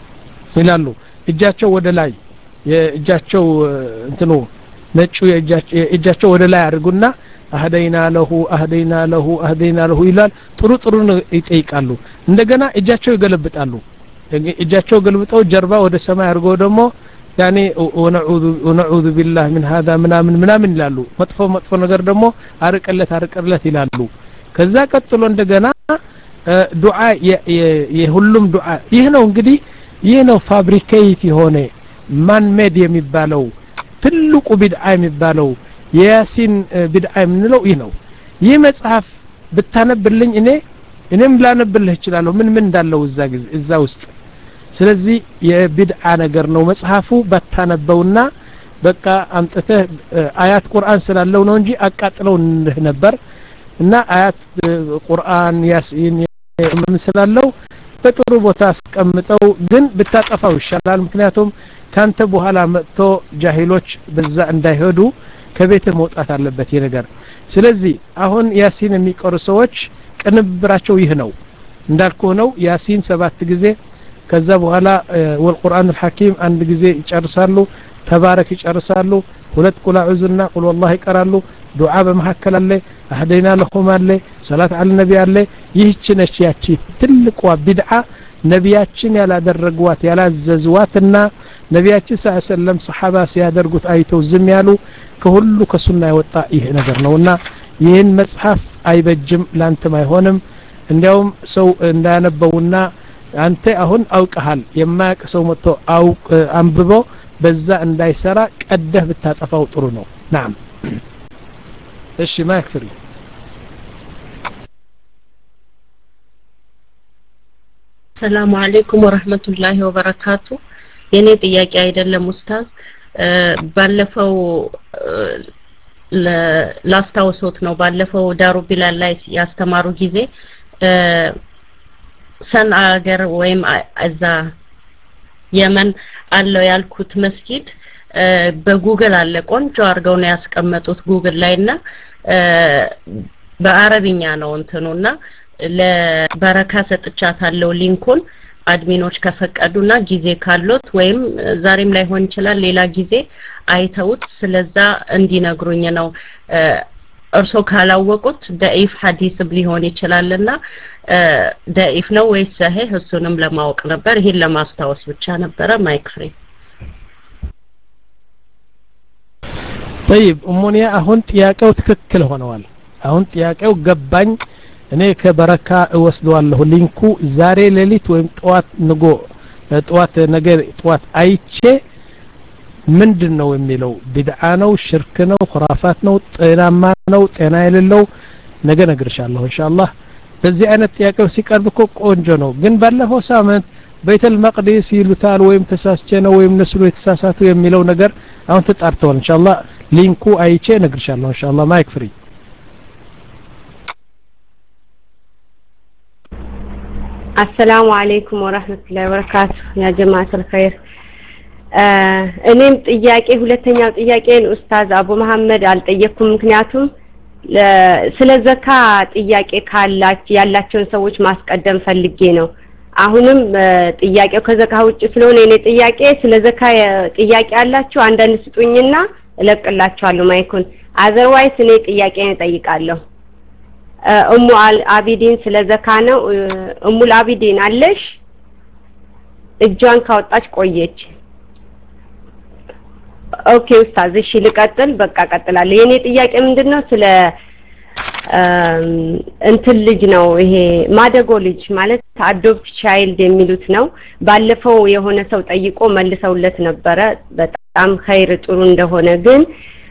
ይላሉ እጃቸው ወደ ላይ የእጃቸው እንትኑ ነጩ የእጃቸው ወደ ላይ አድርጉና አህደይና ለሁ አህደይና ለሁ አህደይና ለሁ ይላል ጥሩ ጥሩ ይጠይቃሉ እንደገና እጃቸው ይገለብጣሉ እጃቸው ገልብጠው ጀርባ ወደ ሰማይ አድርገው ደግሞ ያኔ ወነዑዙ ወነዑዙ ቢላህ من هذا ምናምን ምናምን ይላሉ መጥፎ መጥፎ ነገር ደግሞ አርቀለት አርቀለት ይላሉ ከዛ ቀጥሎ እንደገና ዱዓ የሁሉም ዱዓ ይህ ነው እንግዲህ ይህ ነው ፋብሪኬት የሆነ ማን ሜድ የሚባለው ትልቁ ቢድዓ የሚባለው የያሲን ቢድዓ የምንለው ይህ ነው ይህ መጽሐፍ ብታነብልኝ እኔ እኔም ላነብልህ እችላለሁ ምን ምን እንዳለው እዛ እዛ ውስጥ ስለዚህ የቢድዓ ነገር ነው መጽሐፉ ባታነበውና በቃ አምጥተህ አያት ቁርአን ስላለው ነው እንጂ አቃጥለው ነበር እና አያት ቁርአን ያሲን ምን ስላለው በጥሩ ቦታ አስቀምጠው ግን ብታጠፋው ይሻላል ምክንያቱም ካንተ በኋላ መጥቶ ጃሂሎች በዛ እንዳይሄዱ ከቤት መውጣት አለበት ይሄ ነገር ስለዚህ አሁን ያሲን የሚቀሩ ሰዎች ቅንብራቸው ይህ ነው እንዳልኩ ነው ያሲን ሰባት ጊዜ ከዛ በኋላ والقرآن الحكيم አንድ ጊዜ ይጨርሳሉ ተባረክ ይጨርሳሉ ሁለት ቁል አዑዙና ቁል والله ይቀራሉ ዱዓ በመሐከል አለ አህደይና ለሁም አለ ሰላት አለ ነብይ አለ ይህች ነች ያቺ ትልቋ ቢድዓ ነቢያችን ያላደረጓት ያላዘዝዋትና ነቢያችን ሰለላሁ ዐለይሂ ወሰለም ሰሃባ ሲያደርጉት አይተው ዝም ያሉ ከሁሉ ከሱና የወጣ ይሄ ነገር ነውና ይህን መጽሐፍ አይበጅም ላንተም አይሆንም እንዲያውም ሰው እንዳያነበውና አንተ አሁን አውቀሃል የማያውቅ ሰው መጥቶ አውቅ አንብቦ በዛ እንዳይሰራ ቀደህ ብታጠፋው ጥሩ ነው نعم እሺ ማክፍሪ ሰላም አለይኩም ወራህመቱላሂ ወበረካቱ የኔ ጥያቄ አይደለም ኡስታዝ ባለፈው ላስታውሶት ነው ባለፈው ዳሩ ቢላል ላይ ያስተማሩ ጊዜ ሰን አገር ወይም አዛ የመን አለው ያልኩት መስጊድ በጉግል አለ ቆንጆ አርገው ነው ያስቀመጡት ጉግል ላይና በአረብኛ ነው እንትኑና ለበረካ ሰጥቻታለሁ ሊንኩን አድሚኖች ከፈቀዱና ጊዜ ካሉት ወይም ዛሬም ላይ ሆን ይችላል ሌላ ጊዜ አይተውት ስለዛ እንዲነግሩኝ ነው እርሶ ካላወቁት ዳኢፍ ሐዲስ ሊሆን ይችላልና ዳኢፍ ነው ወይስ ሰሂህ እሱንም ለማወቅ ነበር ይሄን ለማስታወስ ብቻ ነበር ማይክ ፍሪ طيب ኡሙኒያ አሁን ጥያቄው ትክክል ሆነዋል አሁን ጥያቄው ገባኝ እኔ ከበረካ እወስደዋለሁ ሊንኩ ዛሬ ሌሊት ወይም ጧት ንጎ ጧት ነገር ጧት አይቼ ምንድነው የሚለው ቢድዓ ነው ሽርክ ነው ኹራፋት ነው ጤናማ ነው ጤና የሌለው ነገ ነግርሻለሁ ኢንሻአላህ በዚህ አይነት ጥያቄው ሲቀርብ እኮ ቆንጆ ነው ግን ባለፈው ሳምንት ቤተል መቅዲስ ይሉታል ወይም ተሳስቼ ነው ወይም ነስሉ የተሳሳቱ የሚለው ነገር አሁን ተጣርተዋል ኢንሻአላህ ሊንኩ አይቼ ነግርሻለሁ ኢንሻአላህ ማይክ ፍሪ السلام عليكم ورحمة الله وبركاته يا جماعة الخير እኔም ጥያቄ ሁለተኛው ጥያቄን ኡስታዝ አቡ መሐመድ አልጠየቅኩም ምክንያቱም ስለ ዘካ ጥያቄ ካላች ያላቸውን ሰዎች ማስቀደም ፈልጌ ነው አሁንም ጥያቄው ከዘካ ውጭ ስለሆነ የኔ ጥያቄ ስለ ዘካ ጥያቄ አላችሁ አንዳንድ ስጡኝና እለቅላችኋለሁ ማይኩን አዘርዋይስ እኔ ጥያቄን እጠይቃለሁ እሙ አቢዲን ስለ ዘካ ነው እሙ አቢዲን አለሽ እጇን ካወጣች ቆየች ኦኬ ኡስታዝ እሺ ልቀጥል በቃ ቀጥላለሁ የኔ ጥያቄ ምንድነው ስለ እንትን ልጅ ነው ይሄ ማደጎ ልጅ ማለት አዶፕት ቻይልድ የሚሉት ነው ባለፈው የሆነ ሰው ጠይቆ መልሰውለት ነበረ በጣም ኸይር ጥሩ እንደሆነ ግን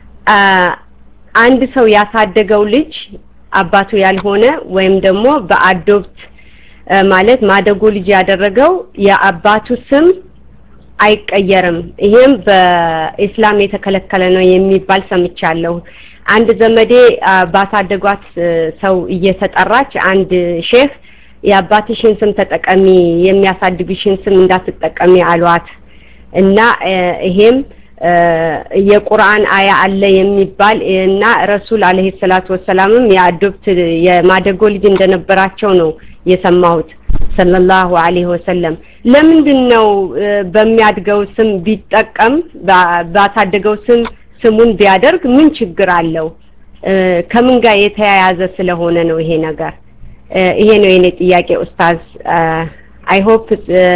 አንድ ሰው ያሳደገው ልጅ አባቱ ያልሆነ ወይም ደግሞ በአዶፕት ማለት ማደጎ ልጅ ያደረገው የአባቱ ስም አይቀየርም ይሄም በእስላም የተከለከለ ነው የሚባል ሰምቻለሁ አንድ ዘመዴ ባሳደጓት ሰው እየተጠራች አንድ ሼህ የአባትሽን ስም ተጠቀሚ የሚያሳድግሽን ስም እንዳትጠቀሚ አሏት እና ይሄም የቁርአን አያ አለ የሚባል እና ረሱል አለይሂ ሰላቱ ወሰላምም ያዶፕት የማደጎ ልጅ እንደነበራቸው ነው የሰማሁት ሰለላሁ ዐለይሂ ወሰለም ለምንድነው በሚያድገው ስም ቢጠቀም ባሳደገው ስም ስሙን ቢያደርግ ምን ችግር አለው ከምን ጋር የተያያዘ ስለሆነ ነው ይሄ ነገር ይሄ ነው የኔ ጥያቄ ኡስታዝ አይ ሆፕ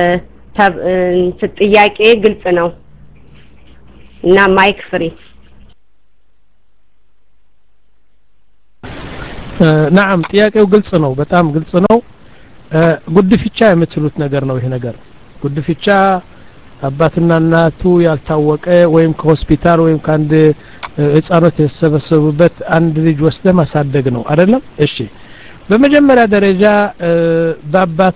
ጥያቄ ግልጽ ነው እና ማይክ ፍሪ نعم ጥያቄው ግልጽ ነው በጣም ግልጽ ነው ጉድፍቻ የምትሉት ነገር ነው ይሄ ነገር ጉድፍቻ አባትና እናቱ ያልታወቀ ወይም ከሆስፒታል ወይም ካንድ ህፃኖት የተሰበሰቡበት አንድ ልጅ ወስደ ማሳደግ ነው አይደለም እሺ በመጀመሪያ ደረጃ በአባቱ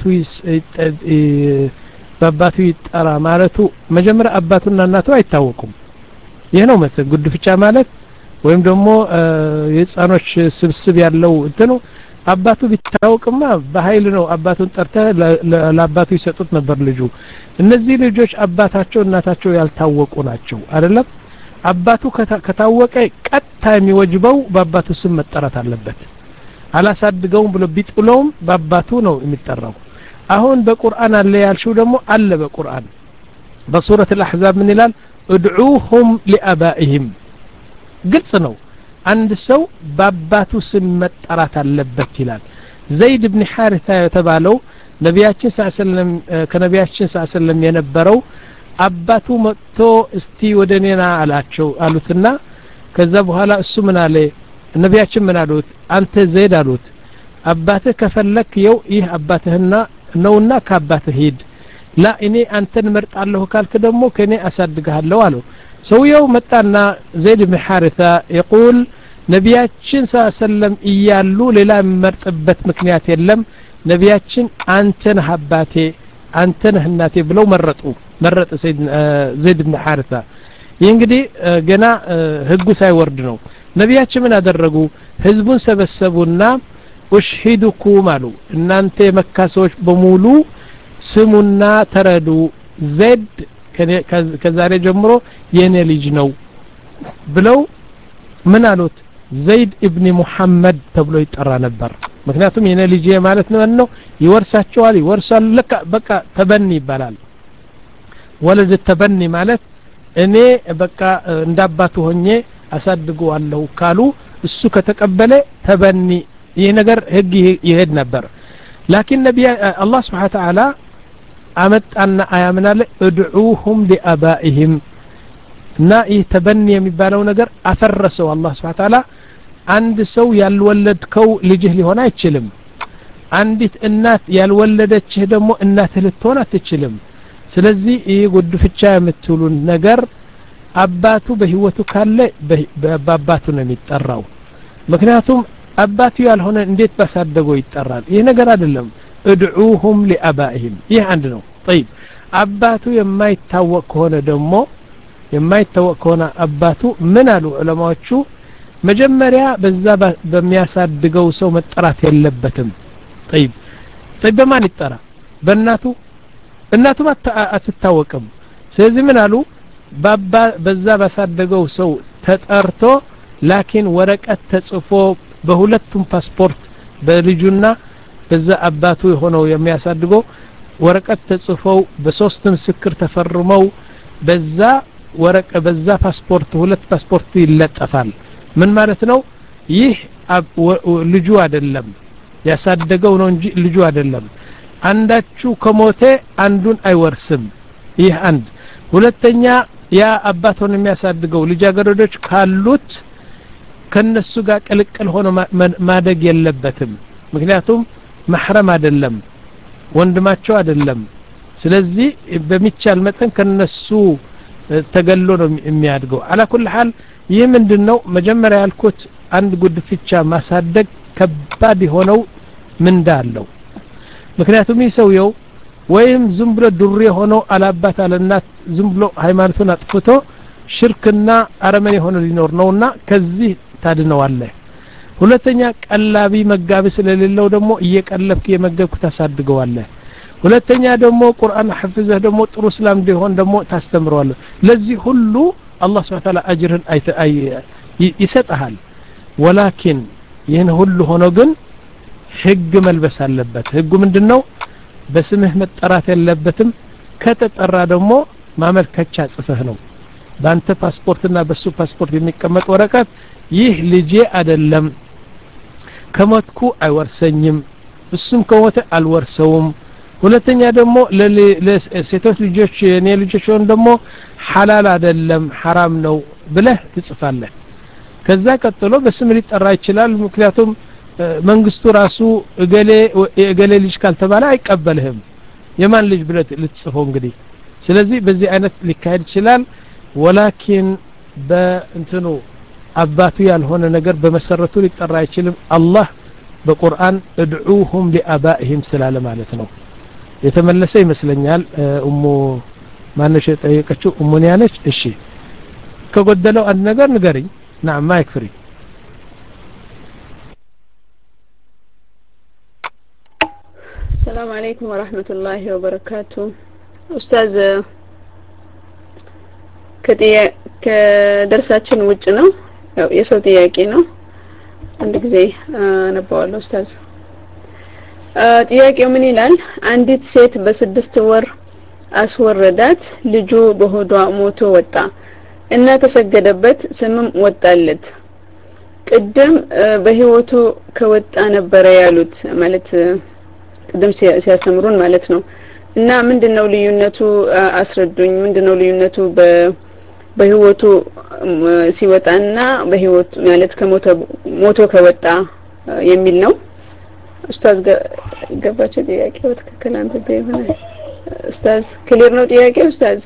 በአባቱ ይጠራ ማለቱ መጀመሪያ አባቱና እናቱ አይታወቁም ይሄ ነው መሰል ጉድፍቻ ማለት ወይም ደግሞ የህፃኖች ስብስብ ያለው እንትኑ አባቱ ቢታወቅማ በኃይል ነው አባቱን ጠርተ ለአባቱ ይሰጡት ነበር ልጁ እነዚህ ልጆች አባታቸው እናታቸው ያልታወቁ ናቸው አይደለም አባቱ ከታወቀ ቀጥታ የሚወጅበው በአባቱ ስም መጠራት አለበት አላሳድገውም ብሎ ቢጥለውም በአባቱ ነው የሚጠራው አሁን በቁርአን አለ ያልሽው ደግሞ አለ በቁርአን በሱረት الأحزاب ምን ይላል ادعوهم لآبائهم ግልጽ ነው አንድ ሰው በአባቱ ስም መጠራት አለበት ይላል ዘይድ ኢብኑ ሐሪታ የተባለው ነቢያችን ሰለላሁ ዐለይሂ ወሰለም ከነቢያችን ሰለላሁ ዐለይሂ ወሰለም የነበረው አባቱ መጥቶ እስቲ ወደኔና አላቸው አሉትና ከዛ በኋላ እሱ ምን አለ ነቢያችን ምን አሉት አንተ ዘይድ አሉት አባትህ ከፈለክ ይው ይህ አባትህና ነውና ከአባትህ ሂድ ላ እኔ አንተን መርጣለሁ ካልክ ደግሞ ከኔ አሳድግሃለሁ አለው ሰውየው መጣና ዘይድ ኢብኑ ሐሪታ يقول ነቢያችን ሰለላሁ ዐለይሂ ወሰለም እያሉ ሌላ መርጥበት ምክንያት የለም ነቢያችን አንተ ነህ አባቴ አንተ ነህ እናቴ ብለው መረጡ መረጠ ዘይድ ኢብኑ ሐሪታ ይህ እንግዲህ ገና ህጉ ሳይወርድ ነው ነቢያችን ምን አደረጉ ህዝቡን ሰበሰቡና ኡሽሂዱኩም አሉ እናንተ የመካ ሰዎች በሙሉ ስሙና ተረዱ ዘይድ ከዛሬ ጀምሮ የኔ ልጅ ነው ብለው ምን አሉት ዘይድ ኢብኑ ሙሐመድ ተብሎ ይጠራ ነበር ምክንያቱም የኔ ልጅ ማለት ነው ይወርሳቸዋል ይወርሳል ለካ በቃ ተበኒ ይባላል ወለድ ተበኒ ማለት እኔ በቃ እንዳባቱ ሆኜ አሳድገዋለሁ ካሉ እሱ ከተቀበለ ተበኒ ይሄ ነገር ህግ ይሄድ ነበር ላኪን ነብይ አላህ Subhanahu Wa Ta'ala አመጣና አያምናለ ادعوهم لآبائهم እና ይህ ተበኒ የሚባለው ነገር አፈረሰው አላህ Subhanahu Wa Ta'ala አንድ ሰው ያልወለድከው ልጅህ ሊሆን አይችልም አንዲት እናት ያልወለደችህ ደግሞ እናትህ ልትሆን አትችልም ስለዚህ ይህ ጉድፍቻ የምትሉን ነገር አባቱ በህይወቱ ካለ በአባቱ ነው የሚጠራው ምክንያቱም አባቱ ያልሆነ እንዴት ባሳደገው ይጠራል ይህ ነገር አይደለም ادعوهم لآبائهم ይህ አንድ ነው طيب አባቱ የማይታወቅ ከሆነ ደግሞ የማይታወቅ ከሆነ አባቱ ምን አሉ ዑለማዎቹ መጀመሪያ በዛ በሚያሳድገው ሰው መጠራት የለበትም طيب طيب በማን ይጠራ በእናቱ እናቱ አትታወቅም ስለዚህ ምን አሉ ባባ በዛ ባሳደገው ሰው ተጠርቶ ላኪን ወረቀት ተጽፎ በሁለቱም ፓስፖርት በልጁና በዛ አባቱ የሆነው የሚያሳድገው ወረቀት ተጽፈው በሶስት ምስክር ተፈርመው በዛ ወረቀ በዛ ፓስፖርት ሁለት ፓስፖርት ይለጠፋል ምን ማለት ነው ይህ ልጁ አይደለም ያሳደገው ነው እንጂ ልጁ አይደለም አንዳችሁ ከሞተ አንዱን አይወርስም ይህ አንድ ሁለተኛ ያ አባት ሆነ የሚያሳድገው ልጃገረዶች ካሉት ከነሱ ጋር ቅልቅል ሆኖ ማደግ የለበትም ምክንያቱም محرم አይደለም ወንድማቸው አይደለም ስለዚህ በሚቻል መጠን ከነሱ ተገሎ ነው የሚያድገው على كل حال ይህ ምንድነው መጀመሪያ ያልኩት አንድ ጉድፍቻ ማሳደግ ከባድ ሆነው ምን ዳለው ምክንያቱም ይሰውየው ወይም ዝም ብሎ ዱር ሆኖ አላባት አለናት ዝም ብሎ ሃይማኖቱን አጥፍቶ ሽርክና አረመኔ ሆኖ ሊኖር ነውና ከዚህ ታድነዋለህ ሁለተኛ ቀላቢ መጋቢ ስለሌለው ደግሞ እየቀለብክ የመገብክ ታሳድገዋለህ ሁለተኛ ደግሞ ቁርአን حفظه ደግሞ ጥሩ እስላም እንዲሆን ደግሞ ታስተምረዋለህ ለዚህ ሁሉ አላህ Subhanahu Wa Ta'ala አጅርን ይሰጣል ወላኪን ይህን ሁሉ ሆኖ ግን ህግ መልበስ አለበት ህጉ ምንድነው በስምህ መጠራት የለበትም ከተጠራ ደግሞ ማመልከቻ ጽፈህ ነው ባንተ ፓስፖርትና በሱ ፓስፖርት የሚቀመጥ ወረቀት ይህ ልጄ አይደለም ከሞትኩ አይወርሰኝም እሱም ከሞተ አልወርሰውም ሁለተኛ ደግሞ ለሴቶች ልጆች የኔ ልጆች ሆን ደግሞ ሐላል አይደለም حرام ነው ብለህ ትጽፋለህ ከዛ ቀጥሎ በስም ሊጠራ ይችላል ምክንያቱም መንግስቱ ራሱ እገሌ እገሌ ልጅ ካልተባለ አይቀበልህም የማን ልጅ ብለህ ልትጽፈው እንግዲህ ስለዚህ በዚህ አይነት ሊካሄድ ይችላል ወላኪን በእንትኑ አባቱ ያልሆነ ነገር በመሰረቱ ሊጠራ አይችልም አላህ በቁርአን ادعوهم لآبائهم ስላለ ማለት ነው የተመለሰ ይመስለኛል ኡሙ ማነሽ ጠየቀችው ኡሙኒያ ነች እሺ ከጎደለው አንድ ነገር ንገሪኝ نعم ما يكفري السلام عليكم ورحمة الله وبركاته أستاذ ከደርሳችን ውጭ ነው ያው የሰው ጥያቄ ነው አንድ ጊዜ አነባዋለሁ ኡስታዝ ጥያቄው ምን ይላል አንዲት ሴት በስድስት ወር አስወረዳት ልጁ በሆዷ ሞቶ ወጣ እና ተሰገደበት ስምም ወጣለት ቅድም በህይወቱ ከወጣ ነበር ያሉት ማለት ቅድም ሲያስተምሩን ማለት ነው እና ምንድነው ልዩነቱ አስረዱኝ ምንድነው ልዩነቱ በ በህይወቱ ሲወጣና በህይወቱ ማለት ከሞተ ሞቶ ከወጣ የሚል ነው ኡስታዝ ገባቸው ጥያቄው ትክክል አንብቤ ይሆናል ኡስታዝ ክሊር ነው ጥያቄው ኡስታዝ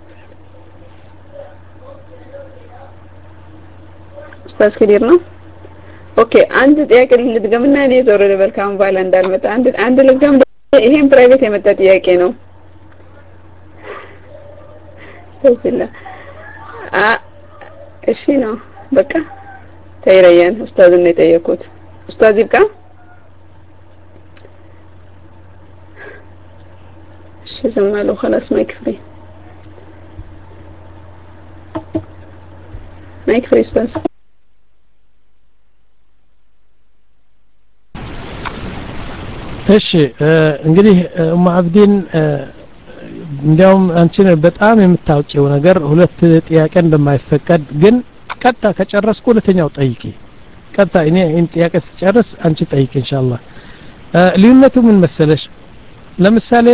ኡስታዝ ክሊር ነው ኦኬ አንድ ጥያቄ ልድገምና እኔ ዞር ልበል ካሁን በኋላ እንዳልመጣ አንድ አንድ ልድገም ይሄን ፕራይቬት የመጣ ጥያቄ ነው ተውላ አ እሺ ነው በቃ ተይረያን ኡስታዝ ነው የጠየቁት ኡስታዝ ይብቃ እሺ ዝም አለው خلاص ማይክ ፍሪ ማይክ ፍሪ ኡስታዝ እሺ እንግዲህ ኡም አብዲን እንዲያውም አንቺ በጣም የምታውቂው ነገር ሁለት ጥያቄ እንደማይፈቀድ ግን ቀጣ ከጨረስኩ ሁለተኛው ጠይቂ ቀጣ እኔ እን ጥያቄ ስጨርስ አንቺ ጠይቂ ኢንሻአላህ ልዩነቱ ምን መሰለሽ ለምሳሌ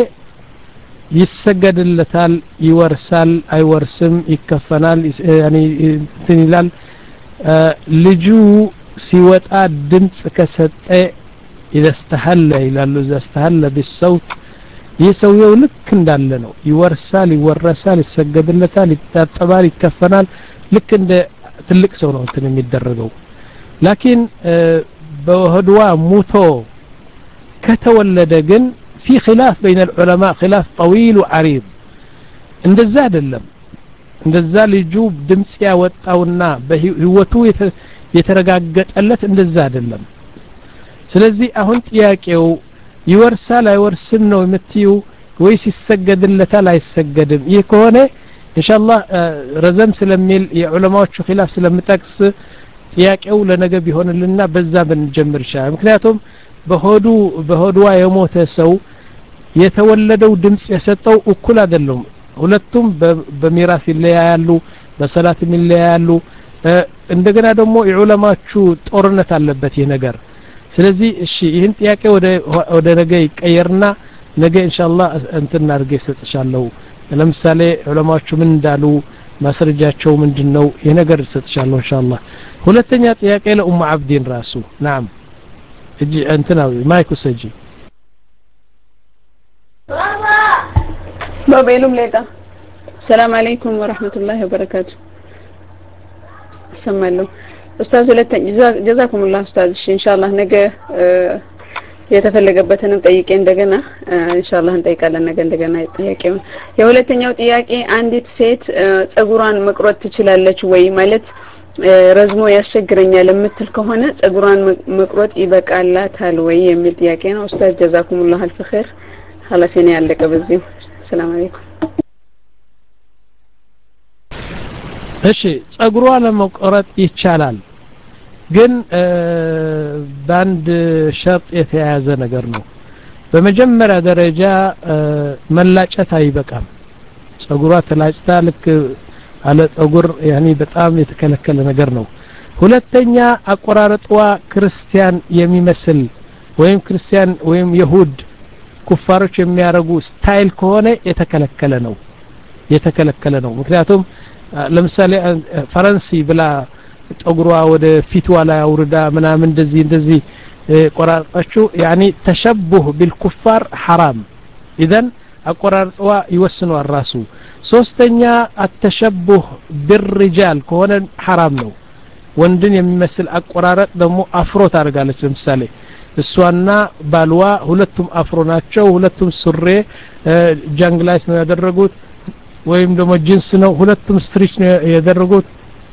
ይሰገድለታል ይወርሳል አይወርስም ይከፈናል ያኒ እንትን ይላል ልጁ ሲወጣ ድምጽ ከሰጠ إذا استهل إلى إذا استهل بالصوت يسويه لك እንዳለ ነው ይወርሳል ይወረሳል ይሰገድለታል ይታጠባል ይከፈናል ልክ እንደ ትልቅ ሰው ነው እንትን የሚደረገው ላኪን በህድዋ ሙቶ ከተወለደ ግን في خلاف بين العلماء خلاف طويل وعريض እንደዛ አይደለም እንደዛ ልጁ ድምጽ ያወጣውና በህይወቱ የተረጋገጠለት እንደዛ አይደለም ስለዚህ አሁን ጥያቄው ይወርሳል አይወርስም ነው የምትዩ ወይስ ይሰገድለታል አይሰገድም ይህ ከሆነ ኢንሻአላህ ረዘም ስለሚል የዑለማዎቹ ኺላፍ ስለምጠቅስ ጥያቄው ለነገ ቢሆንልና በዛ ብንጀምር ይችላል ምክንያቱም በሆዱ በሆድዋ የሞተ ሰው የተወለደው ድምጽ የሰጠው እኩል አይደለም ሁለቱም በሚራስ ይለያያሉ በሰላት ይለያያሉ እንደገና ደግሞ የዑለማቹ ጦርነት አለበት ይሄ ነገር ስለዚህ እሺ ይህን ጥያቄ ወደ ወደ ነገ ይቀየርና ነገ ኢንሻአላህ እንትን አድርጌ ሰጥሻለሁ ለምሳሌ ዑለማዎቹ ምን እንዳሉ ማስረጃቸው ምንድነው ይሄ ነገር ሰጥሻለሁ ኢንሻአላህ ሁለተኛ ጥያቄ ለኡም አብዲን ራሱ نعم እጂ እንትናው ማይኩ ሰጂ ባቤሉም ሌጣ ሰላም አለይኩም ወራህመቱላሂ ወበረካቱ ሰማለሁ ኡስታዝ ሁለተኛ ጀዛኩሙላህ ኡስታዝ ኢንሻአላህ ነገ የተፈለገበትንም ጠይቄ እንደገና ኢንሻአላህ እንጠይቃለን ነገ እንደገና ጥያቄው የሁለተኛው ጥያቄ አንዲት ሴት ጸጉሯን መቅረጥ ትችላለች ወይ ማለት ረዝሞ ያስቸግረኛል የምትል ከሆነ ጸጉሯን መቅረጥ ይበቃላታል ወይ የሚል ጥያቄ ነው ኡስታዝ ጀዛኩሙላህ አልፍ ኸይር خلاص እኔ ያለቀ በዚህ ሰላም አለይኩም እሺ ጸጉሯን ለመቅረጥ ይቻላል ግን ባንድ ሸርጥ የተያያዘ ነገር ነው በመጀመሪያ ደረጃ መላጨት አይበቃም ጸጉሯ ተላጭታ ልክ አለ ጸጉር ያኒ በጣም የተከለከለ ነገር ነው ሁለተኛ አቆራረጧ ክርስቲያን የሚመስል ወይም ክርስቲያን ወይም ይሁድ ኩፋሮች የሚያረጉ ስታይል ከሆነ የተከለከለ ነው የተከለከለ ነው ምክንያቱም ለምሳሌ ፈረንሲ ብላ ጠጉሯ ወደ ፊትዋ ላይ አውርዳ ምናምን እንደዚህ እንደዚህ ቆራርጣችሁ ያኒ ተሸቡህ بالكفار حرام اذا አቆራርጧ ይወስነዋል ራሱ ሶስተኛ التشبه بالرجال ከሆነ حرام ነው ወንድን የሚመስል አቆራረጥ ደግሞ አፍሮ ታርጋለች ለምሳሌ እሷና ባልዋ ሁለቱም አፍሮ ናቸው ሁለቱም ሱሬ ጃንግላይስ ነው ያደረጉት ወይም ደግሞ ጂንስ ነው ሁለቱም ስትሪች ነው ያደረጉት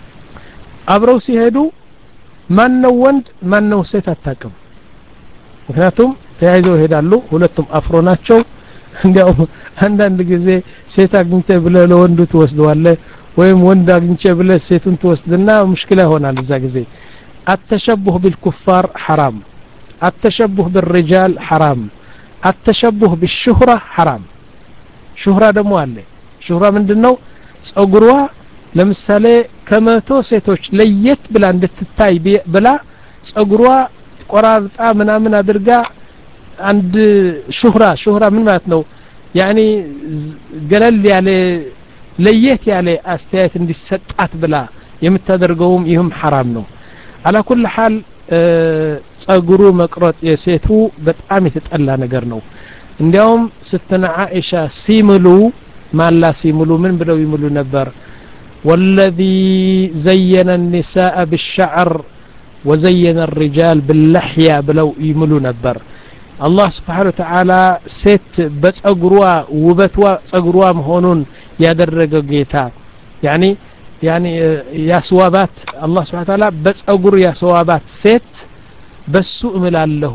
አብረው ሲሄዱ ማን ነው ወንድ ማን ነው ሴት አታውቅም ምክንያቱም ተያይዘው ይሄዳሉ ሁለቱም አፍሮ ናቸው እንዲያው አንዳንድ ጊዜ ሴት አግኝተ ብለ ለወንዱ ትወስደዋለ ወይም ወንድ አግኝቼ ብለ ሴቱን ትወስድና ሙሽኪላ ይሆናል እዛ ጊዜ التشبه بالكفار حرام التشبه بالرجال حرام التشبه بالشهرة حرام شهرة ደግሞ አለ شهرة ምንድነው ጸጉሯ ለምሳሌ ከመቶ ሴቶች ለየት ብላ እንድትታይ ብላ ጸጉሯ ቆራርጣ ምናምን አድርጋ አንድ ሹህራ ሹህራ ምን ማለት ነው ያኒ ገለል ያለ ለየት ያለ አስተያየት እንዲሰጣት ብላ የምታደርገውም ይህም حرام ነው على كل حال ጸጉሩ መቅረጥ የሴቱ በጣም የተጠላ ነገር ነው እንዲያውም ስትና አይሻ ሲምሉ ማላ ሲምሉ ምን ብለው ይምሉ ነበር والذي زين النساء بالشعر وزين الرجال باللحية بلو يملو نبر الله سبحانه وتعالى ست بصغروا وبتوا صغروا مهونون يادرغ جيتا يعني يعني ياسوابات الله سبحانه وتعالى بصغر ياسوابات ست بسو ملالله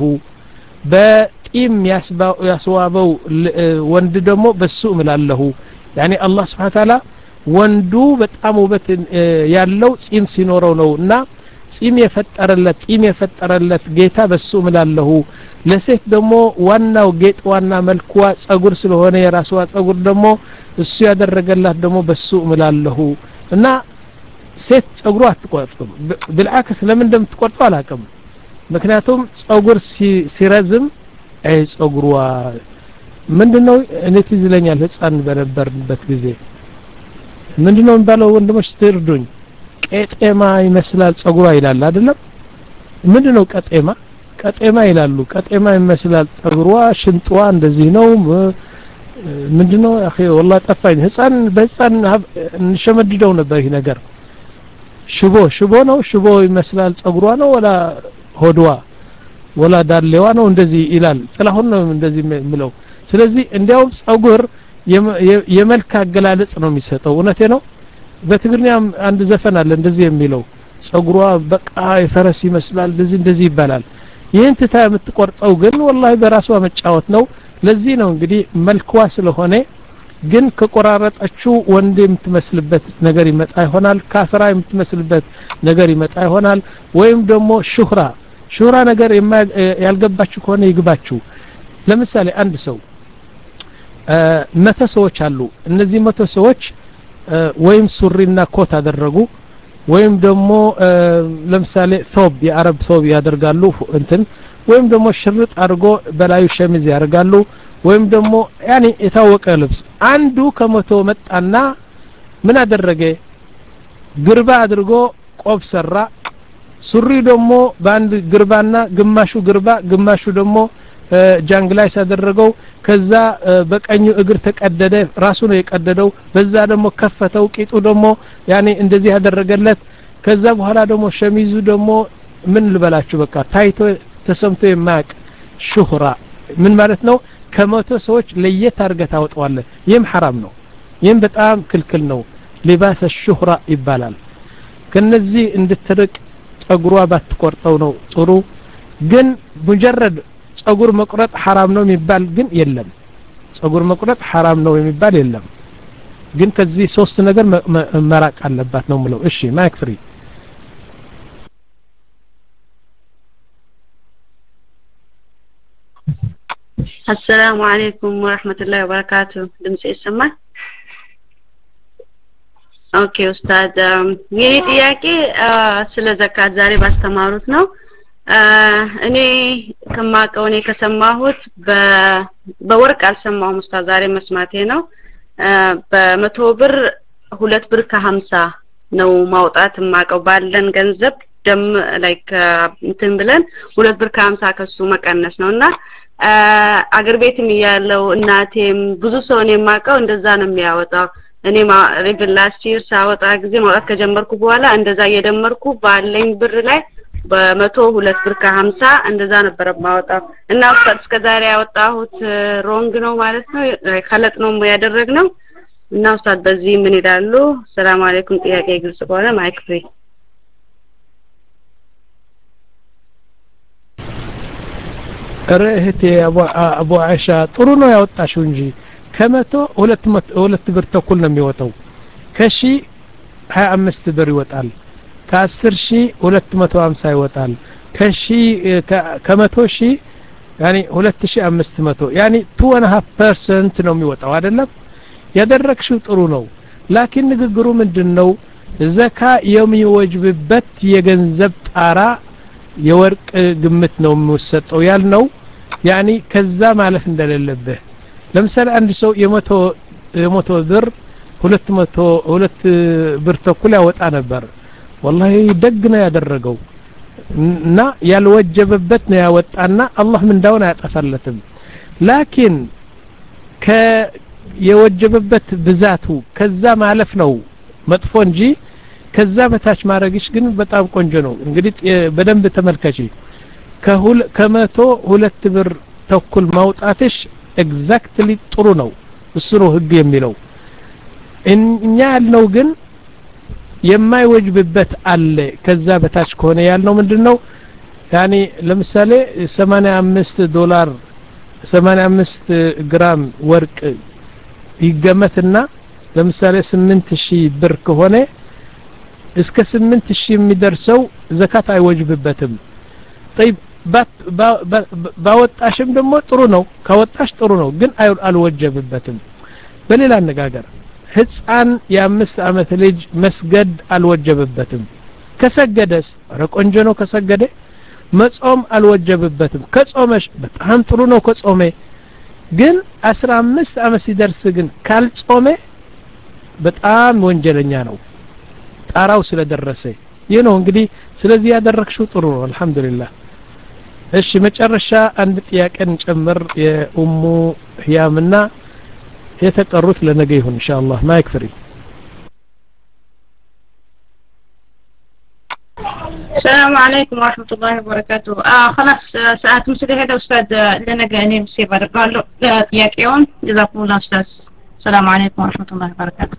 بقيم ياسبا ياسوابو وند دمو بسو ملالله يعني الله سبحانه وتعالى ወንዱ በጣም ውበት ያለው ጺም ሲኖረው ነውና ጺም የፈጠረለት ጺም የፈጠረለት ጌታ በሱ ምላልሁ ለሴት ደግሞ ዋናው ጌጥ ዋና መልኳ ጸጉር ስለሆነ የራስዋ ጸጉር ደግሞ እሱ ያደረገላት ደግሞ በሱ ምላልሁ እና ሴት ጸጉሯ አትቆርጥም بالعكس ለምን እንደምትቆርጠው አላውቅም ምክንያቱም ጸጉር ሲረዝም አይ ጸጉሯ ምንድነው እኔ ትዝለኛል ህፃን በነበርበት ጊዜ ምንድነው እንባለው ወንድሞች ትርዱኝ ቀጤማ ይመስላል ጸጉሯ ይላል አይደለም ምንድነው ቀጤማ ቀጤማ ይላሉ ቀጤማ ይመስላል ጸጉሯ ሽንጧ እንደዚህ ነው ምንድነው አኺ والله ጠፋኝ ህፃን በህፃን እንሸመድደው ነበር ይሄ ነገር ሽቦ ሽቦ ነው ሽቦ ይመስላል ጸጉሯ ነው ወላ ሆድዋ ወላ ዳሌዋ ነው እንደዚህ ይላል ጥላሁን ነው እንደዚህ ምለው ስለዚህ እንዲያው ጸጉር የመልክ አገላለጽ ነው የሚሰጠው እውነቴ ነው በትግርኛም አንድ ዘፈን አለ እንደዚህ የሚለው ጸጉሯ በቃ የፈረስ ይመስላል እንደዚህ እንደዚህ ይባላል ይሄን ትታ የምትቆርጠው ግን والله በራሷ መጫወት ነው ለዚህ ነው እንግዲህ መልኳ ስለሆነ ግን ከቆራረጣችሁ ወንድ የምትመስልበት ነገር ይመጣ ይሆናል ካፍራ የምትመስልበት ነገር ይመጣ ይሆናል ወይም ደግሞ ሹህራ ሹህራ ነገር ያልገባችሁ ከሆነ ይግባችሁ ለምሳሌ አንድ ሰው መቶ ሰዎች አሉ እነዚህ መቶ ሰዎች ወይም ሱሪና ኮት አደረጉ ወይም ደግሞ ለምሳሌ ሶብ የአረብ ሶብ ያደርጋሉ እንትን ወይም ደግሞ ሽርጥ አድርጎ በላዩ ሸሚዝ ያደርጋሉ ወይም ደግሞ ያኒ የታወቀ ልብስ አንዱ ከመቶ መጣና ምን አደረገ ግርባ አድርጎ ቆብ ሰራ ሱሪ ደግሞ በአንድ ግርባና ግማሹ ግርባ ግማሹ ደግሞ ጃንግላይ ያደረገው ከዛ በቀኙ እግር ተቀደደ ራሱ ነው የቀደደው በዛ ደግሞ ከፈተው ቂጡ ደግሞ ያኔ እንደዚህ ያደረገለት ከዛ በኋላ ደግሞ ሸሚዙ ደግሞ ምን ልበላችሁ በቃ ታይቶ ተሰምቶ የማያቅ ሹህራ ምን ማለት ነው ከመቶ ሰዎች ለየት አድርገህ ታወጣዋለህ ይህም حرام ነው ይህም በጣም ክልክል ነው ሊባስ الشهرة ይባላል ከነዚህ እንድትርቅ ጸጉሯ ባትቆርጠው ነው ጥሩ ግን ሙጀረድ ጸጉር መቁረጥ حرام ነው የሚባል ግን የለም ጸጉር መቁረጥ حرام ነው የሚባል የለም ግን ከዚህ ሶስት ነገር መራቅ አለባት ነው ምለው እሺ ማይክ ፍሪ السلام عليكم ورحمة الله وبركاته دمسي السماء ኦኬ ኡስታዝ የኔ ጥያቄ ስለ ዘካት ዛሬ ባስተማሩት ነው እኔ ከማቀው እኔ ከሰማሁት በወርቅ አልሰማሁም ኡስታዝ ዛሬ መስማቴ ነው በመቶ ብር ሁለት ብር ከ50 ነው ማውጣት ማቀው ባለን ገንዘብ ደም ላይክ እንትን ብለን ሁለት ብር ከ50 ከሱ መቀነስ ነውና አገር ቤትም ያለው እናቴም ብዙ ሰው ነው ማቀው እንደዛ ነው የሚያወጣው እኔ ሪቪል ላስት ይር ሳወጣ ጊዜ ማውጣት ከጀመርኩ በኋላ እንደዛ እየደመርኩ ባለኝ ብር ላይ በመቶ ሁለት ብር ከ50 እንደዛ ነበር ማውጣው እና ኡስታዝ እስከዛሬ ያወጣሁት ሮንግ ነው ማለት ነው ከለጥ ነው ያደረግነው እና ኡስታዝ በዚህ ምን ይላሉ ሰላም አለይኩም ጥያቄ ግልጽ ከሆነ ማይክ ፍሪ ረህቴ አቡ አይሻ ጥሩ ነው ያወጣሽው እንጂ ከመቶ ሁለት ሁለት ብር ተኩል ነው የሚወጣው ከሺ ሃያ አምስት ብር ይወጣል ከአስር ሺህ ሁለት መቶ ሃምሳ ይወጣል ከሺ ከመቶ ሺህ ያኒ ሁለት ሺህ አምስት መቶ ያኒ two and a half percent ነው የሚወጣው አይደለም ያደረክሽው ጥሩ ነው ላኪን ንግግሩ ምንድነው ዘካ የሚወጅብበት የገንዘብ ጣራ የወርቅ ግምት ነው የሚወሰጠው ያልነው ያኒ ከዛ ማለፍ እንደሌለበት ለምሳሌ አንድ ሰው የመቶ የመቶ ብር ሁለት መቶ ሁለት ብር ተኩል ያወጣ ነበር والله ደግ ነው ያደረገው እና ያልወጀበበት ነው ያወጣና አላህ ምን እንዳውና ያጠፋለትም ላኪን ከ የወጀበበት ብዛቱ ከዛ ማለፍ ነው መጥፎ እንጂ ከዛ በታች ማረግሽ ግን በጣም ቆንጆ ነው እንግዲህ በደንብ ተመልከቺ ከሁል ከመቶ ሁለት ብር ተኩል ማውጣትሽ ኤግዛክትሊ ጥሩ ነው እሱ ነው ህግ የሚለው እኛ ያልነው ግን የማይወጅብበት አለ ከዛ በታች ከሆነ ያልነው ምንድነው ያኒ ለምሳሌ ሰማንያ አምስት ዶላር ሰማንያ አምስት ግራም ወርቅ ይገመትና ለምሳሌ ስምንት ሺህ ብር ከሆነ እስከ ስምንት ሺህ የሚደርሰው ዘካት አይወጅብበትም طيب ባወጣሽም ደግሞ ጥሩ ነው ካወጣሽ ጥሩ ነው ግን አልወጀብበትም በሌላ አነጋገር ህፃን የአምስት አመት ልጅ መስገድ አልወጀብበትም ከሰገደስ ረቆንጆ ነው ከሰገደ መጾም አልወጀብበትም ከጾመሽ በጣም ጥሩ ነው ከጾመ ግን አስራ አምስት አመት ሲደርስ ግን ካልጾመ በጣም ወንጀለኛ ነው ጣራው ስለደረሰ ይህ ነው እንግዲህ ስለዚህ ያደረክሽው ጥሩ ነው አልহামዱሊላህ እሺ መጨረሻ አንድ ጥያቄን ጨምር የኡሙ ህያምና የተቀሩት ለነገ ይሁን ኢንሻአላህ ማይክ ፍሪ السلام عليكم ورحمة الله وبركاته آه خلاص ساعات مسلي هذا أستاذ لنا جاني بسيبر قالوا ياكيون جزاكم الله أستاذ السلام عليكم ورحمة الله وبركاته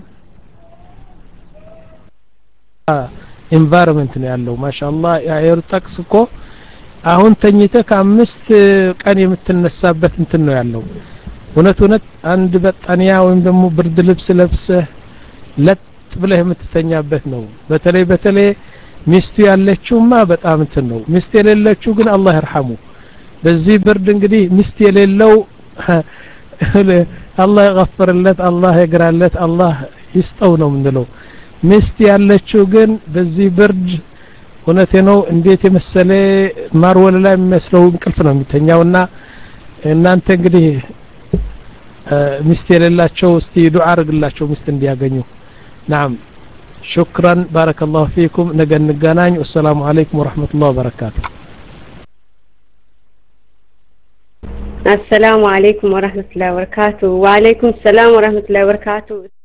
environment ነው ያለው ማሻአላህ ያየር ጠቅስኮ አሁን ተኝተህ ከአምስት ቀን የምትነሳበት እንትን ነው ያለው እውነት እውነት አንድ በጣንያ ወይም ደግሞ ብርድ ልብስ ለብሰህ ለጥ ብለህ የምትተኛበት ነው በተለይ በተለይ ሚስቱ ያለችውማ በጣም እንትን ነው ሚስት የሌለችው ግን አላህ ይርሐሙ በዚህ ብርድ እንግዲህ ሚስት የሌለው አላህ ይغفርለት አላህ ይግራለት አላህ ይስጠው ነው ምንለው ሚስት ያለችው ግን በዚህ ብርድ እውነቴ ነው እንዴት የመሰለ ማር ወለላ የሚመስለው እንቅልፍ ነው የሚተኛውና እናንተ እንግዲህ ሚስት የሌላቸው እስቲ ዱዓ አድርግላቸው ሚስት እንዲያገኙ نعم شكرا بارك الله فيكم نجا نجاناኝ والسلام عليكم ورحمة الله وبركاته السلام عليكم ورحمة الله وبركاته وعليكم السلام ورحمة الله وبركاته